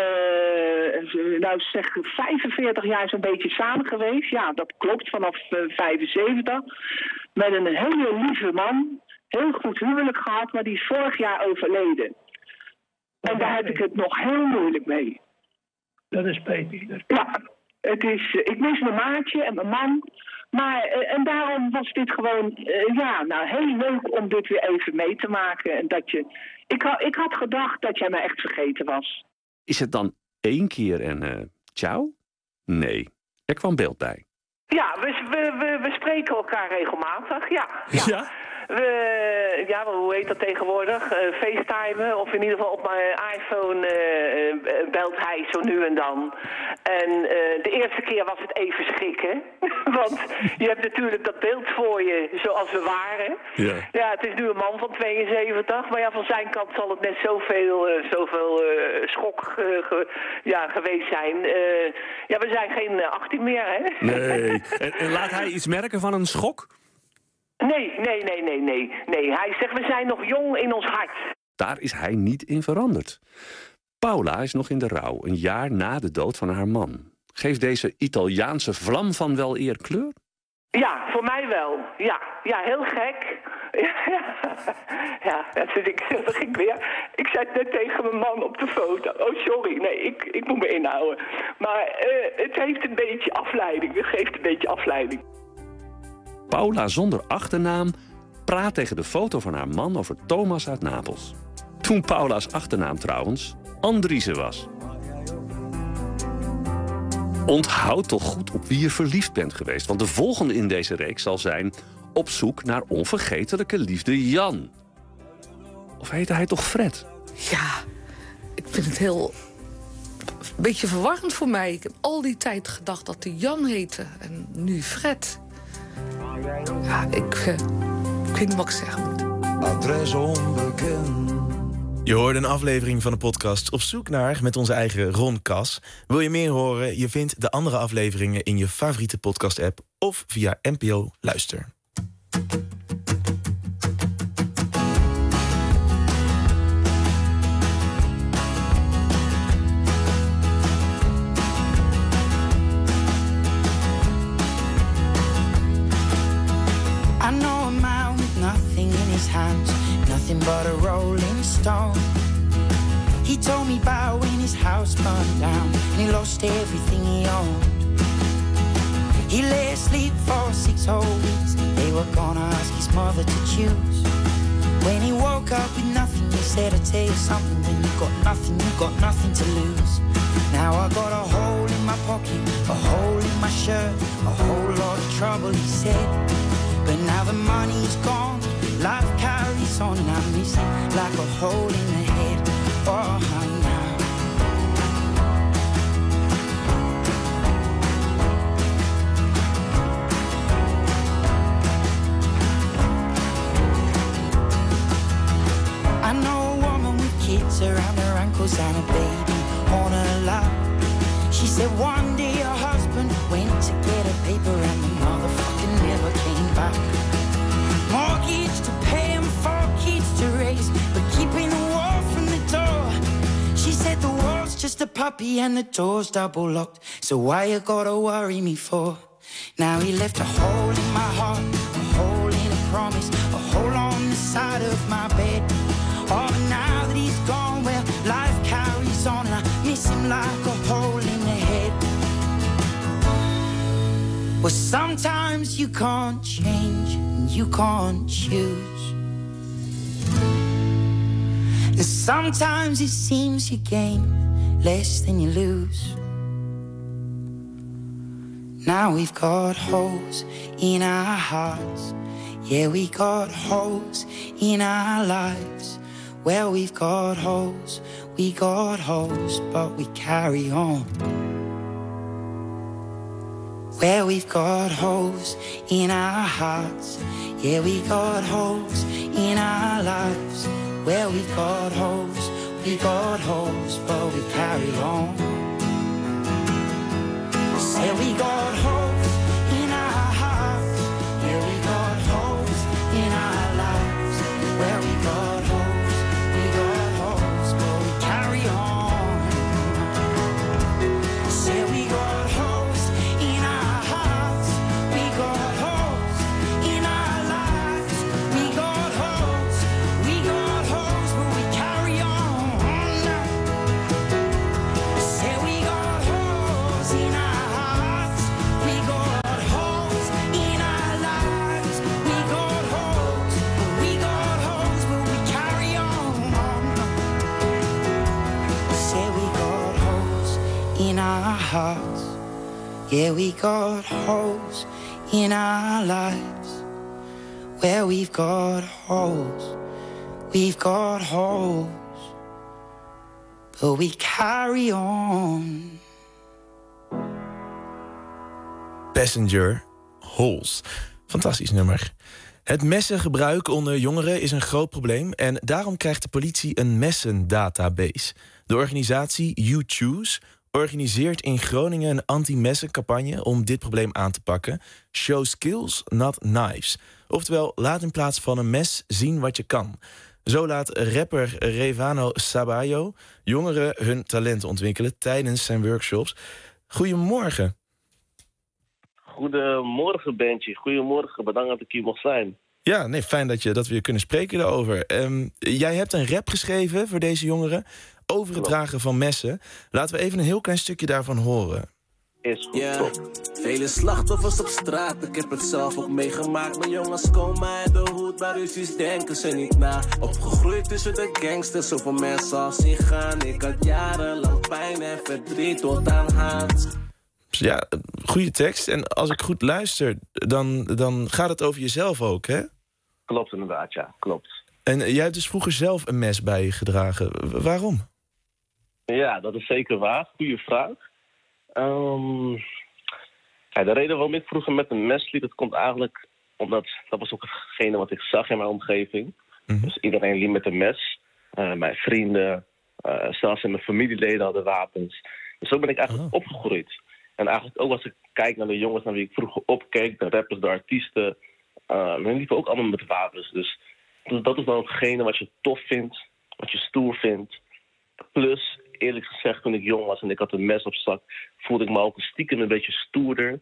uh, nou zeg, vijfenveertig jaar zo'n beetje samen geweest. Ja, dat klopt, vanaf uh, vijfenzeventig. Met een hele lieve man. Heel goed huwelijk gehad, maar die is vorig jaar overleden. En daar heb ik het nog heel moeilijk mee. Dat is spijtig. Ja, het is, uh, ik mis mijn maatje en mijn man. Maar, uh, en daarom was dit gewoon, uh, ja, nou, heel leuk om dit weer even mee te maken. En dat je, ik, ha, ik had gedacht dat jij me echt vergeten was. Is het dan één keer en uh, ciao? Nee, er kwam beeld bij. Ja, we, we, we, we spreken elkaar regelmatig, ja. ja. ja? We, ja, hoe heet dat tegenwoordig? Uh, FaceTimen, of in ieder geval op mijn iPhone uh, uh, belt hij zo nu en dan. En uh, de eerste keer was het even schrikken. Want je hebt natuurlijk dat beeld voor je zoals we waren. Ja, ja het is nu een man van tweeënzeventig. Maar ja, van zijn kant zal het net zoveel, uh, zoveel uh, schok uh, ge, ja, geweest zijn. Uh, ja, we zijn geen achttien meer, hè? Nee. En, en laat hij iets merken van een schok? Nee, nee, nee, nee, nee. nee. Hij zegt, we zijn nog jong in ons hart. Daar is hij niet in veranderd. Paula is nog in de rouw, een jaar na de dood van haar man. Geeft deze Italiaanse vlam van wel eer kleur? Ja, voor mij wel. Ja, ja, heel gek. Ja, ja, dat zit ik, dat ging weer. Ik zei het net tegen mijn man op de foto. Oh, sorry, nee, ik, ik moet me inhouden. Maar uh, het heeft een beetje afleiding. Het geeft een beetje afleiding. Paula zonder achternaam praat tegen de foto van haar man over Thomas uit Napels. Toen Paula's achternaam trouwens Andriessen was. Onthoud toch goed op wie je verliefd bent geweest. Want de volgende in deze reeks zal zijn op zoek naar onvergetelijke liefde Jan. Of heette hij toch Fred? Ja, ik vind het heel... een beetje verwarrend voor mij. Ik heb al die tijd gedacht dat hij Jan heette. En nu Fred. Ja, ik, uh, ik weet niet wat ik zeggen moet. Adres onbekend. Je hoorde een aflevering van de podcast Op zoek naar met onze eigen Ron Kas. Wil je meer horen? Je vindt de andere afleveringen in je favoriete podcast-app of via N P O Luister. Hands, nothing but a rolling stone. He told me about when his house burned down and he lost everything he owned. He lay asleep for six whole weeks. They were gonna ask his mother to choose. When he woke up with nothing, he said, I'll tell you something. When you got nothing, you got nothing to lose. Now I got a hole in my pocket, a hole in my shirt, a whole lot of trouble, he said. But now the money's gone, life carries on, and I miss it like a hole in the head. Oh, now. I know a woman with kids around her ankles and a baby on her lap. She said one day her husband went to get a paper and the motherfucker never came back. Mortgage to pay and four kids to raise, but keeping the wall from the door. She said the wall's just a puppy and the door's double locked. So why you gotta worry me for? Now he left a hole in my heart, a hole in a promise, a hole on the side of my bed. Oh, but now that he's gone, well, life carries on, and I miss him like a hole in the head. Well, sometimes you can't change, and you can't choose. And sometimes it seems you gain less than you lose. Now we've got holes in our hearts. Yeah, we got holes in our lives. Well, we've got holes, we got holes, but we carry on. Well, we've got holes in our hearts. Yeah, we got holes in our lives. Well, we've got holes, we got holes, but we carry on. Say we got holes in our hearts. Yeah, we got holes in our lives. Well, we got holes, we got holes, but we carry on. Say we got holes in our hearts. We got holes in our lives. We got holes, we got holes, but we carry on. Say we got holes in our hearts. We got holes in our lives. We got holes, we got holes, but we carry on. Say we got holes in our hearts. Yeah, we got holes in our lives. Well, we've got holes, we've got holes, but we carry on. Passenger, Holes. Fantastisch nummer. Het messengebruik onder jongeren is een groot probleem en daarom krijgt de politie een messendatabase. De organisatie You Choose organiseert in Groningen een anti-messencampagne om dit probleem aan te pakken. Show skills, not knives. Oftewel, laat in plaats van een mes zien wat je kan. Zo laat rapper Revano Sabayo jongeren hun talent ontwikkelen tijdens zijn workshops. Goedemorgen. Goedemorgen, Bentje. Goedemorgen, bedankt dat ik hier mocht zijn. Ja, nee, fijn dat, je, dat we hier kunnen spreken daarover. Um, jij hebt een rap geschreven voor deze jongeren over het dragen van messen. Laten we even een heel klein stukje daarvan horen. Is goed, yeah. Vele slachtoffers op straat, ik heb het zelf ook meegemaakt. Mijn jongens komen uit de hoed, maar ruzies denken ze niet na. Opgegroeid tussen de gangsters, zoveel mensen al zien gaan. Ik had jarenlang pijn en verdriet tot aan haat. Ja, goede tekst. En als ik goed luister, dan, dan gaat het over jezelf ook, hè? Klopt inderdaad, ja, klopt. En jij hebt dus vroeger zelf een mes bij je gedragen. W- waarom? Ja, dat is zeker waar. Goeie vraag. Um, ja, de reden waarom ik vroeger met een mes liep, dat komt eigenlijk omdat dat was ook hetgene wat ik zag in mijn omgeving. Mm-hmm. Dus iedereen liep met een mes. Uh, mijn vrienden, uh, zelfs in mijn familieleden hadden wapens. Dus zo ben ik eigenlijk oh. opgegroeid. En eigenlijk ook als ik kijk naar de jongens naar wie ik vroeger opkeek, de rappers, de artiesten, uh, hun liepen ook allemaal met wapens. Dus dat is dan hetgene wat je tof vindt, wat je stoer vindt. Plus, eerlijk gezegd, toen ik jong was en ik had een mes op zak, voelde ik me ook stiekem een beetje stoerder.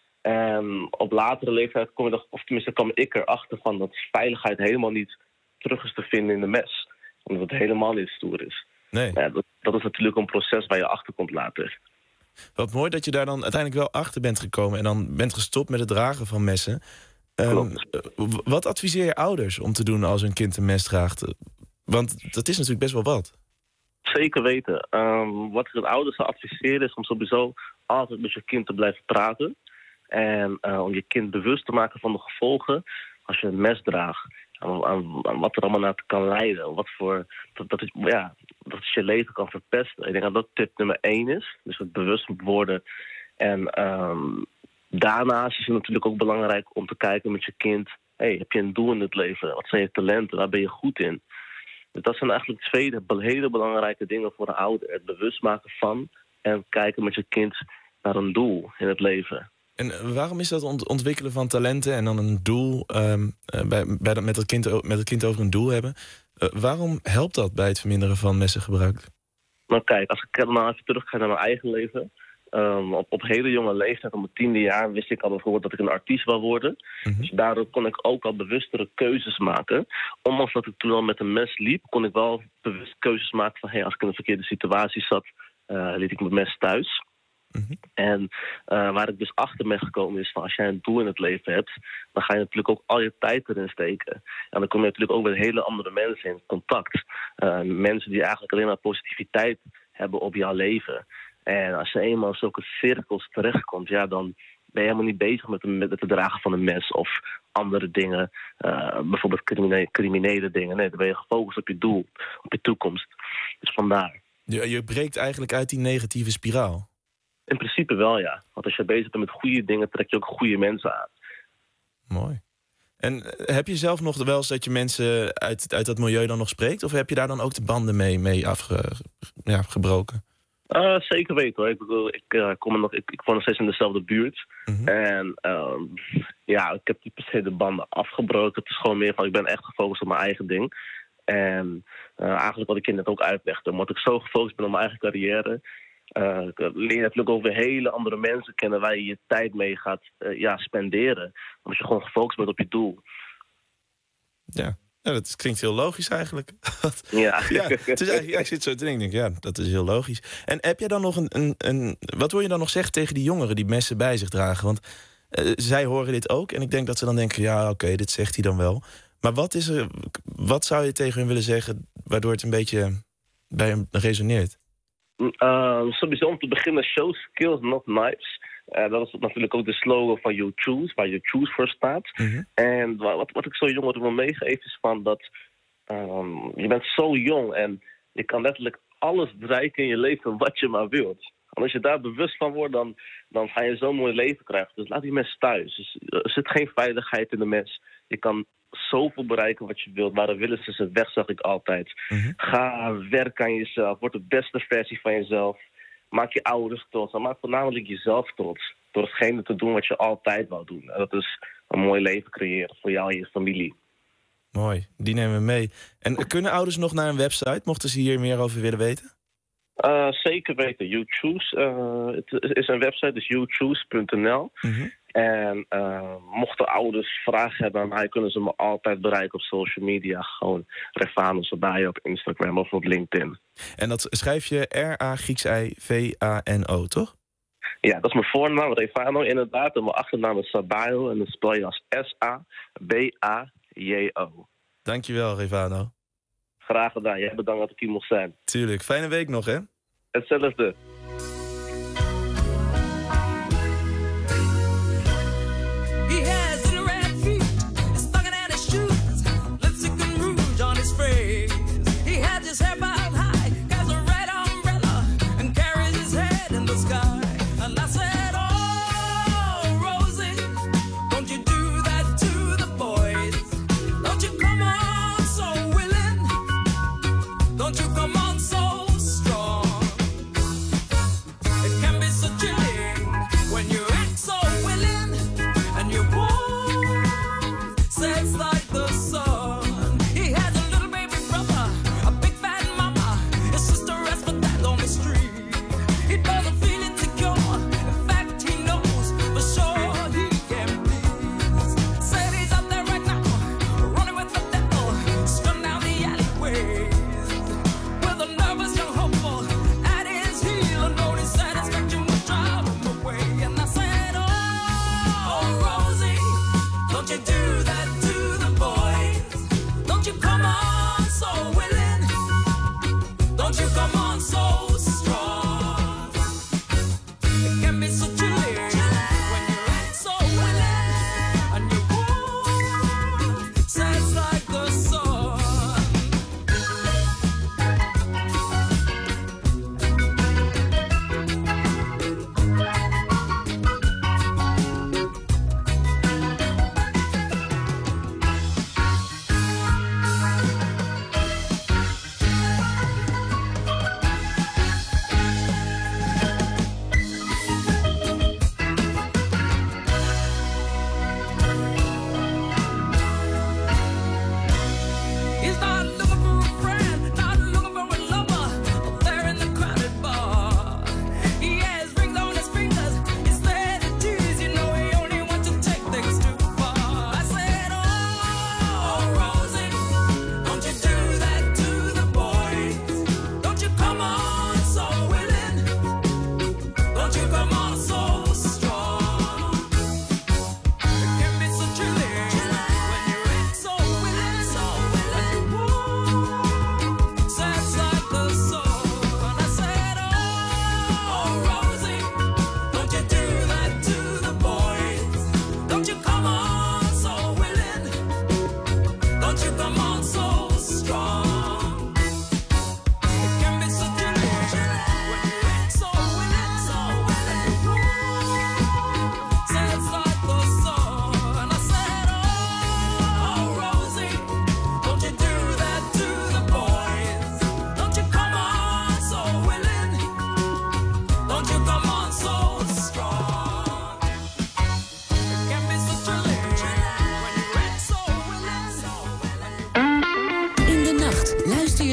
En op latere leeftijd kom je er, of tenminste kwam ik erachter van dat veiligheid helemaal niet terug is te vinden in de mes. Omdat het helemaal niet stoer is. Nee. Ja, dat, dat is natuurlijk een proces waar je achter komt later. Wat mooi dat je daar dan uiteindelijk wel achter bent gekomen en dan bent gestopt met het dragen van messen. Um, wat adviseer je ouders om te doen als hun kind een mes draagt? Want dat is natuurlijk best wel wat. Zeker weten. Um, wat ik het ouders zou adviseren is om sowieso altijd met je kind te blijven praten. En uh, om je kind bewust te maken van de gevolgen als je een mes draagt. Aan, aan, aan wat er allemaal naar kan leiden. Wat voor, dat, dat, het, ja, dat het je leven kan verpesten. Ik denk dat dat tip nummer één is. Dus het bewust worden. En um, daarnaast is het natuurlijk ook belangrijk om te kijken met je kind. Hey, heb je een doel in het leven? Wat zijn je talenten? Waar ben je goed in? Dus dat zijn eigenlijk twee hele belangrijke dingen voor een ouder. Het bewust maken van en kijken met je kind naar een doel in het leven. En waarom is dat ont- ontwikkelen van talenten en dan een doel, um, uh, bij, bij dat, met, het kind, met het kind over een doel hebben? Uh, waarom helpt dat bij het verminderen van messengebruik? Nou kijk, als ik dan even terugga naar mijn eigen leven. Um, op, op hele jonge leeftijd, op mijn tiende jaar, wist ik al bijvoorbeeld dat ik een artiest wou worden. Mm-hmm. Dus daardoor kon ik ook al bewustere keuzes maken. Ondanks dat ik toen al met een mes liep, kon ik wel bewust keuzes maken van, hey, als ik in een verkeerde situatie zat, uh, liet ik mijn mes thuis. Mm-hmm. En uh, waar ik dus achter ben gekomen is van, als jij een doel in het leven hebt, dan ga je natuurlijk ook al je tijd erin steken. En dan kom je natuurlijk ook met hele andere mensen in contact. Uh, mensen die eigenlijk alleen maar positiviteit hebben op jouw leven. En als je eenmaal in zulke cirkels terechtkomt, ja, dan, ben je helemaal niet bezig met, met het dragen van een mes of andere dingen. Uh, bijvoorbeeld criminele, criminele dingen. Nee, dan ben je gefocust op je doel, op je toekomst. Dus vandaar. Je, je breekt eigenlijk uit die negatieve spiraal. In principe wel, ja. Want als je bezig bent met goede dingen, trek je ook goede mensen aan. Mooi. En heb je zelf nog wel eens dat je mensen uit, uit dat milieu dan nog spreekt? Of heb je daar dan ook de banden mee, mee afgebroken? Ja, gebroken? Uh, zeker weten hoor. Ik bedoel, ik, uh, kom er nog, ik, ik woon nog steeds in dezelfde buurt. Mm-hmm. En uh, ja, ik heb niet per se de banden afgebroken. Het is gewoon meer van, ik ben echt gefocust op mijn eigen ding. En uh, eigenlijk wat ik je net ook uitlegde. Omdat ik zo gefocust ben op mijn eigen carrière, Uh, leer je natuurlijk ook weer hele andere mensen kennen waar je je tijd mee gaat uh, ja, spenderen. Omdat je gewoon gefocust bent op je doel. Ja, ja dat klinkt heel logisch eigenlijk. ja. ja, het is eigenlijk, ja, ik zit zo te denken, denk, ja, dat is heel logisch. En heb jij dan nog een, een, een... Wat wil je dan nog zeggen tegen die jongeren die messen bij zich dragen? Want uh, zij horen dit ook en ik denk dat ze dan denken, ja, oké, okay, dit zegt hij dan wel. Maar wat, is er, wat zou je tegen hen willen zeggen waardoor het een beetje bij hem resoneert? Uh, sowieso om te beginnen, show skills, not knives. Uh, dat is natuurlijk ook de slogan van You Choose, waar You Choose voor staat. Mm-hmm. En wat, wat ik zo jongeren wil meegeven is van dat um, je bent zo jong en je kan letterlijk alles bereiken in je leven wat je maar wilt. En als je daar bewust van wordt, dan, dan ga je zo'n mooi leven krijgen. Dus laat die mensen thuis. Dus, er zit geen veiligheid in de mens. Je kan zoveel bereiken wat je wilt. Waar de willen ze ze weg, zeg ik altijd. Mm-hmm. Ga werken aan jezelf. Word de beste versie van jezelf. Maak je ouders trots. En maak voornamelijk jezelf trots. Door hetgene te doen wat je altijd wou doen. En dat is een mooi leven creëren voor jou en je familie. Mooi, die nemen we mee. En kunnen ouders nog naar een website, mochten ze hier meer over willen weten? Uh, zeker weten. You Choose. Uh, het is een website, dus you choose punt n l. Mm-hmm. En uh, mochten ouders vragen hebben aan mij, kunnen ze me altijd bereiken op social media. Gewoon Revano Sabayo op Instagram of op LinkedIn. En dat schrijf je R A Grieks I V A N O, toch? Ja, dat is mijn voornaam, Revano, inderdaad. En mijn achternaam is Sabayo en dat spel je als S A B A J O. Dankjewel, Revano. Graag gedaan. Jij bedankt dat ik hier mocht zijn. Tuurlijk. Fijne week nog, hè? Hetzelfde.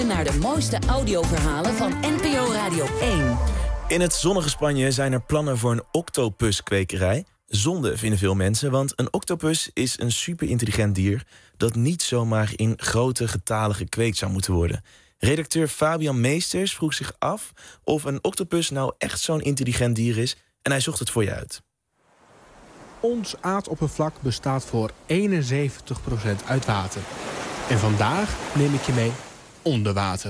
naar de mooiste audioverhalen van N P O Radio één. In het zonnige Spanje zijn er plannen voor een octopuskwekerij. Zonde vinden veel mensen, want een octopus is een superintelligent dier dat niet zomaar in grote getalen gekweekt zou moeten worden. Redacteur Fabian Meesters vroeg zich af of een octopus nou echt zo'n intelligent dier is en hij zocht het voor je uit. Ons aardoppervlak bestaat voor eenenzeventig procent uit water. En vandaag neem ik je mee onder water.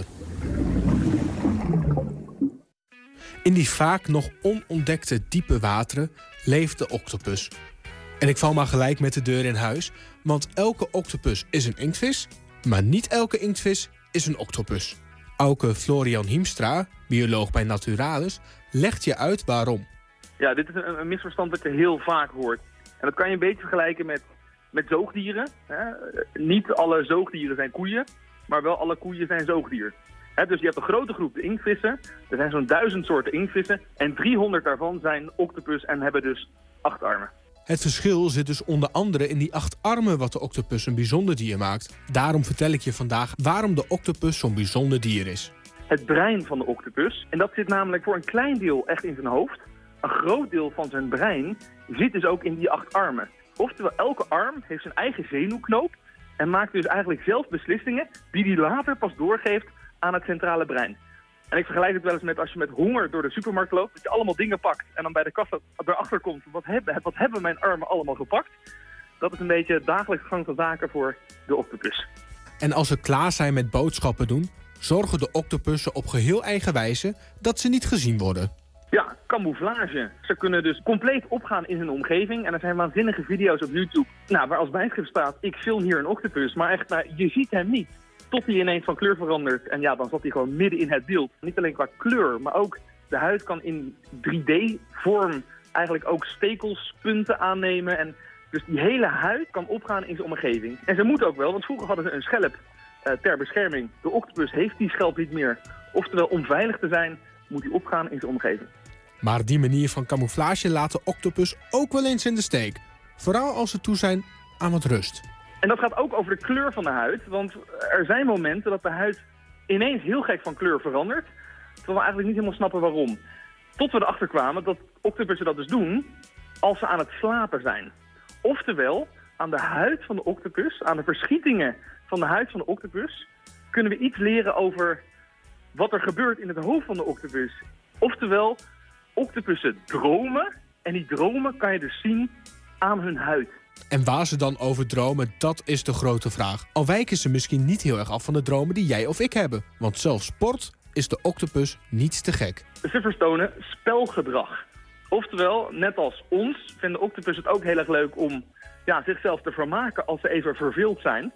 In die vaak nog onontdekte diepe wateren leeft de octopus. En ik val maar gelijk met de deur in huis, want elke octopus is een inktvis, maar niet elke inktvis is een octopus. Auke Florian Hiemstra, bioloog bij Naturalis, legt je uit waarom. Ja, dit is een, een misverstand dat je heel vaak hoort. En dat kan je een beetje vergelijken met, met zoogdieren. Hè? Niet alle zoogdieren zijn koeien, maar wel alle koeien zijn zoogdier. Hè, dus je hebt een grote groep de inktvissen. Er zijn zo'n duizend soorten inktvissen. En driehonderd daarvan zijn octopus en hebben dus acht armen. Het verschil zit dus onder andere in die acht armen wat de octopus een bijzonder dier maakt. Daarom vertel ik je vandaag waarom de octopus zo'n bijzonder dier is. Het brein van de octopus, en dat zit namelijk voor een klein deel echt in zijn hoofd. Een groot deel van zijn brein zit dus ook in die acht armen. Oftewel, elke arm heeft zijn eigen zenuwknoop en maakt dus eigenlijk zelf beslissingen die hij later pas doorgeeft aan het centrale brein. En ik vergelijk het wel eens met als je met honger door de supermarkt loopt, dat je allemaal dingen pakt en dan bij de kassa erachter komt, wat hebben, wat hebben mijn armen allemaal gepakt? Dat is een beetje het dagelijks gang van zaken voor de octopus. En als ze klaar zijn met boodschappen doen, zorgen de octopussen op geheel eigen wijze dat ze niet gezien worden. Ja, camouflage. Ze kunnen dus compleet opgaan in hun omgeving. En er zijn waanzinnige video's op YouTube, nou, waar als bijschrift staat, ik film hier een octopus, maar echt, nou, je ziet hem niet. Tot hij ineens van kleur verandert. En ja, dan zat hij gewoon midden in het beeld. Niet alleen qua kleur, maar ook de huid kan in drie D-vorm eigenlijk ook stekelspunten aannemen. En dus die hele huid kan opgaan in zijn omgeving. En ze moeten ook wel, want vroeger hadden ze een schelp uh, ter bescherming. De octopus heeft die schelp niet meer. Oftewel, om veilig te zijn, moet hij opgaan in zijn omgeving. Maar die manier van camouflage laat de octopus ook wel eens in de steek. Vooral als ze toe zijn aan wat rust. En dat gaat ook over de kleur van de huid, want er zijn momenten dat de huid ineens heel gek van kleur verandert, terwijl we eigenlijk niet helemaal snappen waarom. Tot we erachter kwamen dat octopussen dat dus doen als ze aan het slapen zijn. Oftewel, aan de huid van de octopus, aan de verschietingen van de huid van de octopus, kunnen we iets leren over wat er gebeurt in het hoofd van de octopus. Oftewel, octopussen dromen en die dromen kan je dus zien aan hun huid. En waar ze dan over dromen, dat is de grote vraag. Al wijken ze misschien niet heel erg af van de dromen die jij of ik hebben. Want zelfs sport is de octopus niets te gek. Ze vertonen spelgedrag. Oftewel, net als ons, vinden octopussen het ook heel erg leuk om ja, zichzelf te vermaken als ze even verveeld zijn.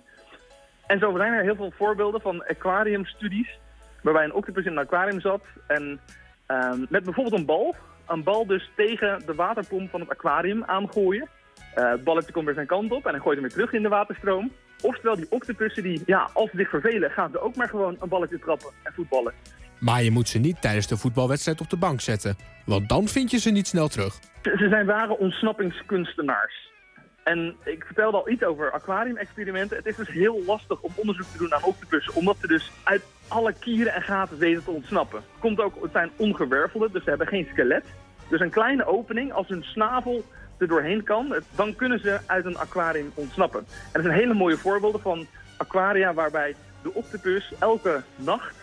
En zo zijn er heel veel voorbeelden van aquariumstudies, waarbij een octopus in een aquarium zat en uh, met bijvoorbeeld een bal, een bal dus tegen de waterpomp van het aquarium aangooien. Uh, het balletje komt weer zijn kant op en dan gooit hem weer terug in de waterstroom. Oftewel, die octopussen, die, ja, als ze zich vervelen, gaan ze ook maar gewoon een balletje trappen en voetballen. Maar je moet ze niet tijdens de voetbalwedstrijd op de bank zetten, want dan vind je ze niet snel terug. Ze zijn ware ontsnappingskunstenaars. En ik vertelde al iets over aquariumexperimenten. Het is dus heel lastig om onderzoek te doen aan octopussen, omdat ze dus uit alle kieren en gaten weten te ontsnappen. Komt ook, het zijn ongewervelde, dus ze hebben geen skelet. Dus een kleine opening, als hun snavel er doorheen kan, dan kunnen ze uit een aquarium ontsnappen. En er zijn hele mooie voorbeelden van aquaria waarbij de octopus elke nacht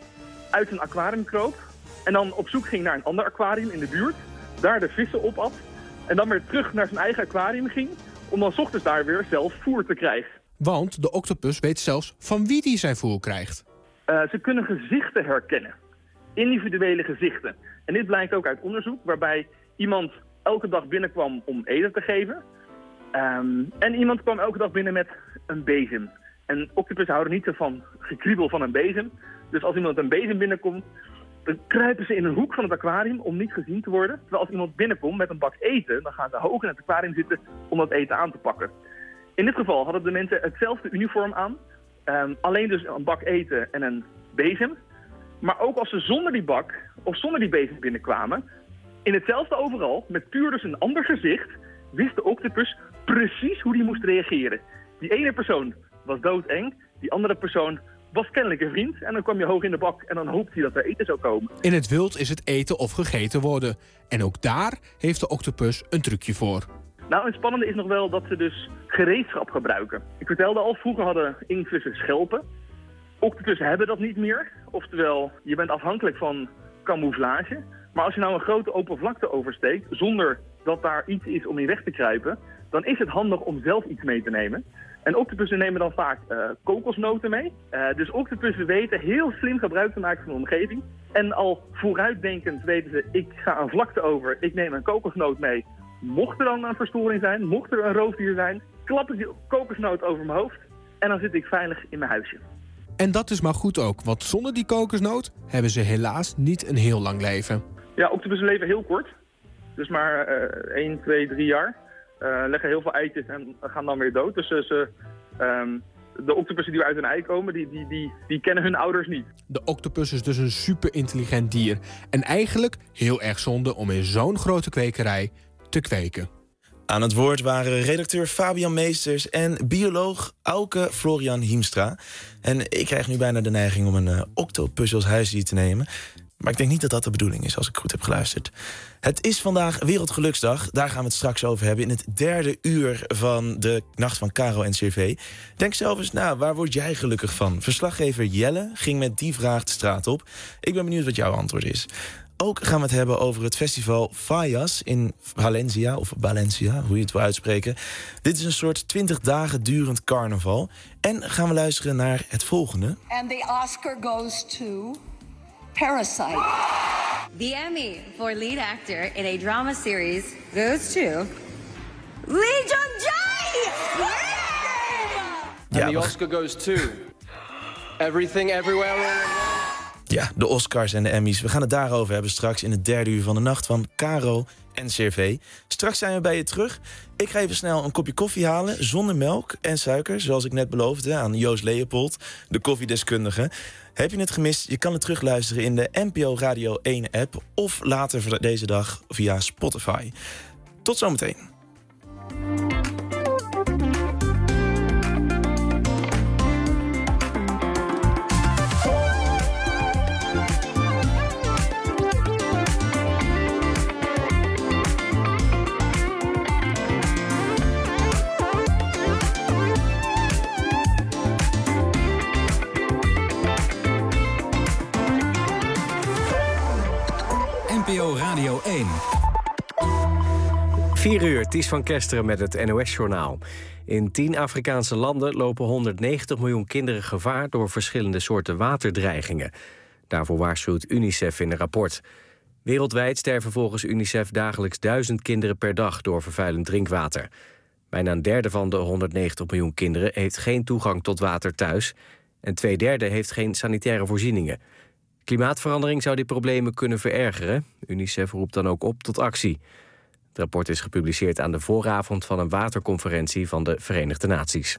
uit een aquarium kroop en dan op zoek ging naar een ander aquarium in de buurt, daar de vissen opat en dan weer terug naar zijn eigen aquarium ging om dan 's ochtends daar weer zelf voer te krijgen. Want de octopus weet zelfs van wie die zijn voer krijgt. Uh, ze kunnen gezichten herkennen. Individuele gezichten. En dit blijkt ook uit onderzoek waarbij iemand elke dag binnenkwam om eten te geven. Um, en iemand kwam elke dag binnen met een bezem. En octopussen houden niet zo van gekriebel van een bezem. Dus als iemand een bezem binnenkomt, dan kruipen ze in een hoek van het aquarium om niet gezien te worden. Terwijl als iemand binnenkomt met een bak eten, dan gaan ze hoog in het aquarium zitten om dat eten aan te pakken. In dit geval hadden de mensen hetzelfde uniform aan. Um, alleen dus een bak eten en een bezem. Maar ook als ze zonder die bak of zonder die bezem binnenkwamen, in hetzelfde overal, met puur dus een ander gezicht, wist de octopus precies hoe die moest reageren. Die ene persoon was doodeng, die andere persoon was kennelijk een vriend. En dan kwam je hoog in de bak en dan hoopt hij dat er eten zou komen. In het wild is het eten of gegeten worden. En ook daar heeft de octopus een trucje voor. Nou, het spannende is nog wel dat ze dus gereedschap gebruiken. Ik vertelde al, vroeger hadden inktvissen schelpen. Octopussen hebben dat niet meer. Oftewel, je bent afhankelijk van camouflage. Maar als je nou een grote open vlakte oversteekt, zonder dat daar iets is om in weg te kruipen, dan is het handig om zelf iets mee te nemen. En octopussen nemen dan vaak uh, kokosnoten mee. Uh, dus octopussen weten heel slim gebruik te maken van de omgeving. En al vooruitdenkend weten ze, ik ga een vlakte over, ik neem een kokosnoot mee. Mocht er dan een verstoring zijn, mocht er een roofdier zijn, klap ik die kokosnoot over mijn hoofd en dan zit ik veilig in mijn huisje. En dat is maar goed ook, want zonder die kokosnoot hebben ze helaas niet een heel lang leven. Ja, octopussen leven heel kort. Dus maar uh, één, twee, drie jaar. Uh, leggen heel veel eitjes en gaan dan weer dood. Dus uh, ze, um, de octopussen die uit een ei komen, die, die, die, die kennen hun ouders niet. De octopus is dus een super intelligent dier. En eigenlijk heel erg zonde om in zo'n grote kwekerij te kweken. Aan het woord waren redacteur Fabian Meesters en bioloog Auke Florian Hiemstra. En ik krijg nu bijna de neiging om een uh, octopus als huisdier te nemen. Maar ik denk niet dat dat de bedoeling is, als ik goed heb geluisterd. Het is vandaag Wereldgeluksdag. Daar gaan we het straks over hebben in het derde uur van de Nacht van Caro en C R V. Denk zelf eens na, waar word jij gelukkig van? Verslaggever Jelle ging met die vraag de straat op. Ik ben benieuwd wat jouw antwoord is. Ook gaan we het hebben over het festival Fallas in Valencia, of Valencia, hoe je het wil uitspreken. Dit is een soort twintig dagen durend carnaval. En gaan we luisteren naar het volgende. And the Oscar goes to Parasite. The Emmy for lead actor in a drama series goes to Lee Jung-jae! And the Oscar goes to Everything Everywhere All at Once. Ja, de Oscars en de Emmys. We gaan het daarover hebben straks in het derde uur van de nacht van Caro en C R V. Straks zijn we bij je terug. Ik ga even snel een kopje koffie halen, zonder melk en suiker, zoals ik net beloofde aan Joost Leopold, de koffiedeskundige. Heb je het gemist? Je kan het terugluisteren in de N P O Radio één app of later deze dag via Spotify. Tot zometeen. N P O Radio één. vier uur, Ties van Kesteren met het N O S-journaal. In tien Afrikaanse landen lopen honderdnegentig miljoen kinderen gevaar door verschillende soorten waterdreigingen. Daarvoor waarschuwt UNICEF in een rapport. Wereldwijd sterven volgens UNICEF dagelijks duizend kinderen per dag door vervuilend drinkwater. Bijna een derde van de honderdnegentig miljoen kinderen heeft geen toegang tot water thuis. En twee derde heeft geen sanitaire voorzieningen. Klimaatverandering zou die problemen kunnen verergeren. UNICEF roept dan ook op tot actie. Het rapport is gepubliceerd aan de vooravond van een waterconferentie van de Verenigde Naties.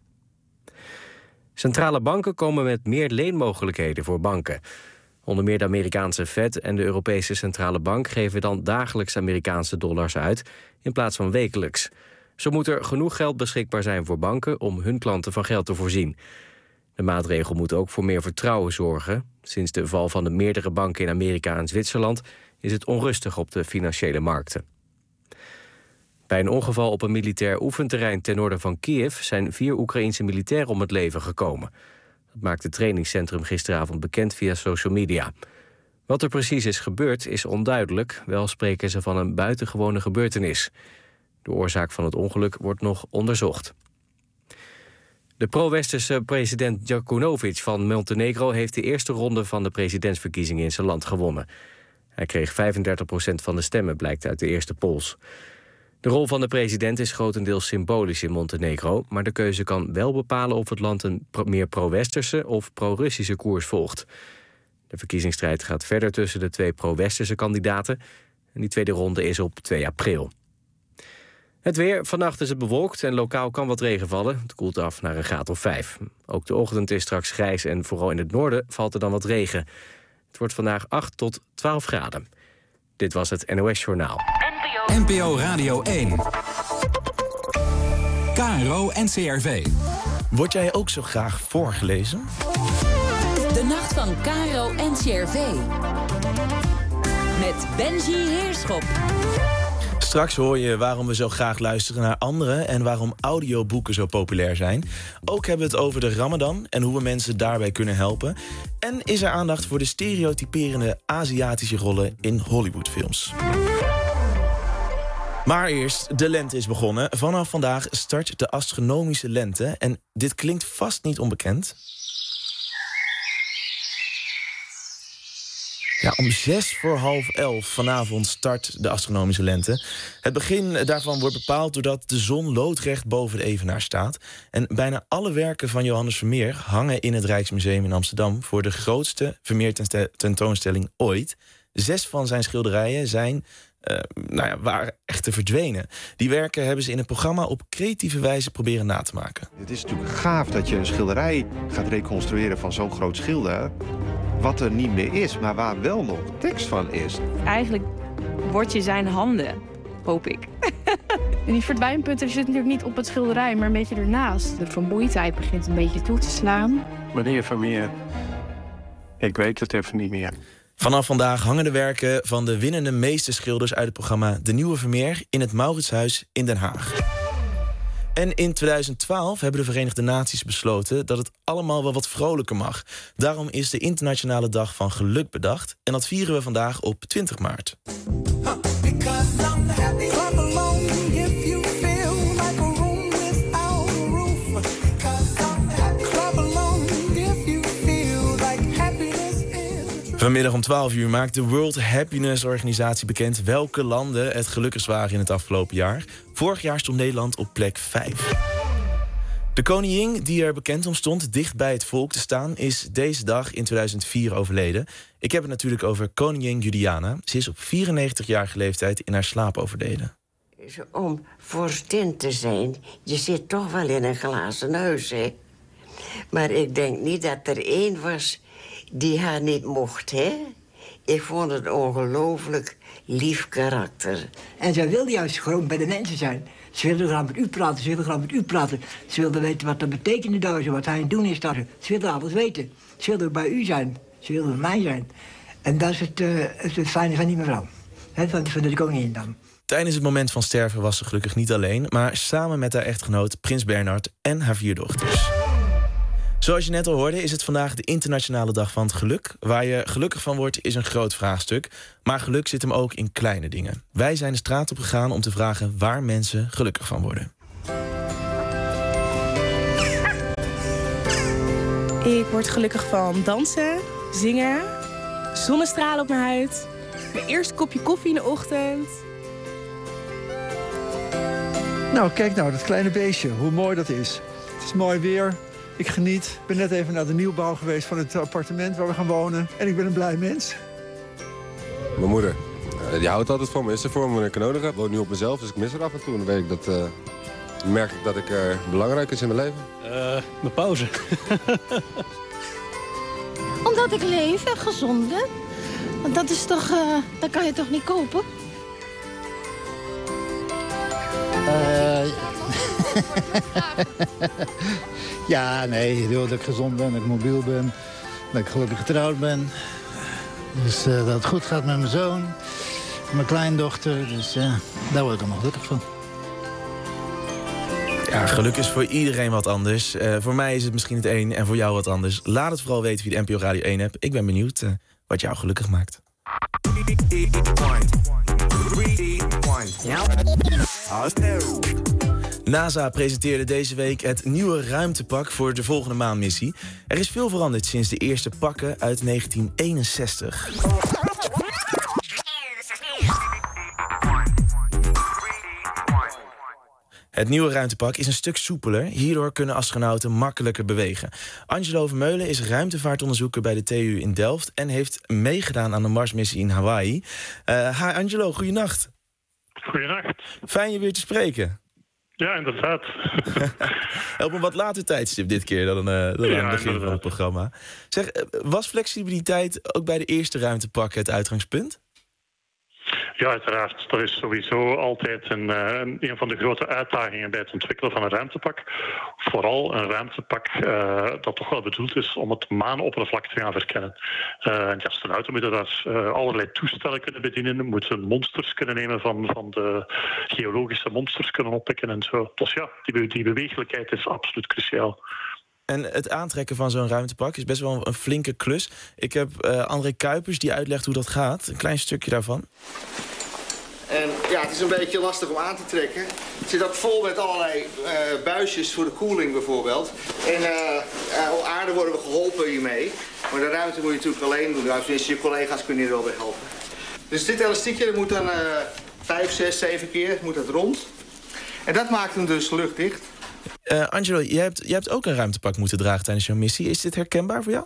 Centrale banken komen met meer leenmogelijkheden voor banken. Onder meer de Amerikaanse Fed en de Europese Centrale Bank geven dan dagelijks Amerikaanse dollars uit in plaats van wekelijks. Zo moet er genoeg geld beschikbaar zijn voor banken om hun klanten van geld te voorzien. De maatregel moet ook voor meer vertrouwen zorgen. Sinds de val van de meerdere banken in Amerika en Zwitserland is het onrustig op de financiële markten. Bij een ongeval op een militair oefenterrein ten noorden van Kiev zijn vier Oekraïense militairen om het leven gekomen. Dat maakte het trainingscentrum gisteravond bekend via social media. Wat er precies is gebeurd is onduidelijk. Wel spreken ze van een buitengewone gebeurtenis. De oorzaak van het ongeluk wordt nog onderzocht. De pro-westerse president Djokovic van Montenegro heeft de eerste ronde van de presidentsverkiezingen in zijn land gewonnen. Hij kreeg vijfendertig procent van de stemmen, blijkt uit de eerste polls. De rol van de president is grotendeels symbolisch in Montenegro, maar de keuze kan wel bepalen of het land een meer pro-westerse of pro-Russische koers volgt. De verkiezingsstrijd gaat verder tussen de twee pro-westerse kandidaten en die tweede ronde is op twee april. Het weer. Vannacht is het bewolkt en lokaal kan wat regen vallen. Het koelt af naar een graad of vijf. Ook de ochtend is straks grijs en vooral in het noorden valt er dan wat regen. Het wordt vandaag acht tot twaalf graden. Dit was het N O S-journaal. N P O Radio één. K R O en C R V. Word jij ook zo graag voorgelezen? De nacht van Caro en C R V. Met Benji Heerschop. Straks hoor je waarom we zo graag luisteren naar anderen en waarom audioboeken zo populair zijn. Ook hebben we het over de Ramadan en hoe we mensen daarbij kunnen helpen. En is er aandacht voor de stereotyperende Aziatische rollen in Hollywoodfilms. Maar eerst, de lente is begonnen. Vanaf vandaag start de astronomische lente. En dit klinkt vast niet onbekend. Ja, om zes voor half elf vanavond start de astronomische lente. Het begin daarvan wordt bepaald doordat de zon loodrecht boven de evenaar staat. En bijna alle werken van Johannes Vermeer hangen in het Rijksmuseum in Amsterdam voor de grootste Vermeer-tentoonstelling ooit. Zes van zijn schilderijen zijn, uh, nou ja, waren echter verdwenen. Die werken hebben ze in het programma op creatieve wijze proberen na te maken. Het is natuurlijk gaaf dat je een schilderij gaat reconstrueren van zo'n groot schilder. Wat er niet meer is, maar waar wel nog tekst van is. Eigenlijk word je zijn handen, hoop ik. En die verdwijnpunten zitten natuurlijk niet op het schilderij, maar een beetje ernaast. De vermoeidheid begint een beetje toe te slaan. Meneer Vermeer, ik weet het even niet meer. Vanaf vandaag hangen de werken van de winnende meesterschilders uit het programma De Nieuwe Vermeer in het Mauritshuis in Den Haag. En in tweeduizend twaalf hebben de Verenigde Naties besloten dat het allemaal wel wat vrolijker mag. Daarom is de Internationale Dag van Geluk bedacht. En dat vieren we vandaag op twintig maart. Vanmiddag om twaalf uur maakt de World Happiness Organisatie bekend welke landen het gelukkigst waren in het afgelopen jaar. Vorig jaar stond Nederland op plek vijf. De koningin die er bekend om stond dicht bij het volk te staan is deze dag in tweeduizend vier overleden. Ik heb het natuurlijk over koningin Juliana. Ze is op vierennegentigjarige leeftijd in haar slaap overleden. Om vorstin te zijn, je zit toch wel in een glazen huis, hè? Maar ik denk niet dat er één was die haar niet mocht, hè? Ik vond het ongelooflijk lief karakter. En zij wilde juist gewoon bij de mensen zijn. Ze wilde graag met u praten, ze wilde graag met u praten. Ze wilde weten wat dat betekende daar, wat hij aan het doen is daar. Ze wilde alles weten. Ze wilde bij u zijn. Ze wilde bij mij zijn. En dat is het, uh, het fijne van die mevrouw. He, van, van de koningin dan. Tijdens het moment van sterven was ze gelukkig niet alleen, maar samen met haar echtgenoot Prins Bernhard en haar vier dochters. Zoals je net al hoorde is het vandaag de Internationale Dag van het Geluk. Waar je gelukkig van wordt is een groot vraagstuk. Maar geluk zit hem ook in kleine dingen. Wij zijn de straat op gegaan om te vragen waar mensen gelukkig van worden. Ik word gelukkig van dansen, zingen, zonnestralen op mijn huid, mijn eerste kopje koffie in de ochtend. Nou, kijk nou, dat kleine beestje, hoe mooi dat is. Het is mooi weer. Ik geniet. Ik ben net even naar de nieuwbouw geweest van het appartement waar we gaan wonen. En ik ben een blij mens. Mijn moeder, die houdt altijd van me. Is er voor me wanneer ik er nodig heb. Ik woon nu op mezelf, dus ik mis er af en toe. En dan weet ik dat, uh, dan merk ik dat ik uh, belangrijk is in mijn leven. Uh, mijn pauze. Omdat ik leef en gezond ben. Want dat is toch, uh, dat kan je toch niet kopen? Uh, ja, nee, dat ik gezond ben, dat ik mobiel ben, dat ik gelukkig getrouwd ben. Dus uh, dat het goed gaat met mijn zoon, mijn kleindochter. Dus ja, uh, daar word ik allemaal gelukkig van. Ja, geluk is voor iedereen wat anders. Uh, voor mij is het misschien het een en voor jou wat anders. Laat het vooral weten wie de N P O Radio één hebt. Ik ben benieuwd uh, wat jou gelukkig maakt. NASA presenteerde deze week het nieuwe ruimtepak voor de volgende maanmissie. Er is veel veranderd sinds de eerste pakken uit negentien eenenzestig. Het nieuwe ruimtepak is een stuk soepeler. Hierdoor kunnen astronauten makkelijker bewegen. Angelo Vermeulen is ruimtevaartonderzoeker bij de T U in Delft en heeft meegedaan aan de Marsmissie in Hawaii. Uh, hi Angelo, goeienacht. Goeienacht. Fijn je weer te spreken. Ja, inderdaad. Op een wat later tijdstip dit keer dan, uh, dan ja, aan het begin inderdaad. Van het programma. Zeg, was flexibiliteit ook bij de eerste ruimtepak het uitgangspunt? Ja, uiteraard. Dat is sowieso altijd een, een, een van de grote uitdagingen bij het ontwikkelen van een ruimtepak. Vooral een ruimtepak uh, dat toch wel bedoeld is om het maanoppervlak te gaan verkennen. Uh, en die astronauten moeten daar uh, allerlei toestellen kunnen bedienen, moeten monsters kunnen nemen van, van de geologische monsters kunnen oppikken en zo. Dus ja, die, die beweeglijkheid is absoluut cruciaal. En het aantrekken van zo'n ruimtepak is best wel een flinke klus. Ik heb uh, André Kuipers die uitlegt hoe dat gaat. Een klein stukje daarvan. En ja, het is een beetje lastig om aan te trekken. Het zit ook vol met allerlei uh, buisjes voor de koeling bijvoorbeeld. En uh, uh, op aarde worden we geholpen hiermee. Maar de ruimte moet je natuurlijk alleen doen. Dus tenminste, je collega's kunnen je er wel bij helpen. Dus dit elastiekje dat moet dan uh, vijf, zes, zeven keer moet het rond. En dat maakt hem dus luchtdicht. Uh, Angelo, jij hebt, jij hebt ook een ruimtepak moeten dragen tijdens jouw missie. Is dit herkenbaar voor jou?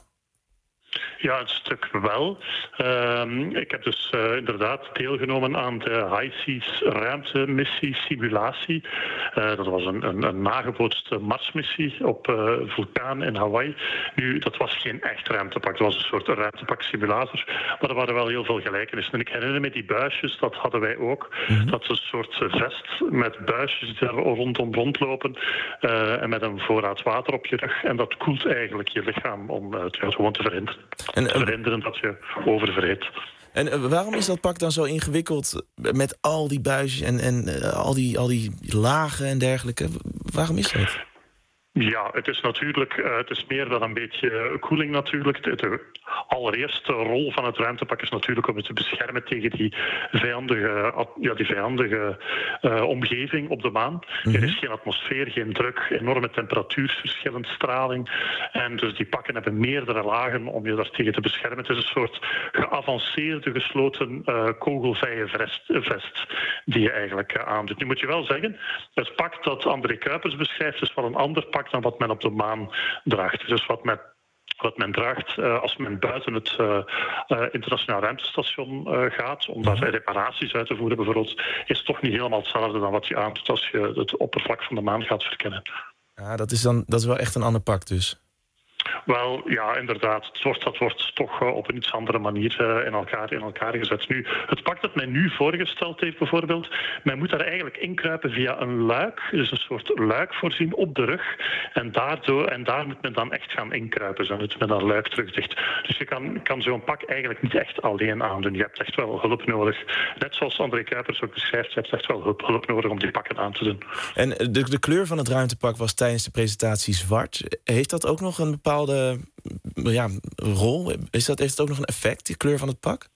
Ja, een stuk wel. Uh, ik heb dus uh, inderdaad deelgenomen aan de High Seas ruimtemissie simulatie. Uh, dat was een, een, een nagebootste Marsmissie op uh, vulkaan in Hawaii. Nu, dat was geen echt ruimtepak. Dat was een soort ruimtepak simulator. Maar er waren wel heel veel gelijkenissen. En ik herinner me die buisjes, dat hadden wij ook. Mm-hmm. Dat is een soort vest met buisjes die daar rondom rondlopen. Uh, en met een voorraad water op je rug. En dat koelt eigenlijk je lichaam om uh, het gewoon te verhinderen. En, te verhinderen dat je oververhit. En uh, waarom is dat pak dan zo ingewikkeld met al die buisjes en, en uh, al, die, al die lagen en dergelijke? Waarom is dat? Ja, het is natuurlijk, uh, het is meer dan een beetje koeling natuurlijk. De, de allereerste rol van het ruimtepak is natuurlijk om het te beschermen tegen die vijandige, ja, die vijandige uh, omgeving op de maan. Mm-hmm. Er is geen atmosfeer, geen druk, enorme temperatuurverschillen, straling. En dus die pakken hebben meerdere lagen om je daar tegen te beschermen. Het is een soort geavanceerde, gesloten uh, kogelvrije vest, vest die je eigenlijk uh, aandoet. Nu moet je wel zeggen, het pak dat André Kuipers beschrijft is wel een ander pak dan wat men op de maan draagt. Dus wat men, wat men draagt uh, als men buiten het uh, uh, internationaal ruimtestation uh, gaat, om daar reparaties uit te voeren bijvoorbeeld, is toch niet helemaal hetzelfde dan wat je aandoet als je het oppervlak van de maan gaat verkennen. Ja, dat is dan dat is wel echt een ander pak dus. Wel, ja, inderdaad. Het wordt, dat wordt toch uh, op een iets andere manier uh, in, elkaar, in elkaar gezet. Nu, het pak dat men nu voorgesteld heeft bijvoorbeeld, men moet daar eigenlijk inkruipen via een luik. Dus een soort luik voorzien op de rug. En, daardoor, en daar moet men dan echt gaan inkruipen. Zo moet men dat luik terug dicht. Dus je kan, kan zo'n pak eigenlijk niet echt alleen aandoen. Je hebt echt wel hulp nodig. Net zoals André Kuipers ook beschrijft, je hebt echt wel hulp, hulp nodig om die pakken aan te doen. En de, de kleur van het ruimtepak was tijdens de presentatie zwart. Heeft dat ook nog een bepaalde ja, rol? Is dat, heeft het ook nog een effect, die kleur van het pak?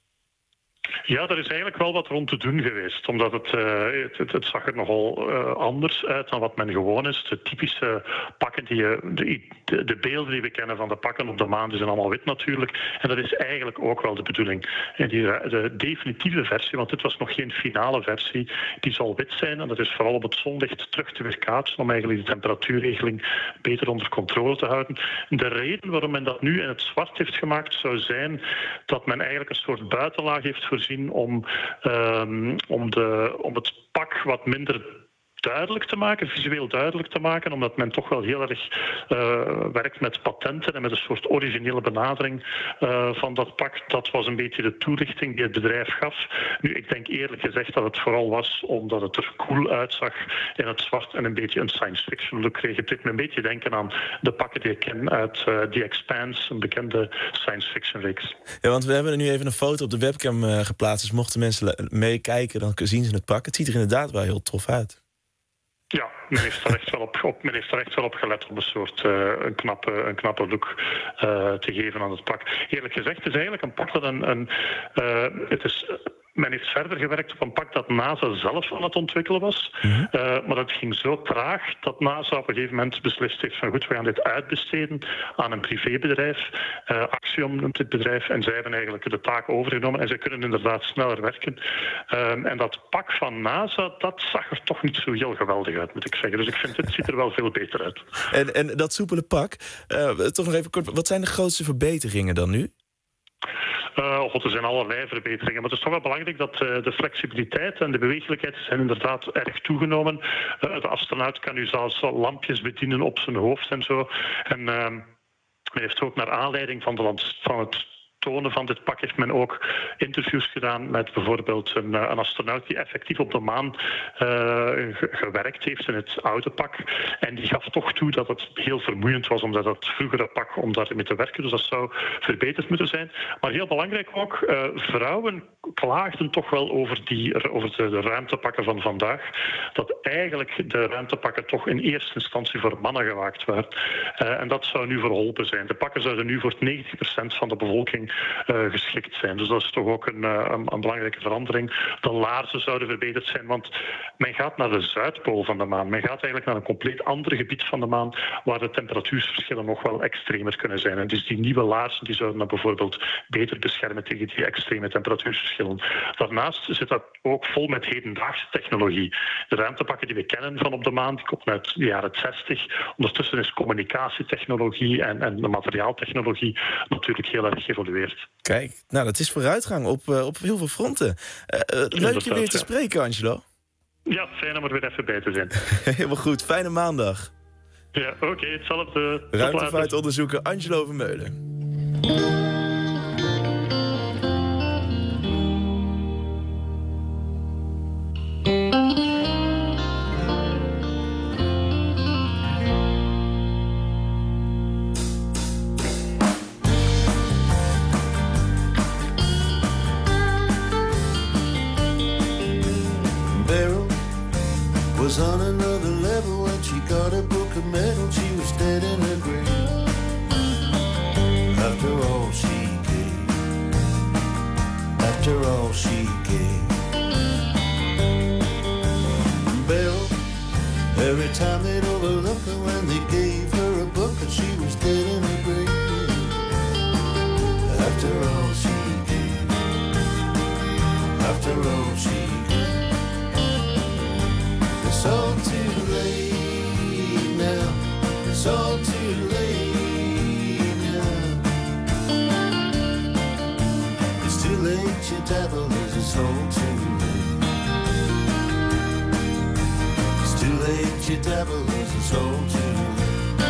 Ja, er is eigenlijk wel wat rond te doen geweest. Omdat het, uh, het, het, het zag er nogal uh, anders uit dan wat men gewoon is. De typische pakken, die je, de, de beelden die we kennen van de pakken op de maan, die zijn allemaal wit natuurlijk. En dat is eigenlijk ook wel de bedoeling. En die, de definitieve versie, want dit was nog geen finale versie, die zal wit zijn. En dat is vooral om het zonlicht terug te weerkaatsen, om eigenlijk de temperatuurregeling beter onder controle te houden. De reden waarom men dat nu in het zwart heeft gemaakt, zou zijn dat men eigenlijk een soort buitenlaag heeft voorzien om, um, om, de, om het pak wat minder duidelijk te maken, visueel duidelijk te maken, omdat men toch wel heel erg uh, werkt met patenten en met een soort originele benadering uh, van dat pak. Dat was een beetje de toelichting die het bedrijf gaf. Nu, ik denk eerlijk gezegd dat het vooral was omdat het er cool uitzag in het zwart en een beetje een science fiction look kreeg. Het deed me een beetje denken aan de pakken die ik ken uit uh, The Expanse, een bekende science fiction reeks. Ja, want we hebben er nu even een foto op de webcam uh, geplaatst, dus mochten mensen meekijken, dan zien ze het pak. Het ziet er inderdaad wel heel tof uit. Ja, men heeft er echt wel op, op, men heeft er echt wel op gelet om een soort uh, een, knappe, een knappe look uh, te geven aan het pak. Eerlijk gezegd, het is eigenlijk een pak dat een... een uh, het is, men heeft verder gewerkt op een pak dat NASA zelf aan het ontwikkelen was. Mm-hmm. Uh, maar dat ging zo traag dat NASA op een gegeven moment beslist heeft van goed, we gaan dit uitbesteden aan een privébedrijf. Uh, Axiom noemt dit bedrijf. En zij hebben eigenlijk de taak overgenomen. En zij kunnen inderdaad sneller werken. Um, en dat pak van NASA, dat zag er toch niet zo heel geweldig uit, moet ik zeggen. Dus ik vind, het ziet er wel veel beter uit. En, en dat soepele pak, uh, toch nog even kort, wat zijn de grootste verbeteringen dan nu? Uh, of er zijn allerlei verbeteringen. Maar het is toch wel belangrijk dat uh, de flexibiliteit en de bewegelijkheid zijn inderdaad erg toegenomen. Uh, de astronaut kan nu zelfs lampjes bedienen op zijn hoofd en zo. En uh, men heeft ook naar aanleiding van, de land, van het tonen van dit pak heeft men ook interviews gedaan met bijvoorbeeld een, een astronaut die effectief op de maan uh, ge- gewerkt heeft in het oude pak. En die gaf toch toe dat het heel vermoeiend was om dat vroegere pak om daarmee te werken. Dus dat zou verbeterd moeten zijn. Maar heel belangrijk ook, uh, vrouwen klaagden toch wel over, die, over de, de ruimtepakken van vandaag. Dat eigenlijk de ruimtepakken toch in eerste instantie voor mannen gemaakt waren. Uh, en dat zou nu verholpen zijn. De pakken zouden nu voor negentig procent van de bevolking uh, geschikt zijn. Dus dat is toch ook een, uh, een, een belangrijke verandering. De laarzen zouden verbeterd zijn, want men gaat naar de Zuidpool van de maan. Men gaat eigenlijk naar een compleet ander gebied van de maan, waar de temperatuurverschillen nog wel extremer kunnen zijn. En dus die nieuwe laarzen die zouden dan bijvoorbeeld beter beschermen tegen die extreme temperatuurverschillen. Daarnaast zit dat ook vol met hedendaagse technologie. De ruimtepakken die we kennen van op de maan, die komt uit de jaren zestig. Ondertussen is communicatietechnologie en, en de materiaaltechnologie natuurlijk heel erg geëvolueerd. Kijk, nou dat is vooruitgang op, uh, op heel veel fronten. Uh, uh, leuk je weer te spreken, Angelo. Ja, fijn om er weer even bij te zijn. Helemaal goed, fijne maandag. Ja, oké, okay, hetzelfde. Ruimtevaartonderzoeker Angelo Vermeulen. Was on another level when she got a book of medal. She was dead in her grave. After all she gave, after all she gave. Beryl, every time they'd overlook her when they gave her a book, and she was dead in her grave. After all she gave, after all she gave. It's all too late now. It's all too late now. It's too late, your devil is. It's all too late. It's too late, your devil is. It's all too late.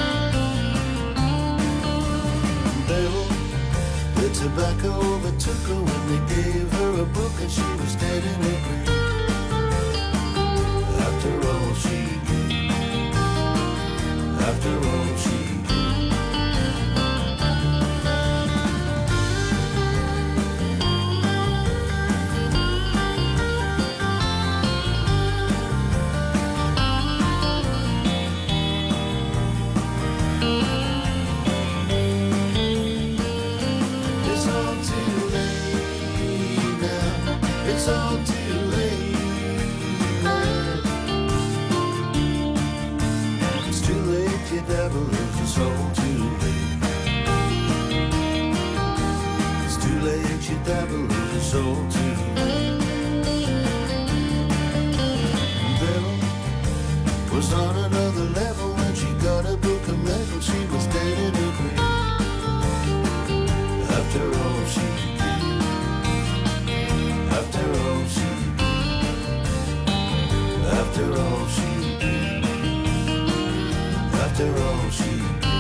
Devil, the tobacco overtook her when they gave her a book, and she was dead in her grave. After all she gave, after all she gave. It's all too late now. It's all too late. Your devil is it's all too late. It's too late, your devil is it's all too late. Devil was on another level when she got a book of medal. She was dead in her grave. After all she gave, after all she gave, after all she gave. After all she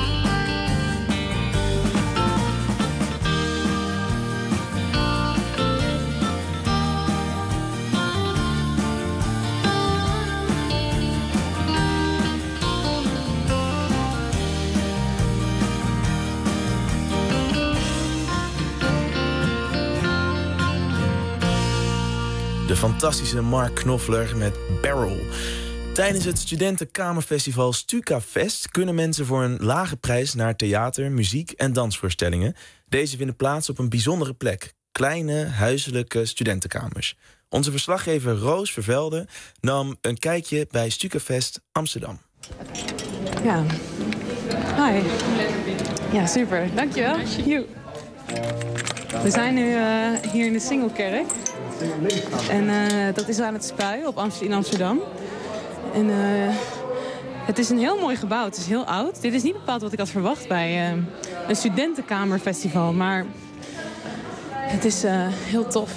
De fantastische Mark Knopfler met Beryl. Tijdens het studentenkamerfestival Stukafest kunnen mensen voor een lage prijs naar theater, muziek en dansvoorstellingen. Deze vinden plaats op een bijzondere plek. Kleine, huiselijke studentenkamers. Onze verslaggever Roos Vervelde nam een kijkje bij Stukafest Amsterdam. Ja. Hi. Ja, super. Dankjewel. Joe. We zijn nu uh, hier in de Singelkerk. En uh, dat is aan het Spui op Amst- in Amsterdam. En uh, het is een heel mooi gebouw. Het is heel oud. Dit is niet bepaald wat ik had verwacht bij uh, een studentenkamerfestival. Maar het is uh, heel tof.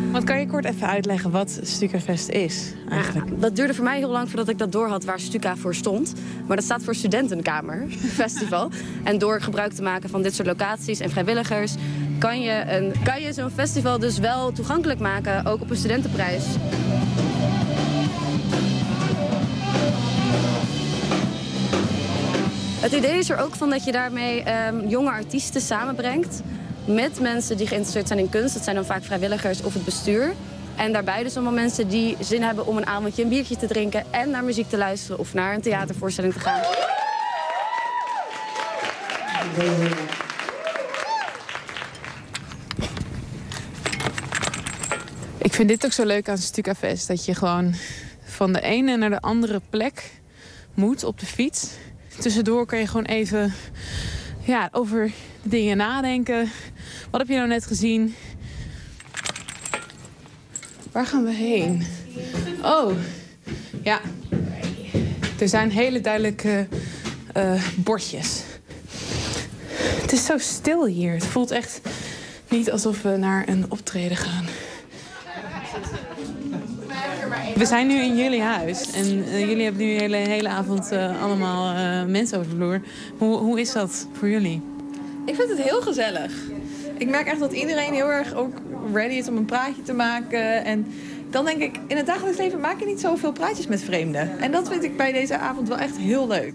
Want kan je kort even uitleggen wat Stukafest is eigenlijk? Ja, dat duurde voor mij heel lang voordat ik dat doorhad waar Stuka voor stond. Maar dat staat voor Studentenkamer Festival. En door gebruik te maken van dit soort locaties en vrijwilligers kan je, een, kan je zo'n festival dus wel toegankelijk maken, ook op een studentenprijs. Het idee is er ook van dat je daarmee um, jonge artiesten samenbrengt met mensen die geïnteresseerd zijn in kunst. Dat zijn dan vaak vrijwilligers of het bestuur. En daarbij dus allemaal mensen die zin hebben om een avondje een biertje te drinken en naar muziek te luisteren of naar een theatervoorstelling te gaan. Ik vind dit ook zo leuk aan Stukafest. Dat je gewoon van de ene naar de andere plek moet op de fiets. Tussendoor kan je gewoon even ja, over de dingen nadenken. Wat heb je nou net gezien? Waar gaan we heen? Oh, ja. Er zijn hele duidelijke uh, bordjes. Het is zo stil hier. Het voelt echt niet alsof we naar een optreden gaan. We zijn nu in jullie huis. En uh, jullie hebben nu de hele, hele avond uh, allemaal uh, mensen over de vloer. Hoe, hoe is dat voor jullie? Ik vind het heel gezellig. Ik merk echt dat iedereen heel erg ook ready is om een praatje te maken. En dan denk ik, in het dagelijks leven maak je niet zoveel praatjes met vreemden. En dat vind ik bij deze avond wel echt heel leuk.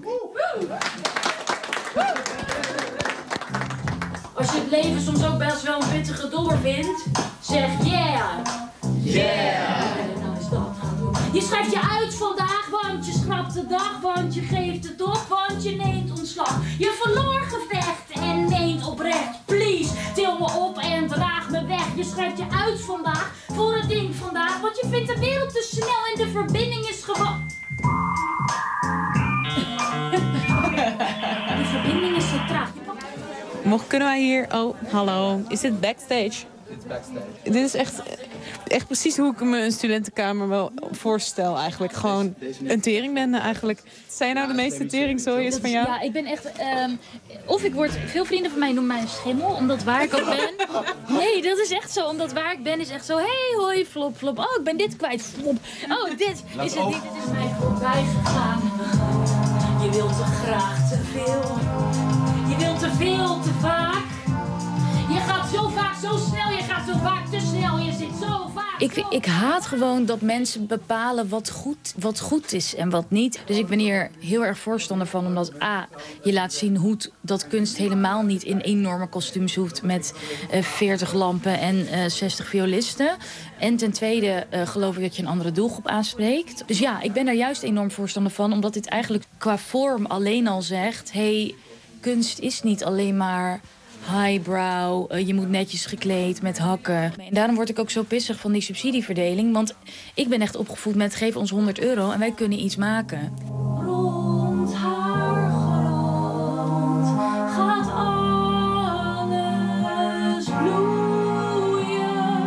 Als je het leven soms ook best wel een pittige door vindt, zeg yeah. Yeah. Nou is dat gaan doen. Je schrijft je uit vandaag, want je schrapt de dag, want je geeft het op, want je neemt ontslag. Je verloor gevecht en meent oprecht, please, til me op en draag me weg. Je schrijft je uit vandaag, voor het ding vandaag, want je vindt de wereld te snel en de verbinding is gewoon... De verbinding is te traag. Mocht, kunnen wij hier... Oh, hallo. Is dit backstage? Dit is backstage. Dit is echt, echt precies hoe ik me een studentenkamer wel voorstel eigenlijk. Gewoon een teringbende eigenlijk. Zijn nou de meeste teringzooiers van jou? Ja, ik ben echt... Um, of ik word... Veel vrienden van mij noemen mij een schimmel, omdat waar ik ook ben... Nee, dat is echt zo. Omdat waar ik ben is echt zo... Hey, hoi, flop, flop. Oh, ik ben dit kwijt, flop. Oh, dit is het niet. Dit is mij voorbij gegaan. Je wilt te graag te veel. Je wilt te veel, te vaak. Je gaat zo vaak, zo snel. Je gaat zo vaak, te snel. Je zit zo vaak. Ik, ik haat gewoon dat mensen bepalen wat goed, wat goed is en wat niet. Dus ik ben hier heel erg voorstander van. Omdat A, je laat zien hoe dat kunst helemaal niet in enorme kostuums hoeft. Met uh, veertig lampen en uh, zestig violisten. En ten tweede uh, geloof ik dat je een andere doelgroep aanspreekt. Dus ja, ik ben daar juist enorm voorstander van. Omdat dit eigenlijk qua vorm alleen al zegt... Hey, kunst is niet alleen maar highbrow, uh, je moet netjes gekleed met hakken. En daarom word ik ook zo pissig van die subsidieverdeling. Want ik ben echt opgevoed met geef ons honderd euro en wij kunnen iets maken. Rond haar grond gaat alles bloeien.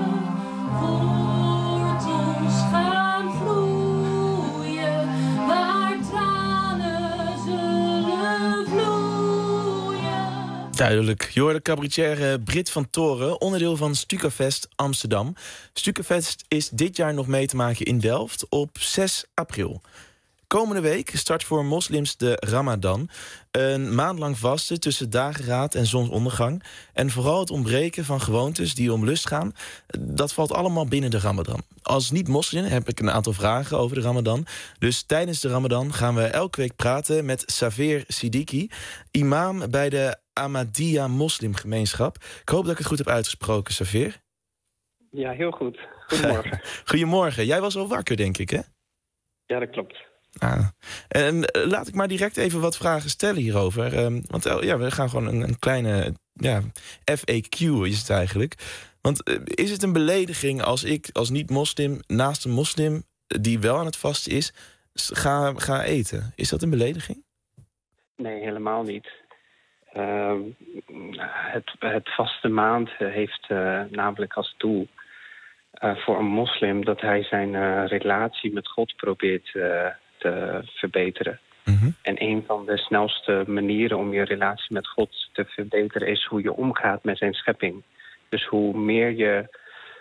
Wortels gaan vloeien, waar tranen zullen vloeien. Duidelijk. Je hoorde cabaretier Brit van Toren, onderdeel van Stukafest Amsterdam. Stukafest is dit jaar nog mee te maken in Delft op zes april. Komende week start voor moslims de Ramadan. Een maand lang vasten tussen dageraad en zonsondergang. En vooral het ontbreken van gewoontes die om lust gaan, dat valt allemaal binnen de Ramadan. Als niet-moslim heb ik een aantal vragen over de Ramadan. Dus tijdens de Ramadan gaan we elke week praten met Saveer Siddiqui, imam bij de Ahmadiyya Moslimgemeenschap. Ik hoop dat ik het goed heb uitgesproken, Saveer. Ja, heel goed. Goedemorgen. Goedemorgen. Jij was al wakker, denk ik, hè? Ja, dat klopt. Ah. En uh, laat ik maar direct even wat vragen stellen hierover. Um, want uh, ja, we gaan gewoon een, een kleine ja, F A Q is het eigenlijk. Want uh, is het een belediging als ik als niet-moslim naast een moslim die wel aan het vasten is, ga, ga eten? Is dat een belediging? Nee, helemaal niet. Uh, het, het vaste maand heeft uh, namelijk als doel uh, voor een moslim dat hij zijn uh, relatie met God probeert uh, te verbeteren. Mm-hmm. En een van de snelste manieren om je relatie met God te verbeteren is hoe je omgaat met zijn schepping. Dus hoe meer je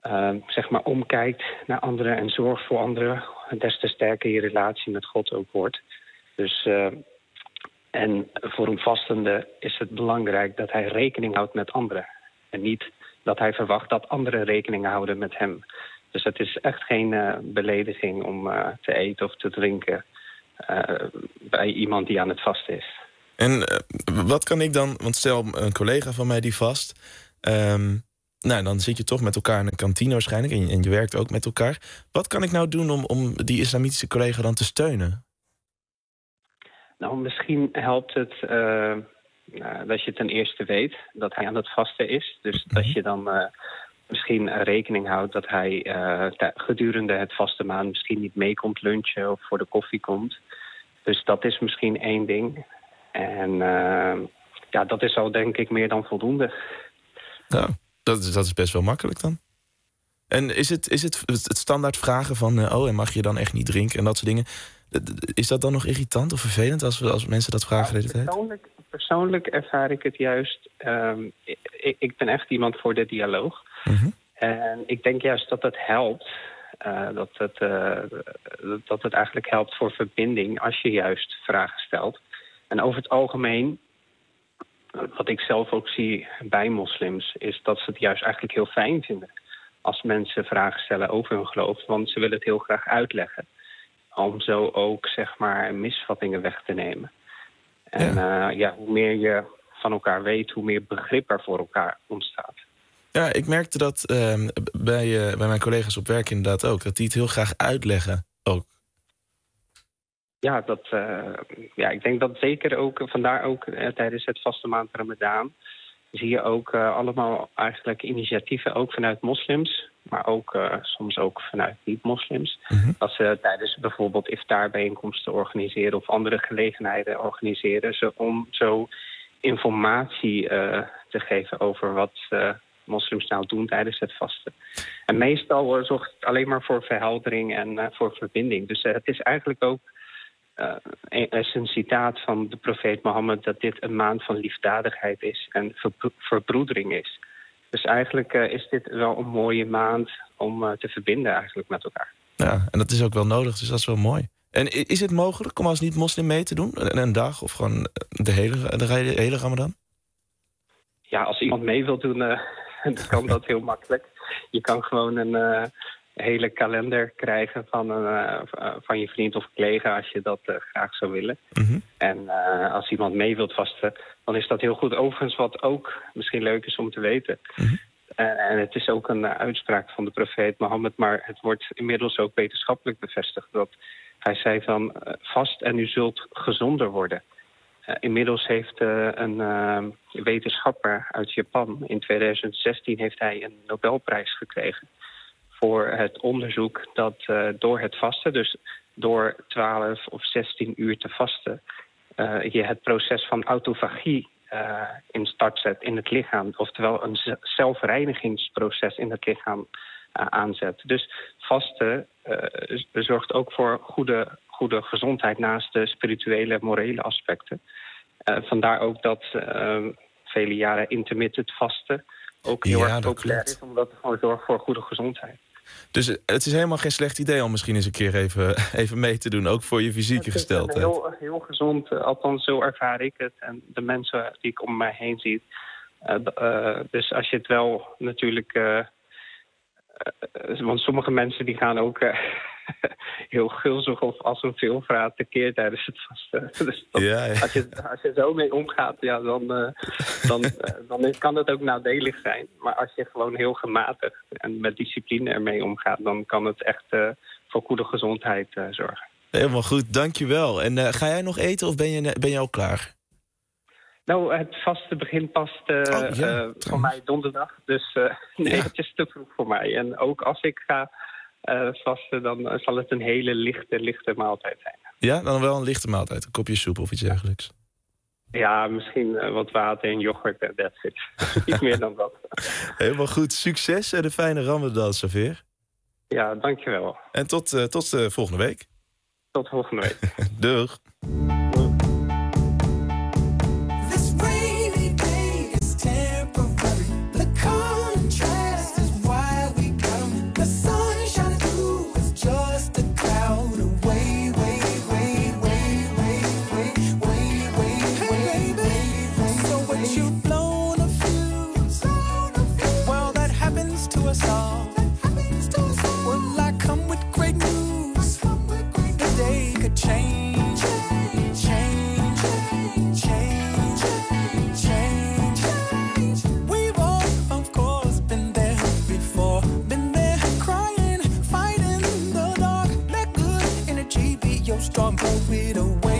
uh, zeg maar omkijkt naar anderen en zorgt voor anderen, des te sterker je relatie met God ook wordt. Dus, uh, en voor een vastende is het belangrijk dat hij rekening houdt met anderen. En niet dat hij verwacht dat anderen rekening houden met hem. Dus het is echt geen uh, belediging om uh, te eten of te drinken uh, bij iemand die aan het vasten is. En uh, wat kan ik dan, want stel een collega van mij die vast, um, nou dan zit je toch met elkaar in een kantine waarschijnlijk en je, en je werkt ook met elkaar. Wat kan ik nou doen om, om die islamitische collega dan te steunen? Nou, misschien helpt het uh, uh, dat je ten eerste weet dat hij aan het vasten is. Dus mm-hmm. dat je dan uh, misschien uh, rekening houdt dat hij uh, gedurende het vaste maand misschien niet mee komt lunchen of voor de koffie komt. Dus dat is misschien één ding. En uh, ja, dat is al denk ik meer dan voldoende. Nou, dat is, dat is best wel makkelijk dan. En is het, is het, het standaard vragen van, uh, oh, en mag je dan echt niet drinken en dat soort dingen, is dat dan nog irritant of vervelend als, we, als mensen dat vragen? Nou, persoonlijk, persoonlijk ervaar ik het juist, um, ik, ik ben echt iemand voor de dialoog. Mm-hmm. En ik denk juist dat het helpt, uh, dat, het, uh, dat het eigenlijk helpt voor verbinding als je juist vragen stelt. En over het algemeen, wat ik zelf ook zie bij moslims, is dat ze het juist eigenlijk heel fijn vinden als mensen vragen stellen over hun geloof. Want ze willen het heel graag uitleggen. Om zo ook, zeg maar, misvattingen weg te nemen. En ja. Uh, ja, hoe meer je van elkaar weet, hoe meer begrip er voor elkaar ontstaat. Ja, ik merkte dat uh, bij, uh, bij mijn collega's op werk inderdaad ook. Dat die het heel graag uitleggen ook. Ja, dat, uh, ja, ik denk dat zeker ook, vandaar ook uh, tijdens het vaste maand Ramadaan zie je ook uh, allemaal eigenlijk initiatieven, ook vanuit moslims, maar ook uh, soms ook vanuit niet-moslims. Mm-hmm. Als ze tijdens bijvoorbeeld iftaarbijeenkomsten organiseren of andere gelegenheden organiseren, zo, om zo informatie uh, te geven over wat uh, moslims nou doen tijdens het vasten. En meestal uh, zorgt het alleen maar voor verheldering en uh, voor verbinding. Dus uh, het is eigenlijk ook Uh, is een citaat van de profeet Mohammed dat dit een maand van liefdadigheid is en verbro- verbroedering is. Dus eigenlijk uh, is dit wel een mooie maand om uh, te verbinden eigenlijk met elkaar. Ja, en dat is ook wel nodig, dus dat is wel mooi. En is het mogelijk om als niet-moslim mee te doen? Een, een dag of gewoon de hele, de hele Ramadan? Ja, als iemand mee wil doen, uh, dan kan dat heel makkelijk. Je kan gewoon een Uh, hele kalender krijgen van, een, uh, van je vriend of collega als je dat uh, graag zou willen. Mm-hmm. En uh, als iemand mee wilt vasten, dan is dat heel goed. Overigens wat ook misschien leuk is om te weten. Mm-hmm. Uh, en het is ook een uh, uitspraak van de profeet Mohammed, maar het wordt inmiddels ook wetenschappelijk bevestigd. Dat hij zei van uh, vast en u zult gezonder worden. Uh, inmiddels heeft uh, een uh, wetenschapper uit Japan in tweeduizend zestien heeft hij een Nobelprijs gekregen voor het onderzoek dat uh, door het vasten, dus door twaalf of zestien uur te vasten, uh, je het proces van autofagie uh, in start zet in het lichaam. Oftewel een z- zelfreinigingsproces in het lichaam uh, aanzet. Dus vasten uh, zorgt ook voor goede, goede gezondheid naast de spirituele, morele aspecten. Uh, vandaar ook dat uh, vele jaren intermittent vasten ook heel ja, erg populair is, omdat het gewoon zorgt voor goede gezondheid. Dus het is helemaal geen slecht idee om misschien eens een keer even, even mee te doen, ook voor je fysieke gesteldheid. Het is heel, heel gezond, althans zo ervaar ik het. En de mensen die ik om mij heen zie. Uh, uh, dus als je het wel natuurlijk Uh, uh, want sommige mensen die gaan ook Uh, heel gulzig of als een veelvraat tekeer tijdens het vasten. Dus dat, ja, ja. Als, je, als je zo mee omgaat, ja, dan, uh, dan, uh, dan is, kan het ook nadelig zijn. Maar als je gewoon heel gematigd en met discipline ermee omgaat, dan kan het echt uh, voor goede gezondheid uh, zorgen. Helemaal goed, dankjewel. En uh, ga jij nog eten of ben je, ben je al klaar? Nou, het vaste begint pas uh, oh, ja, uh, voor mij donderdag. Dus uh, nee, ja. Het is te vroeg voor mij. En ook als ik ga Uh, vasten, dan uh, zal het een hele lichte, lichte maaltijd zijn. Ja, dan wel een lichte maaltijd. Een kopje soep of iets dergelijks. Ja, misschien uh, wat water en yoghurt en that's it. Niet meer dan dat. Helemaal goed. Succes en een fijne Ramadan, Saveer. Ja, dankjewel. En tot, uh, tot uh, volgende week. Tot volgende week. Doeg. This rainy day is temporary. The contrast is why we gotta us all. Well, I come with great news. The day could change, change, change, change. We've all, of course, been there before. Been there crying, fighting the dark. Let good energy be your strong, blow it away.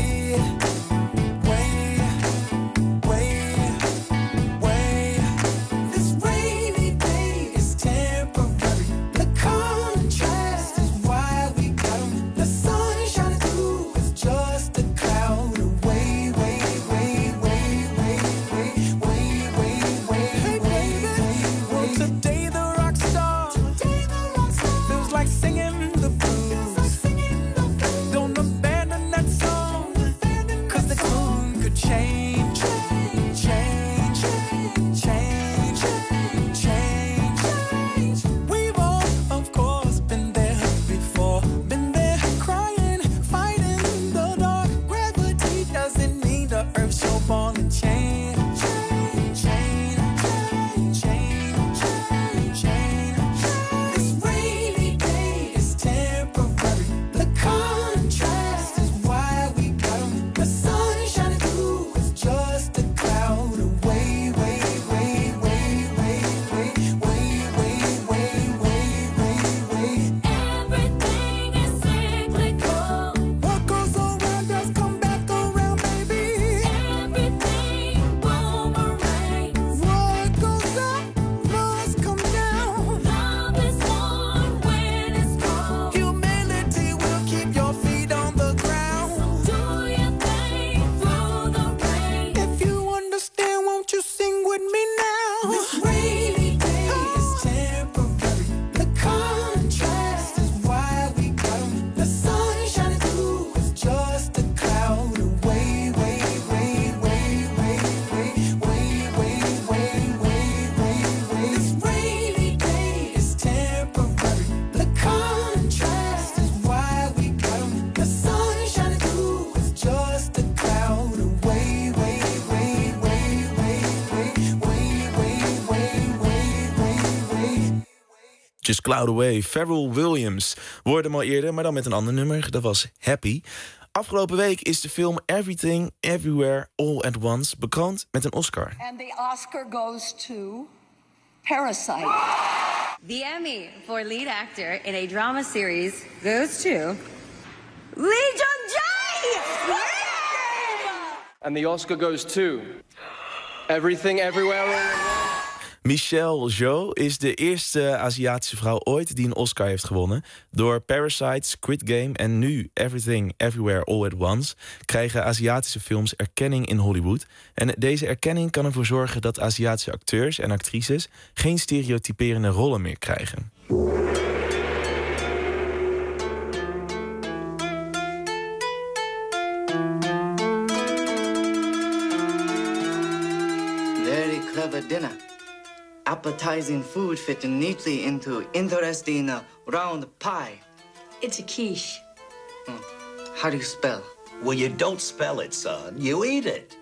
Just Cloud Away, Pharrell Williams. We hoorden hem al eerder, maar dan met een ander nummer. Dat was Happy. Afgelopen week is de film Everything, Everywhere, All at Once bekroond met een Oscar. And the Oscar goes to Parasite. The Emmy for lead actor in a drama series goes to Lee Jung-jae! And the Oscar goes to Everything, Everywhere, All at Once. Michelle Yeoh is de eerste Aziatische vrouw ooit die een Oscar heeft gewonnen. Door Parasite, Squid Game en nu Everything, Everywhere, All at Once krijgen Aziatische films erkenning in Hollywood. En deze erkenning kan ervoor zorgen dat Aziatische acteurs en actrices geen stereotyperende rollen meer krijgen. Very clever dinner. Appetizing food fitting neatly into interesting uh, round pie. It's a quiche. Hmm. How do you spell? Well, you don't spell it, son. You eat it.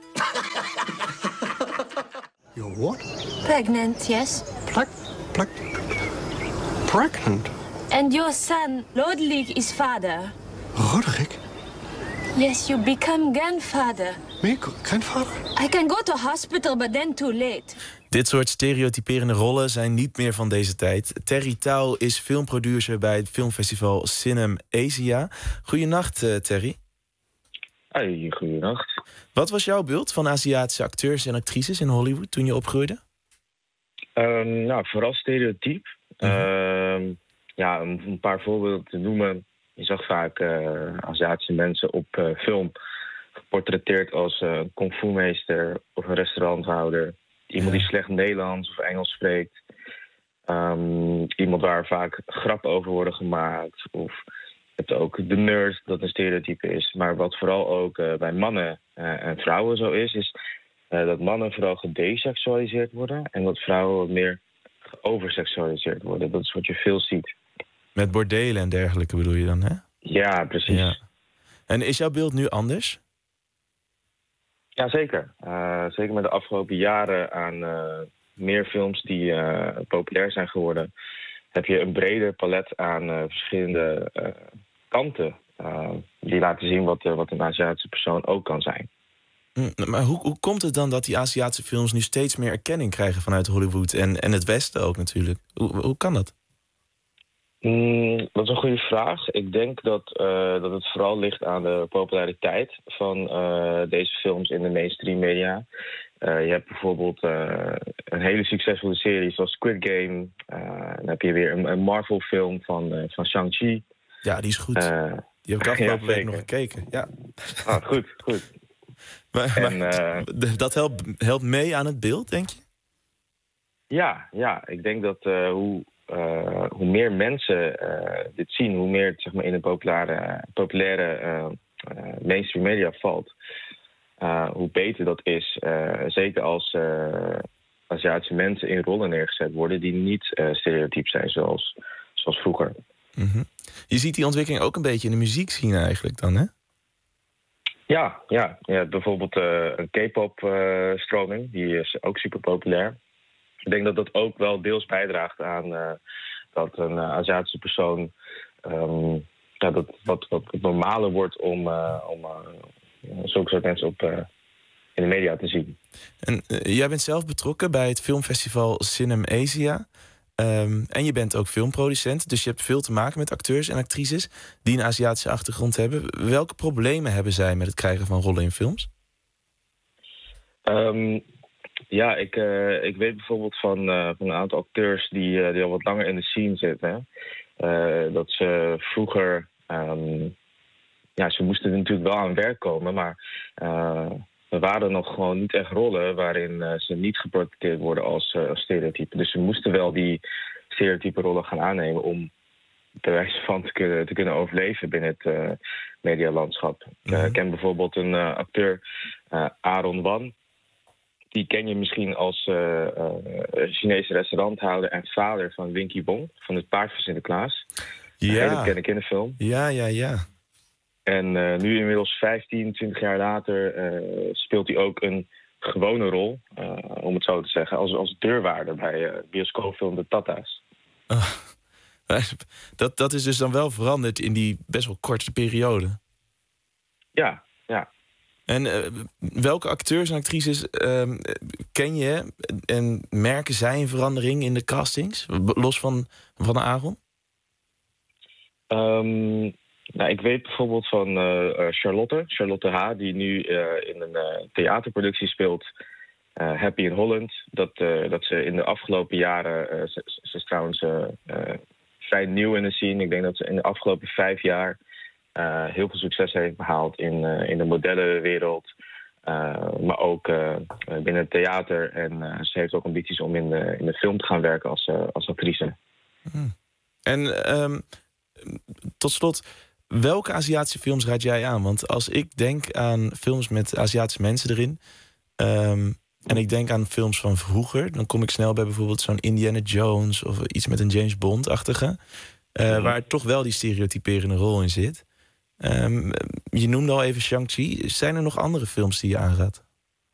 You're what? Pregnant, yes. Plug, plug, pregnant? And your son, Roderick, is father. Roderick? Yes, you become grandfather. Me, grandfather? I can go to hospital, but then too late. Dit soort stereotyperende rollen zijn niet meer van deze tijd. Terry Tao is filmproducer bij het filmfestival Cinem Asia. Goedenacht, uh, Terry. Hey, goedenacht. Wat was jouw beeld van Aziatische acteurs en actrices in Hollywood toen je opgroeide? Uh, nou, vooral stereotyp. Mm-hmm. Uh, ja, om een paar voorbeelden te noemen. Je zag vaak uh, Aziatische mensen op uh, film geportretteerd als uh, een kung fu meester of een restauranthouder. Iemand die slecht Nederlands of Engels spreekt. Um, iemand waar vaak grappen over worden gemaakt. Of je hebt ook de nurse, dat een stereotype is. Maar wat vooral ook uh, bij mannen uh, en vrouwen zo is... is uh, dat mannen vooral gedesexualiseerd worden... en dat vrouwen wat meer geoverseksualiseerd worden. Dat is wat je veel ziet. Met bordelen en dergelijke bedoel je dan, hè? Ja, precies. Ja. En is jouw beeld nu anders? Ja, zeker. Uh, zeker met de afgelopen jaren aan uh, meer films die uh, populair zijn geworden, heb je een breder palet aan uh, verschillende uh, kanten. Uh, die laten zien wat, uh, wat een Aziatische persoon ook kan zijn. Mm, maar hoe, hoe komt het dan dat die Aziatische films nu steeds meer erkenning krijgen vanuit Hollywood en, en het Westen ook natuurlijk? Hoe, hoe kan dat? Mm, dat is een goede vraag. Ik denk dat, uh, dat het vooral ligt aan de populariteit van uh, deze films in de mainstream media. Uh, je hebt bijvoorbeeld uh, een hele succesvolle serie zoals Squid Game. Uh, dan heb je weer een, een Marvel-film van, uh, van Shang-Chi. Ja, die is goed. Uh, die heb ik afgelopen ja, week nog gekeken. Ja. Ah, goed, goed. maar, en, maar uh, dat helpt, helpt mee aan het beeld, denk je? Ja, ja. Ik denk dat uh, hoe... Uh, hoe meer mensen uh, dit zien, hoe meer het zeg maar, in de populaire, populaire uh, uh, mainstream media valt, uh, hoe beter dat is. Uh, zeker als uh, Aziatische mensen in rollen neergezet worden die niet uh, stereotyp zijn zoals, zoals vroeger. Mm-hmm. Je ziet die ontwikkeling ook een beetje in de muziekscene eigenlijk dan, hè? Ja, ja, ja bijvoorbeeld uh, een K-pop uh, stroming, die is ook super populair. Ik denk dat dat ook wel deels bijdraagt aan uh, dat een uh, Aziatische persoon um, ja, dat wat, wat normaler wordt om, uh, om uh, zulke soort mensen op, uh, in de media te zien. En uh, jij bent zelf betrokken bij het filmfestival Cinem Asia. Um, en je bent ook filmproducent, dus je hebt veel te maken met acteurs en actrices die een Aziatische achtergrond hebben. Welke problemen hebben zij met het krijgen van rollen in films? Um, Ja, ik, uh, ik weet bijvoorbeeld van, uh, van een aantal acteurs die, uh, die al wat langer in de scene zitten. Uh, dat ze vroeger... Um, ja, ze moesten natuurlijk wel aan werk komen, maar uh, er waren nog gewoon niet echt rollen waarin uh, ze niet geportretteerd worden als, uh, als stereotypen. Dus ze moesten wel die stereotype rollen gaan aannemen om bij wijze van te kunnen, te kunnen overleven binnen het uh, medialandschap. Mm-hmm. Uh, ik ken bijvoorbeeld een uh, acteur, uh, Aaron Wan. Die ken je misschien als uh, uh, Chinese restauranthouder en vader van Winky Bong, van het paard van Sinterklaas. Ja. Een hele bekende kinderfilm. Ja, ja, ja. En uh, nu inmiddels vijftien, twintig jaar later uh, speelt hij ook een gewone rol, uh, om het zo te zeggen, als, als deurwaarder bij uh, bioscoopfilm De Tata's. Oh, dat, dat is dus dan wel veranderd in die best wel korte periode. Ja, ja. En uh, welke acteurs en actrices uh, ken je en merken zij een verandering in de castings, los van, van Aaron? Um, nou, ik weet bijvoorbeeld van uh, Charlotte, Charlotte H., die nu uh, in een uh, theaterproductie speelt, uh, Happy in Holland. Dat, uh, dat ze in de afgelopen jaren, uh, ze, ze is trouwens uh, uh, vrij nieuw in de scene. Ik denk dat ze in de afgelopen vijf jaar Uh, heel veel succes heeft behaald in, uh, in de modellenwereld. Uh, maar ook uh, binnen het theater. En uh, ze heeft ook ambities om in de, in de film te gaan werken als, uh, als actrice. Hmm. En um, tot slot, welke Aziatische films raad jij aan? Want als ik denk aan films met Aziatische mensen erin, Um, en ik denk aan films van vroeger, dan kom ik snel bij bijvoorbeeld zo'n Indiana Jones of iets met een James Bond-achtige. Uh, mm. Waar toch wel die stereotyperende rol in zit. Um, je noemde al even Shang-Chi. Zijn er nog andere films die je aanraadt?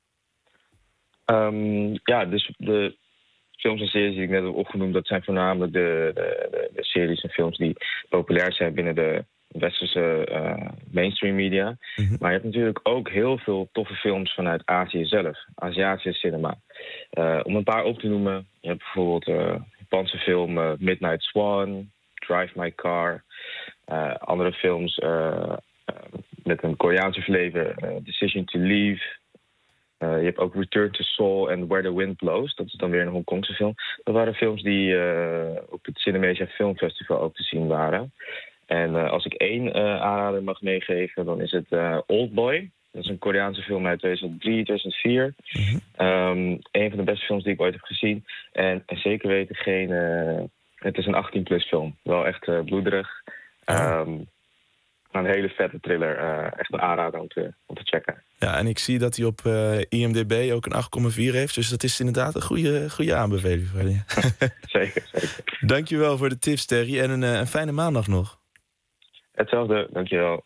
Um, ja, dus de films en series die ik net heb opgenoemd, dat zijn voornamelijk de, de, de, de series en films die populair zijn binnen de westerse uh, mainstream media. Mm-hmm. Maar je hebt natuurlijk ook heel veel toffe films vanuit Azië zelf. Aziatische cinema. Uh, om een paar op te noemen. Je hebt bijvoorbeeld uh, Japanse film uh, Midnight Swan, Drive My Car. Uh, andere films uh, uh, met een Koreaanse verleden, uh, Decision to Leave. Uh, je hebt ook Return to Seoul en Where the Wind Blows. Dat is dan weer een Hongkongse film. Dat waren films die uh, op het Cinemesia Filmfestival ook te zien waren. En uh, als ik één uh, aanrader mag meegeven, dan is het uh, Oldboy. Dat is een Koreaanse film uit tweeduizend drie, tweeduizend vier. Mm-hmm. Um, een van de beste films die ik ooit heb gezien. En, en zeker weten geen... Uh, het is een achttien plus film. Wel echt uh, bloederig. Um, een hele vette thriller. Uh, echt een aanrader om te, om te checken. Ja, en ik zie dat hij op uh, I M D B ook een acht komma vier heeft. Dus dat is inderdaad een goede, goede aanbeveling voor je. Zeker, zeker. Dankjewel voor de tips, Terry. En een, uh, een fijne maandag nog. Hetzelfde, dankjewel.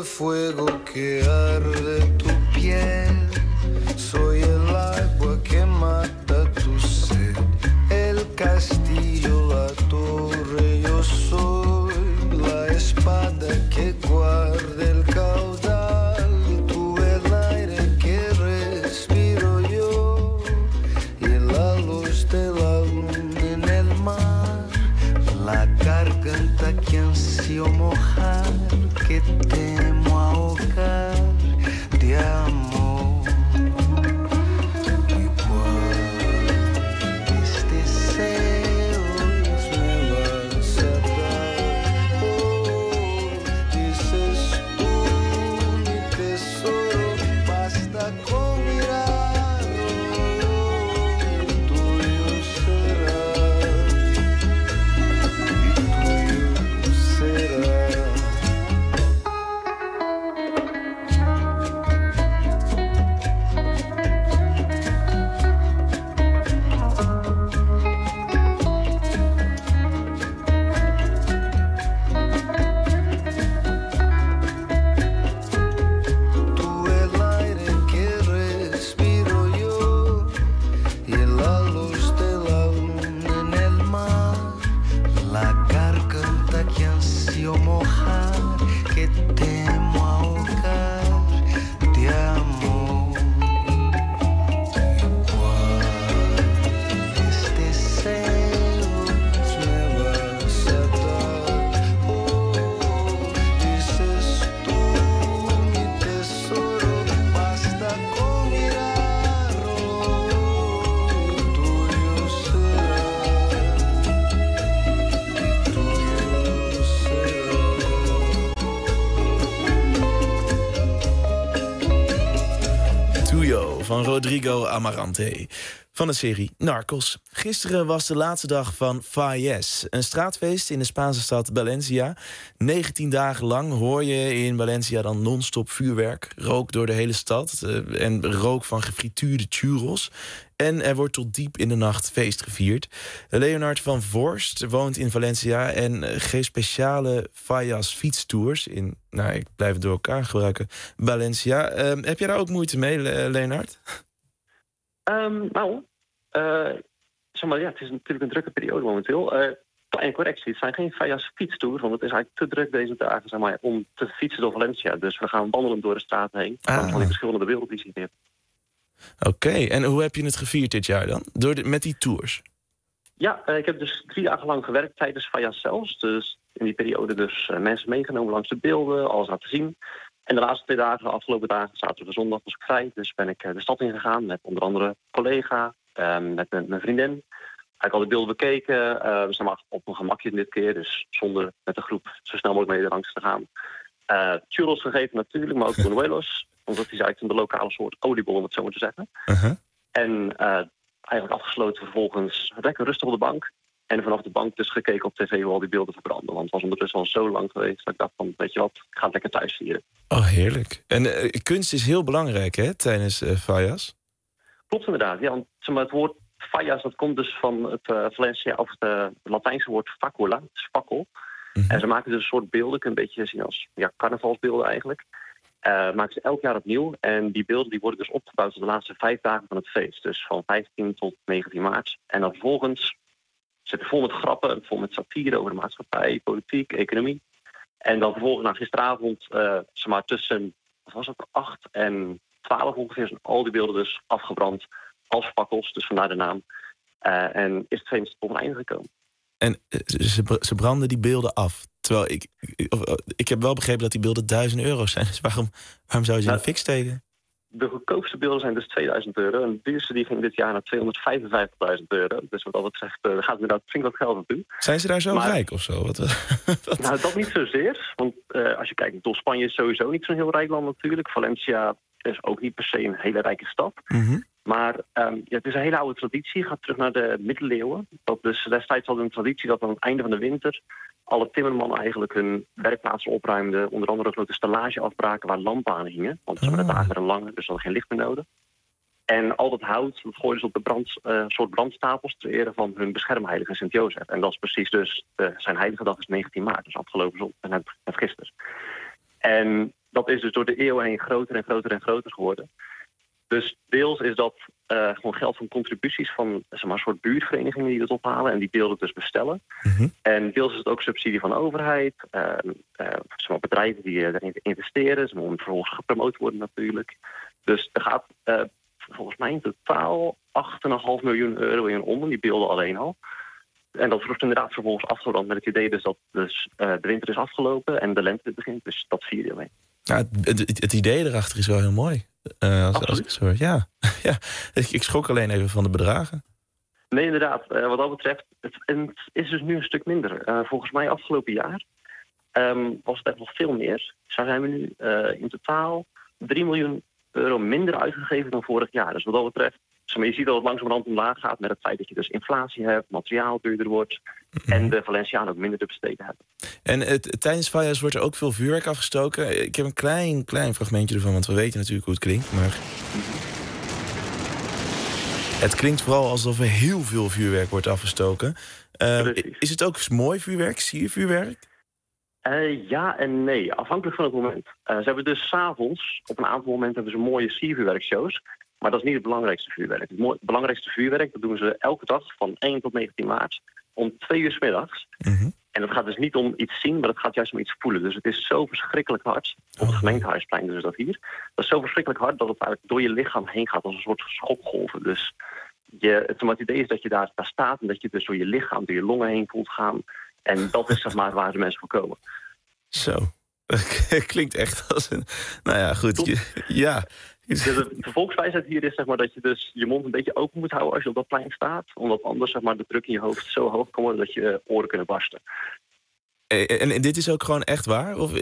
el fuego que arde tu piel. Soy el agua que mata tu sed. El castillo, la torre, yo soy la espada que guarda el caudal. Tú el aire que respiro yo y la luz de la luna en el mar. La garganta que ansio mojar, que temo ahogar de amor. Y cuando este deseo me vas a dar, oh, dices tú mi tesoro, basta con mirarlo, tuyo será. Van Rodrigo Amarante van de serie Narcos. Gisteren was de laatste dag van Fies, een straatfeest in de Spaanse stad Valencia. negentien dagen lang hoor je in Valencia dan non-stop vuurwerk. Rook door de hele stad uh, en rook van gefrituurde churros. En er wordt tot diep in de nacht feest gevierd. Leonard van Voorst woont in Valencia en geeft speciale Fies fietstours in, nou, ik blijf het door elkaar gebruiken, Valencia. Uh, heb jij daar ook moeite mee, Le- Leonard? Um, nou, uh, zeg maar, ja, het is natuurlijk een drukke periode momenteel. Uh, kleine correctie, het zijn geen Fies fietstours, want het is eigenlijk te druk deze dagen, zeg maar, om te fietsen door Valencia. Dus we gaan wandelen door de straat heen, ah. van die verschillende beelden die je ziet. Oké, okay. En hoe heb je het gevierd dit jaar dan? Door de, met die tours? Ja, uh, ik heb dus drie dagen lang gewerkt tijdens Fies zelfs. Dus in die periode dus uh, mensen meegenomen langs de beelden, alles laten zien. En de laatste twee dagen, de afgelopen dagen, zaterdag en zondag, was ik vrij. Dus ben ik uh, de stad ingegaan met onder andere collega, uh, met mijn vriendin. Eigenlijk al de beelden bekeken. Uh, we zijn maar op een gemakje dit keer, dus zonder met de groep zo snel mogelijk mee langs te gaan. Uh, churros gegeten natuurlijk, maar ook buñuelos. Want dat is eigenlijk een lokale soort oliebol, om het zo maar te zeggen. Uh-huh. En uh, eigenlijk afgesloten vervolgens lekker rustig op de bank. En vanaf de bank dus gekeken op tv hoe al die beelden verbranden. Want het was ondertussen al zo lang geweest dat ik dacht van, weet je wat, ik ga het lekker thuis vieren. Oh, heerlijk. En uh, kunst is heel belangrijk, hè, tijdens uh, Fies? Klopt inderdaad, ja. Want zeg maar, het woord Fies, dat komt dus van het uh, Valencia, of het, uh, het Latijnse woord facula, het is fakkel. Mm-hmm. En ze maken dus een soort beelden, een beetje zien als ja, carnavalsbeelden eigenlijk. Uh, maken ze elk jaar opnieuw. En die beelden die worden dus opgebouwd tot de laatste vijf dagen van het feest. Dus van vijftien tot negentien maart. En dan vervolgens zitten vol met grappen, vol met satire over de maatschappij, politiek, economie. En dan vervolgens naar gisteravond, uh, zeg maar tussen, wat was het, acht en twaalf ongeveer, zijn al die beelden dus afgebrand als fakkels, dus vandaar de naam. Uh, en is het feest tot een einde gekomen. En uh, ze, ze branden die beelden af. Terwijl ik, ik, ik heb wel begrepen dat die beelden duizend euro zijn. Dus waarom, waarom zou je ze in de fik steken? De goedkoopste beelden zijn dus tweeduizend euro. En de duurste die ging dit jaar naar tweehonderdvijfenvijftigduizend euro. Dus wat dat betreft uh, gaat inderdaad flink wat geld naartoe. Zijn ze daar zo maar, rijk of zo? Wat, wat? Nou, dat niet zozeer. Want uh, als je kijkt, door Spanje is sowieso niet zo'n heel rijk land natuurlijk. Valencia is ook niet per se een hele rijke stad. Mm-hmm. Maar um, ja, het is een hele oude traditie. Gaat terug naar de middeleeuwen. Dat dus destijds hadden een traditie dat aan het einde van de winter alle timmermannen eigenlijk hun werkplaatsen opruimden. Onder andere een grote stellage afbraken waar lampen aan hingen. Want ze waren de dagen waren langer, dus ze hadden geen licht meer nodig. En al dat hout dat gooiden ze op de brand, uh, soort brandstapels ter ere van hun beschermheilige Sint-Jozef. En dat is precies dus, de, zijn heilige dag is negentien maart, dus afgelopen zondag, net, net gisteren. En dat is dus door de eeuwen heen groter en groter en groter geworden. Dus deels is dat uh, gewoon geld van contributies van zeg maar, een soort buurtverenigingen die dat ophalen en die beelden dus bestellen. Mm-hmm. En deels is het ook subsidie van de overheid, uh, uh, zeg maar, bedrijven die uh, erin investeren, ze moeten vervolgens gepromoot worden natuurlijk. Dus er gaat uh, volgens mij in totaal acht komma vijf miljoen euro in om, die beelden alleen al. En dat wordt inderdaad vervolgens afgerond met het idee dus dat dus, uh, de winter is afgelopen en de lente begint. Dus dat vier je alleen. Ja, het, het, het idee erachter is wel heel mooi. Uh, als, als ik zo, ja. ja. Ik, ik schrok alleen even van de bedragen. Nee, inderdaad. Uh, wat dat betreft, het, en het is dus nu een stuk minder. Uh, volgens mij afgelopen jaar um, was het echt nog veel meer. Zo zijn we nu uh, in totaal drie miljoen euro minder uitgegeven dan vorig jaar. Dus wat dat betreft, maar je ziet dat het langzamerhand omlaag gaat met het feit dat je dus inflatie hebt, materiaal duurder wordt en de Valencianen ook minder te besteden hebben. En het, tijdens Fallas wordt er ook veel vuurwerk afgestoken. Ik heb een klein, klein fragmentje ervan, want we weten natuurlijk hoe het klinkt. Maar het klinkt vooral alsof er heel veel vuurwerk wordt afgestoken. Uh, is het ook mooi vuurwerk, siervuurwerk? Uh, ja en nee, afhankelijk van het moment. Uh, ze hebben dus 's avonds, op een aantal momenten hebben ze mooie siervuurwerkshows. Maar dat is niet het belangrijkste vuurwerk. Het, het belangrijkste vuurwerk dat doen ze elke dag van één tot negentien maart om twee uur 's middags. Mm-hmm. En het gaat dus niet om iets zien, maar het gaat juist om iets voelen. Dus het is zo verschrikkelijk hard. Op het gemeentehuisplein dus dat hier. Dat is zo verschrikkelijk hard dat het eigenlijk door je lichaam heen gaat als een soort schokgolven. Dus je, het, het idee is dat je daar, daar staat en dat je dus door je lichaam, door je longen heen voelt gaan. En dat is zeg maar waar de mensen voor komen. Zo. Klinkt echt als een... Nou ja, goed. Je, ja... De, de volkswijsheid hier is zeg maar, dat je dus je mond een beetje open moet houden als je op dat plein staat. Omdat anders zeg maar, de druk in je hoofd zo hoog kan worden dat je oren kunnen barsten. En, en, en dit is ook gewoon echt waar? Of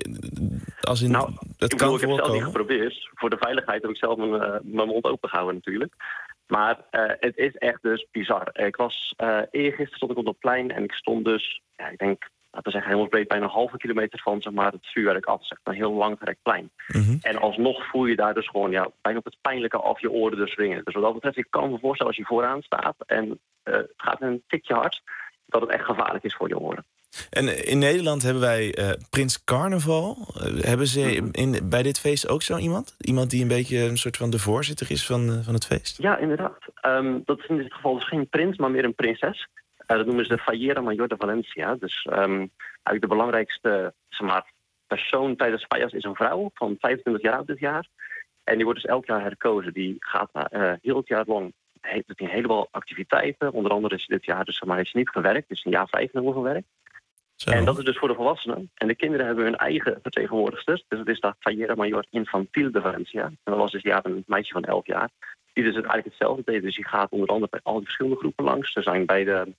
als in, nou, het ik, kan bedoel, ik heb het zelf niet voorkomen? geprobeerd. Voor de veiligheid heb ik zelf mijn, uh, mijn mond open gehouden natuurlijk. Maar uh, het is echt dus bizar. Ik was uh, eergisteren stond ik op dat plein en ik stond dus, ja, ik denk... laten we zeggen, hemelsbreed bijna een halve kilometer van zeg maar, het vuurwerk af. Zeg, een heel langgerekt plein. Mm-hmm. En alsnog voel je daar dus gewoon ja, bijna op het pijnlijke af je oren dus ringen. Dus wat dat betreft, ik kan me voorstellen als je vooraan staat en uh, het gaat een tikje hard, dat het echt gevaarlijk is voor je oren. En in Nederland hebben wij uh, Prins Carnaval. Uh, hebben ze in, bij dit feest ook zo iemand? Iemand die een beetje een soort van de voorzitter is van, uh, van het feest? Ja, inderdaad. Um, dat is in dit geval dus geen prins, maar meer een prinses. Uh, dat noemen ze de Fallera Mayor de Valencia. Dus um, eigenlijk de belangrijkste zeg maar, persoon tijdens Fallas is een vrouw van vijfentwintig jaar oud dit jaar. En die wordt dus elk jaar herkozen. Die gaat uh, heel het jaar lang he, doet een heleboel activiteiten. Onder andere is dit jaar dus zeg maar, heeft ze niet gewerkt. Dus een jaar vijf nul gewerkt. Zo. En dat is dus voor de volwassenen. En de kinderen hebben hun eigen vertegenwoordigsters. Dus het is de Fallera Mayor Infantil de Valencia. En dat was dus ja, een meisje van elf jaar. Die dus eigenlijk hetzelfde deed. Dus die gaat onder andere bij al die verschillende groepen langs. Ze zijn bij de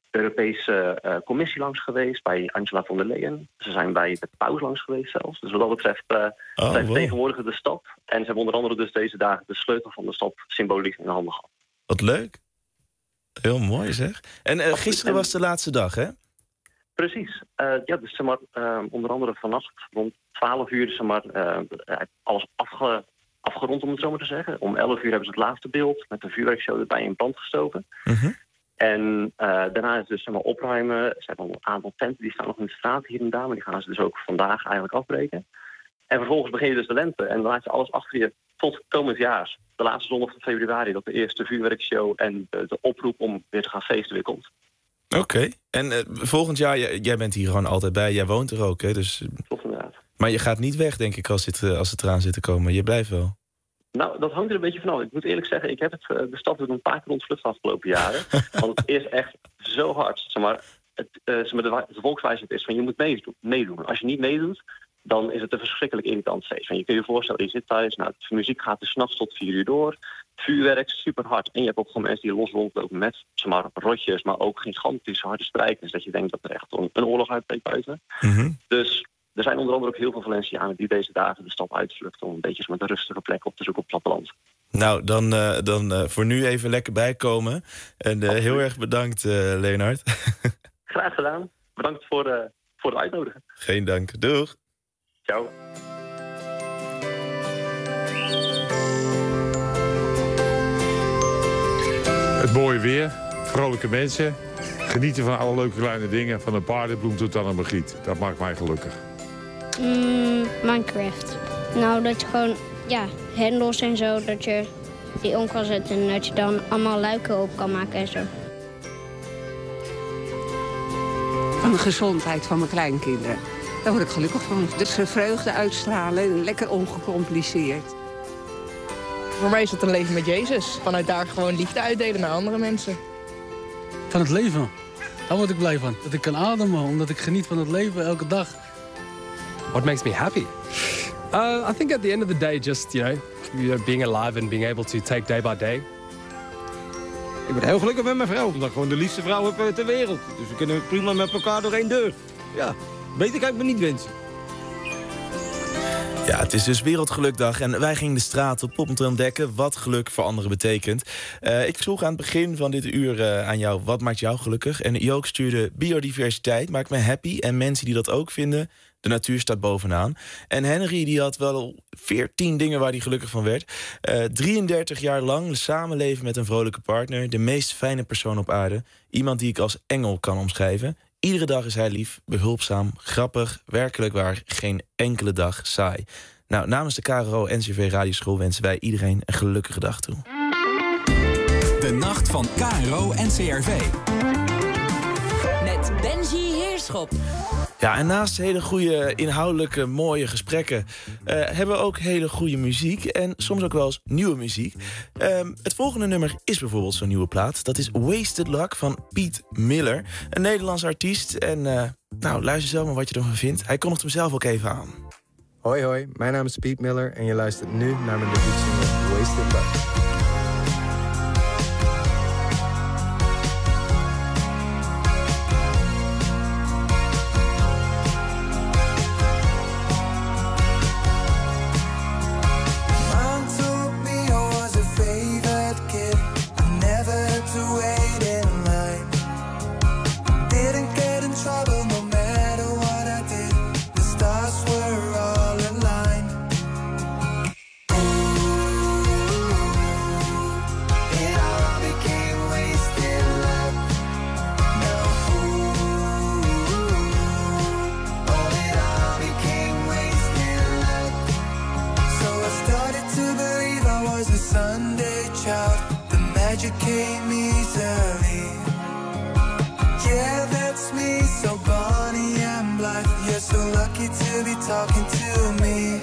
Europese uh, Commissie langs geweest, bij Angela von der Leyen. Ze zijn bij de paus langs geweest zelfs. Dus wat dat betreft uh, oh, zij wow. vertegenwoordigen de stad. En ze hebben onder andere dus deze dagen de sleutel van de stad symbolisch in de handen gehad. Wat leuk. Heel mooi zeg. En uh, gisteren was de laatste dag, hè? Precies. Uh, ja, dus zeg maar, uh, onder andere vannacht rond twaalf uur zeg maar, uh, alles afge, afgerond, om het zo maar te zeggen. Om elf uur hebben ze het laatste beeld met een vuurwerkshow erbij in brand gestoken. Mm-hmm. En uh, daarna is het dus zeg maar, opruimen. Er zijn nog een aantal tenten die staan nog in de straat hier en daar, maar die gaan ze dus ook vandaag eigenlijk afbreken. En vervolgens begin je dus de lente en dan laat je alles achter je tot komend jaar. De laatste zondag van februari, dat de eerste vuurwerkshow en de, de oproep om weer te gaan feesten weer komt. Oké. Okay. En uh, volgend jaar, jij, jij bent hier gewoon altijd bij. Jij woont er ook, hè? Dus... Klopt inderdaad. Maar je gaat niet weg, denk ik, als het, uh, als het eraan zit te komen. Je blijft wel. Nou, dat hangt er een beetje vanaf. Ik moet eerlijk zeggen, ik heb het, uh, de stad weer een paar keer ontvlucht de afgelopen jaren. Want het is echt zo hard. Zeg maar, het, uh, zeg maar, de, de volkswijsheid is van je moet meedoen, meedoen. Als je niet meedoet, dan is het een verschrikkelijk irritant feest. Want je kunt je voorstellen, je zit thuis, nou, de muziek gaat dus 's nachts tot vier uur door. Vuurwerk, super hard. En je hebt ook gewoon mensen die los rondlopen met zeg maar, rotjes, maar ook gigantische harde strijkers. Dat je denkt dat er echt een, een oorlog uitbreekt buiten. Mm-hmm. Dus er zijn onder andere ook heel veel Valencianen die deze dagen de stad uitvluchten om een beetje met een rustige plek op te zoeken op het platteland. Nou, dan, uh, dan uh, voor nu even lekker bijkomen. En uh, heel erg bedankt, uh, Leonard. Graag gedaan. Bedankt voor, uh, voor het uitnodigen. Geen dank. Doeg. Ciao. Het mooie weer, vrolijke mensen, genieten van alle leuke kleine dingen, van een paardenbloem tot aan een margriet. Dat maakt mij gelukkig. Mm, Minecraft. Nou, dat je gewoon, ja, hendels en zo, dat je die om kan zetten en dat je dan allemaal luiken op kan maken en zo. Van de gezondheid van mijn kleinkinderen. Daar word ik gelukkig van. Dat ze vreugde uitstralen en lekker ongecompliceerd. Voor mij is het een leven met Jezus. Vanuit daar gewoon liefde uitdelen naar andere mensen. Van het leven. Daar word ik blij van. Dat ik kan ademen, omdat ik geniet van het leven elke dag. What makes me happy? Uh, I think at the end of the day, just, you know, you know, being alive and being able to take day by day. Ik ben heel gelukkig met mijn vrouw, omdat ik gewoon de liefste vrouw heb ter wereld. Dus we kunnen prima met elkaar door één deur. Ja, beter kan ik me niet wensen. Ja, het is dus Wereldgelukdag en wij gingen de straat op om te ontdekken wat geluk voor anderen betekent. Uh, ik vroeg aan het begin van dit uur uh, aan jou, wat maakt jou gelukkig? En Jook stuurde biodiversiteit, maakt me happy. En mensen die dat ook vinden, de natuur staat bovenaan. En Henry die had wel veertien dingen waar hij gelukkig van werd. Uh, drieëndertig jaar lang samenleven met een vrolijke partner. De meest fijne persoon op aarde. Iemand die ik als engel kan omschrijven. Iedere dag is hij lief, behulpzaam, grappig, werkelijk waar, geen enkele dag saai. Nou, namens de K R O N C V Radioschool wensen wij iedereen een gelukkige dag toe. De nacht van K R O en C R V. Met Benji Heerschop. Ja, en naast hele goede, inhoudelijke, mooie gesprekken Uh, hebben we ook hele goede muziek. En soms ook wel eens nieuwe muziek. Uh, het volgende nummer is bijvoorbeeld zo'n nieuwe plaat. Dat is Wasted Luck van Piet Miller. Een Nederlands artiest. En uh, nou, luister zelf maar wat je ervan vindt. Hij kondigt hem zelf ook even aan. Hoi hoi, mijn naam is Piet Miller en je luistert nu naar mijn debuutsingle Wasted Luck. Talking to me.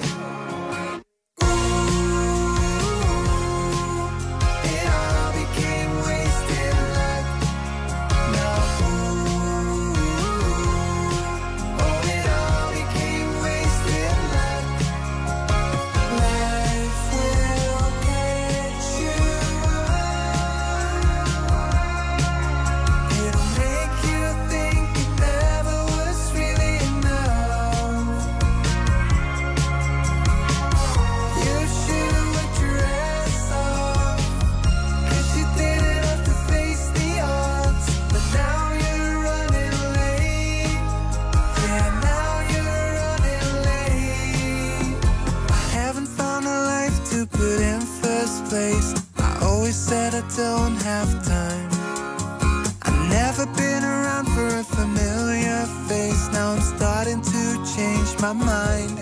Don't have time. I've never been around for a familiar face. Now I'm starting to change my mind.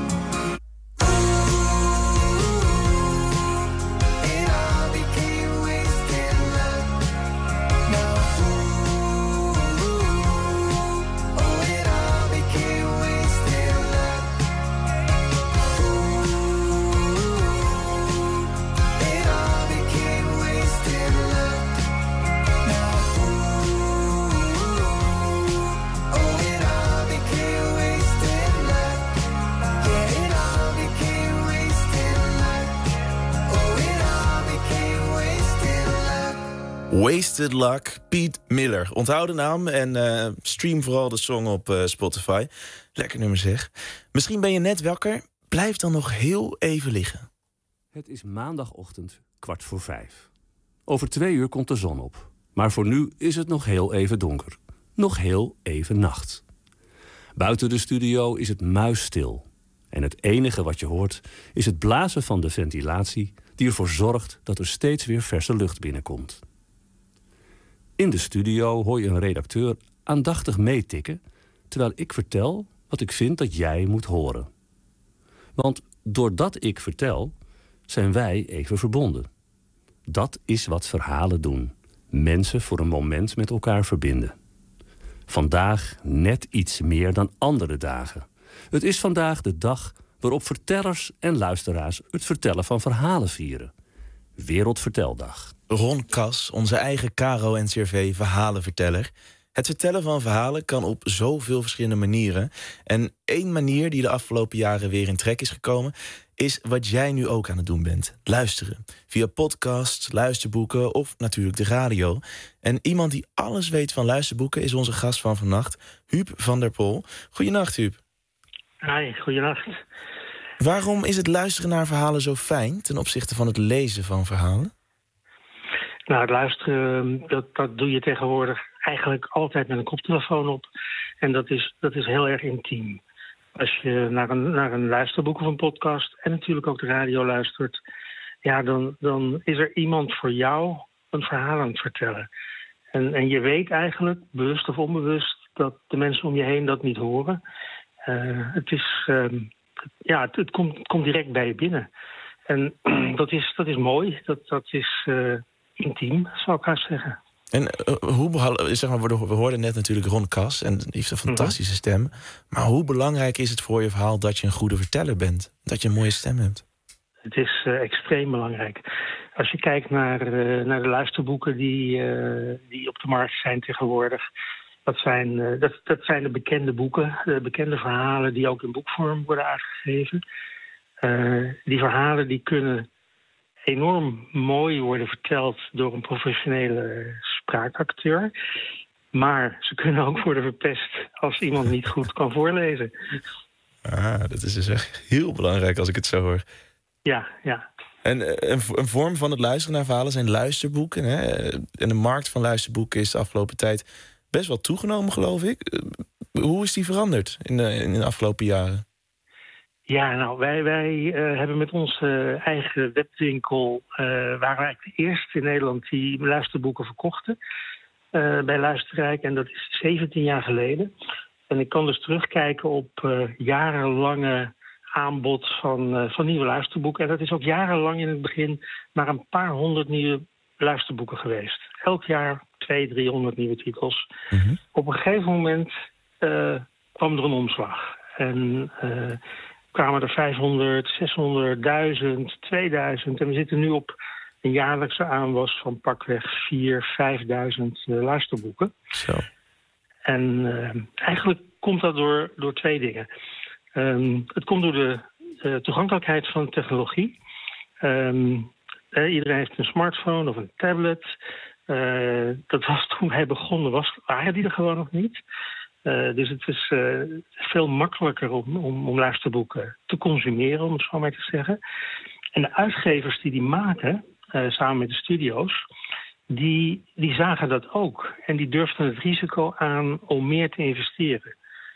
Wasted Luck, Piet Miller. Onthoud de naam en uh, stream vooral de song op uh, Spotify. Lekker nummer zeg. Misschien ben je net wakker. Blijf dan nog heel even liggen. Het is maandagochtend, kwart voor vijf. Over twee uur komt de zon op. Maar voor nu is het nog heel even donker. Nog heel even nacht. Buiten de studio is het muisstil. En het enige wat je hoort is het blazen van de ventilatie die ervoor zorgt dat er steeds weer verse lucht binnenkomt. In de studio hoor je een redacteur aandachtig meetikken terwijl ik vertel wat ik vind dat jij moet horen. Want doordat ik vertel, zijn wij even verbonden. Dat is wat verhalen doen. Mensen voor een moment met elkaar verbinden. Vandaag net iets meer dan andere dagen. Het is vandaag de dag waarop vertellers en luisteraars het vertellen van verhalen vieren. Wereldverteldag. Ron Kas, onze eigen Caro N C R V verhalenverteller. Het vertellen van verhalen kan op zoveel verschillende manieren. En één manier die de afgelopen jaren weer in trek is gekomen, is wat jij nu ook aan het doen bent. Luisteren. Via podcasts, luisterboeken of natuurlijk de radio. En iemand die alles weet van luisterboeken is onze gast van vannacht, Huub van der Pol. Goedenacht, Huub. Hi, goedenacht. Waarom is het luisteren naar verhalen zo fijn ten opzichte van het lezen van verhalen? Nou, het luisteren, dat, dat doe je tegenwoordig eigenlijk altijd met een koptelefoon op. En dat is, dat is heel erg intiem. Als je naar een, naar een luisterboek of een podcast en natuurlijk ook de radio luistert, ja, dan, dan is er iemand voor jou een verhaal aan het vertellen. En, en je weet eigenlijk, bewust of onbewust, dat de mensen om je heen dat niet horen. Uh, het is, uh, ja, het, het, komt, het komt direct bij je binnen. En dat is, dat is mooi, dat, dat is uh, intiem, zou ik haast zeggen. En uh, hoe, zeg maar, we hoorden net natuurlijk Ron Kas en die heeft een fantastische stem. Maar hoe belangrijk is het voor je verhaal dat je een goede verteller bent? Dat je een mooie stem hebt? Het is uh, extreem belangrijk. Als je kijkt naar, uh, naar de luisterboeken die, uh, die op de markt zijn tegenwoordig. Dat zijn, uh, dat, dat zijn de bekende boeken, de bekende verhalen die ook in boekvorm worden uitgegeven. Uh, die verhalen die kunnen enorm mooi worden verteld door een professionele spraakacteur. Maar ze kunnen ook worden verpest als iemand niet goed kan voorlezen. Ah, dat is dus echt heel belangrijk als ik het zo hoor. Ja, ja. En een, een vorm van het luisteren naar verhalen zijn luisterboeken. Hè? En de markt van luisterboeken is de afgelopen tijd best wel toegenomen, geloof ik. Hoe is die veranderd in de, in de afgelopen jaren? Ja, nou, wij, wij uh, hebben met onze eigen webwinkel, Uh, waren wij eigenlijk de eerste in Nederland die luisterboeken verkochten uh, bij Luisterrijk. En dat is zeventien jaar geleden. En ik kan dus terugkijken op uh, jarenlange aanbod van, uh, van nieuwe luisterboeken. En dat is ook jarenlang in het begin maar een paar honderd nieuwe luisterboeken geweest. Elk jaar tweehonderd, driehonderd nieuwe titels. Mm-hmm. Op een gegeven moment uh, kwam er een omslag. En uh, kwamen er vijfhonderd, zeshonderd, duizend, tweeduizend. En we zitten nu op een jaarlijkse aanwas van pakweg vierduizend, vijfduizend uh, luisterboeken. Zo. En uh, eigenlijk komt dat door, door twee dingen. Um, het komt door de uh, toegankelijkheid van de technologie. Um, uh, iedereen heeft een smartphone of een tablet. Uh, dat was toen wij begonnen, was, waren die er gewoon nog niet. Uh, dus het is uh, veel makkelijker om, om, om luisterboeken te consumeren, om het zo maar te zeggen. En de uitgevers die die maken, uh, samen met de studio's, die, die zagen dat ook. En die durfden het risico aan om meer te investeren.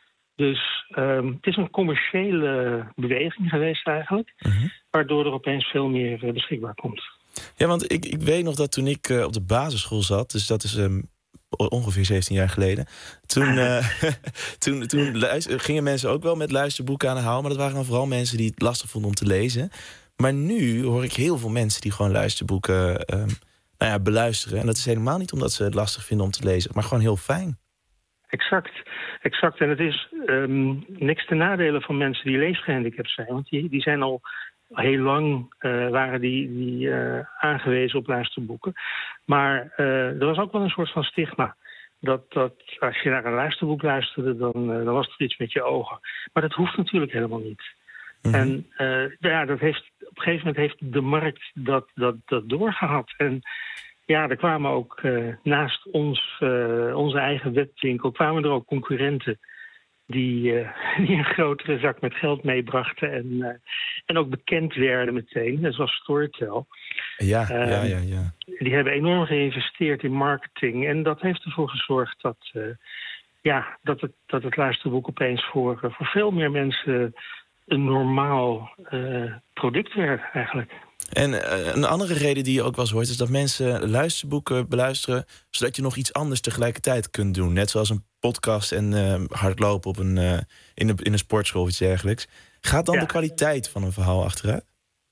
Dus um, het is een commerciële beweging geweest eigenlijk, mm-hmm. waardoor er opeens veel meer uh, beschikbaar komt. Ja, want ik, ik weet nog dat toen ik uh, op de basisschool zat, dus dat is um, ongeveer zeventien jaar geleden, toen, uh, toen, toen luister, gingen mensen ook wel met luisterboeken aan de haal, maar dat waren dan vooral mensen die het lastig vonden om te lezen. Maar nu hoor ik heel veel mensen die gewoon luisterboeken um, nou ja, beluisteren. En dat is helemaal niet omdat ze het lastig vinden om te lezen, maar gewoon heel fijn. Exact, exact. En het is um, niks ten nadele van mensen die leesgehandicapt zijn. Want die, die zijn al heel lang uh, waren die, die uh, aangewezen op luisterboeken. Maar uh, er was ook wel een soort van stigma. Dat, dat als je naar een luisterboek luisterde, dan, uh, dan was er iets met je ogen. Maar dat hoeft natuurlijk helemaal niet. Mm-hmm. En uh, ja, dat heeft, op een gegeven moment heeft de markt dat, dat, dat doorgehad. En ja, er kwamen ook uh, naast ons, uh, onze eigen webwinkel, kwamen er ook concurrenten die, uh, die een grotere zak met geld meebrachten en, uh, en ook bekend werden meteen. Dat was Storytel. Ja, uh, ja, ja, ja. Die hebben enorm geïnvesteerd in marketing en dat heeft ervoor gezorgd dat, uh, ja, dat, het, dat het luisterboek opeens voor, uh, voor veel meer mensen een normaal uh, product werd eigenlijk. En uh, een andere reden die je ook wel eens hoort is dat mensen luisterboeken beluisteren zodat je nog iets anders tegelijkertijd kunt doen. Net zoals een podcast en uh, hardlopen op een, uh, in, een, in een sportschool of iets dergelijks. Gaat dan Ja. de kwaliteit van een verhaal achteruit?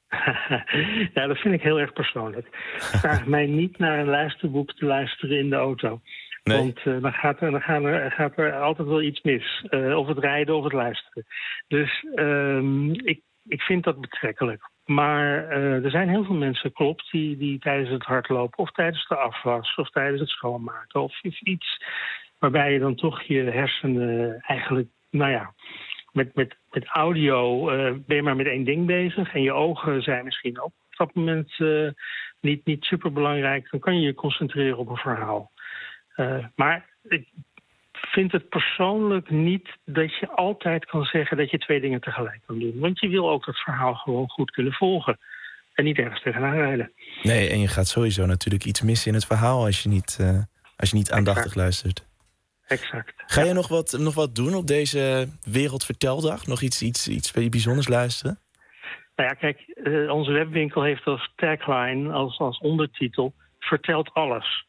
Ja, dat vind ik heel erg persoonlijk. Vraag mij niet naar een luisterboek te luisteren in de auto. Nee. Want uh, dan, gaat er, dan gaan er, gaat er altijd wel iets mis. Uh, of het rijden of het luisteren. Dus uh, ik, ik vind dat betrekkelijk. Maar uh, er zijn heel veel mensen, klopt, die, die tijdens het hardlopen... of tijdens de afwas of tijdens het schoonmaken... of iets waarbij je dan toch je hersenen eigenlijk, nou ja... Met, met, met audio uh, ben je maar met één ding bezig. En je ogen zijn misschien ook op dat moment uh, niet, niet super belangrijk. Dan kan je je concentreren op een verhaal. Uh, maar ik vind het persoonlijk niet dat je altijd kan zeggen dat je twee dingen tegelijk kan doen. Want je wil ook dat verhaal gewoon goed kunnen volgen. En niet ergens tegenaan rijden. Nee, en je gaat sowieso natuurlijk iets missen in het verhaal als je niet, uh, als je niet aandachtig exact. luistert. Exact. Ga je ja. nog, wat, nog wat doen op deze Wereldverteldag? Nog iets, iets, iets bijzonders luisteren? Nou ja, kijk, uh, onze webwinkel heeft als tagline, als, als ondertitel... vertelt alles.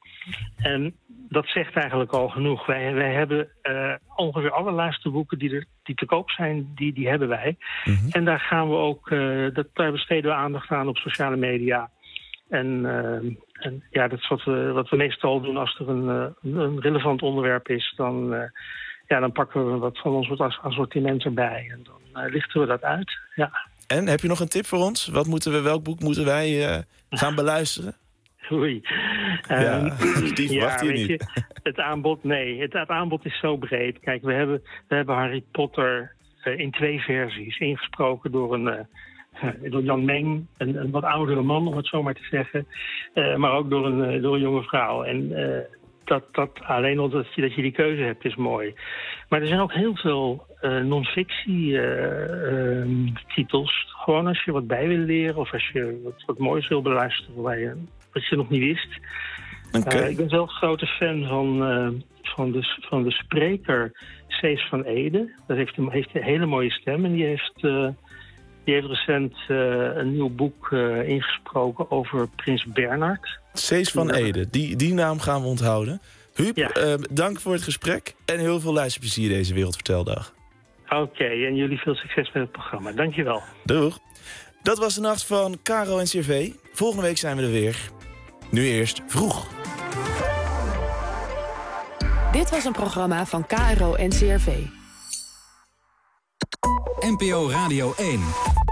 En dat zegt eigenlijk al genoeg. Wij, wij hebben uh, ongeveer alle luisterboeken die, er, die te koop zijn, die, die hebben wij. Mm-hmm. En daar gaan we ook, uh, dat, daar besteden we aandacht aan op sociale media. En, uh, en ja, dat is wat we, wat we meestal doen als er een, uh, een relevant onderwerp is. Dan, uh, ja, dan pakken we wat van ons assortiment erbij en dan uh, lichten we dat uit. Ja. En heb je nog een tip voor ons? Wat moeten we, welk boek moeten wij uh, gaan beluisteren? Oei. Ja, um, die verwacht ja, je niet. Je, het aanbod, nee. Het, het aanbod is zo breed. Kijk, we hebben, we hebben Harry Potter uh, in twee versies. Ingesproken door een... Uh, door Jan Meng, een, een wat oudere man, om het zo maar te zeggen. Uh, maar ook door een, uh, door een jonge vrouw. En uh, dat, dat, alleen al dat je, dat je die keuze hebt, is mooi. Maar er zijn ook heel veel uh, non-fictie uh, uh, titels. Gewoon als je wat bij wil leren of als je wat, wat moois wil beluisteren waar je, wat je nog niet wist. Okay. Uh, ik ben zelf grote fan van, uh, van, de, van de spreker Cees van Ede. Dat heeft een, heeft een hele mooie stem en die heeft... Uh, Die heeft recent uh, een nieuw boek uh, ingesproken over Prins Bernhard. Cees van Ede, die, die naam gaan we onthouden. Huub, ja. uh, dank voor het gesprek en heel veel luisterplezier deze Wereldverteldag. Oké, okay, en jullie veel succes met het programma. Dankjewel. Doeg. Dat was de nacht van Caro en C R V. Volgende week zijn we er weer. Nu eerst Vroeg. Dit was een programma van K R O en C R V. N P O Radio één.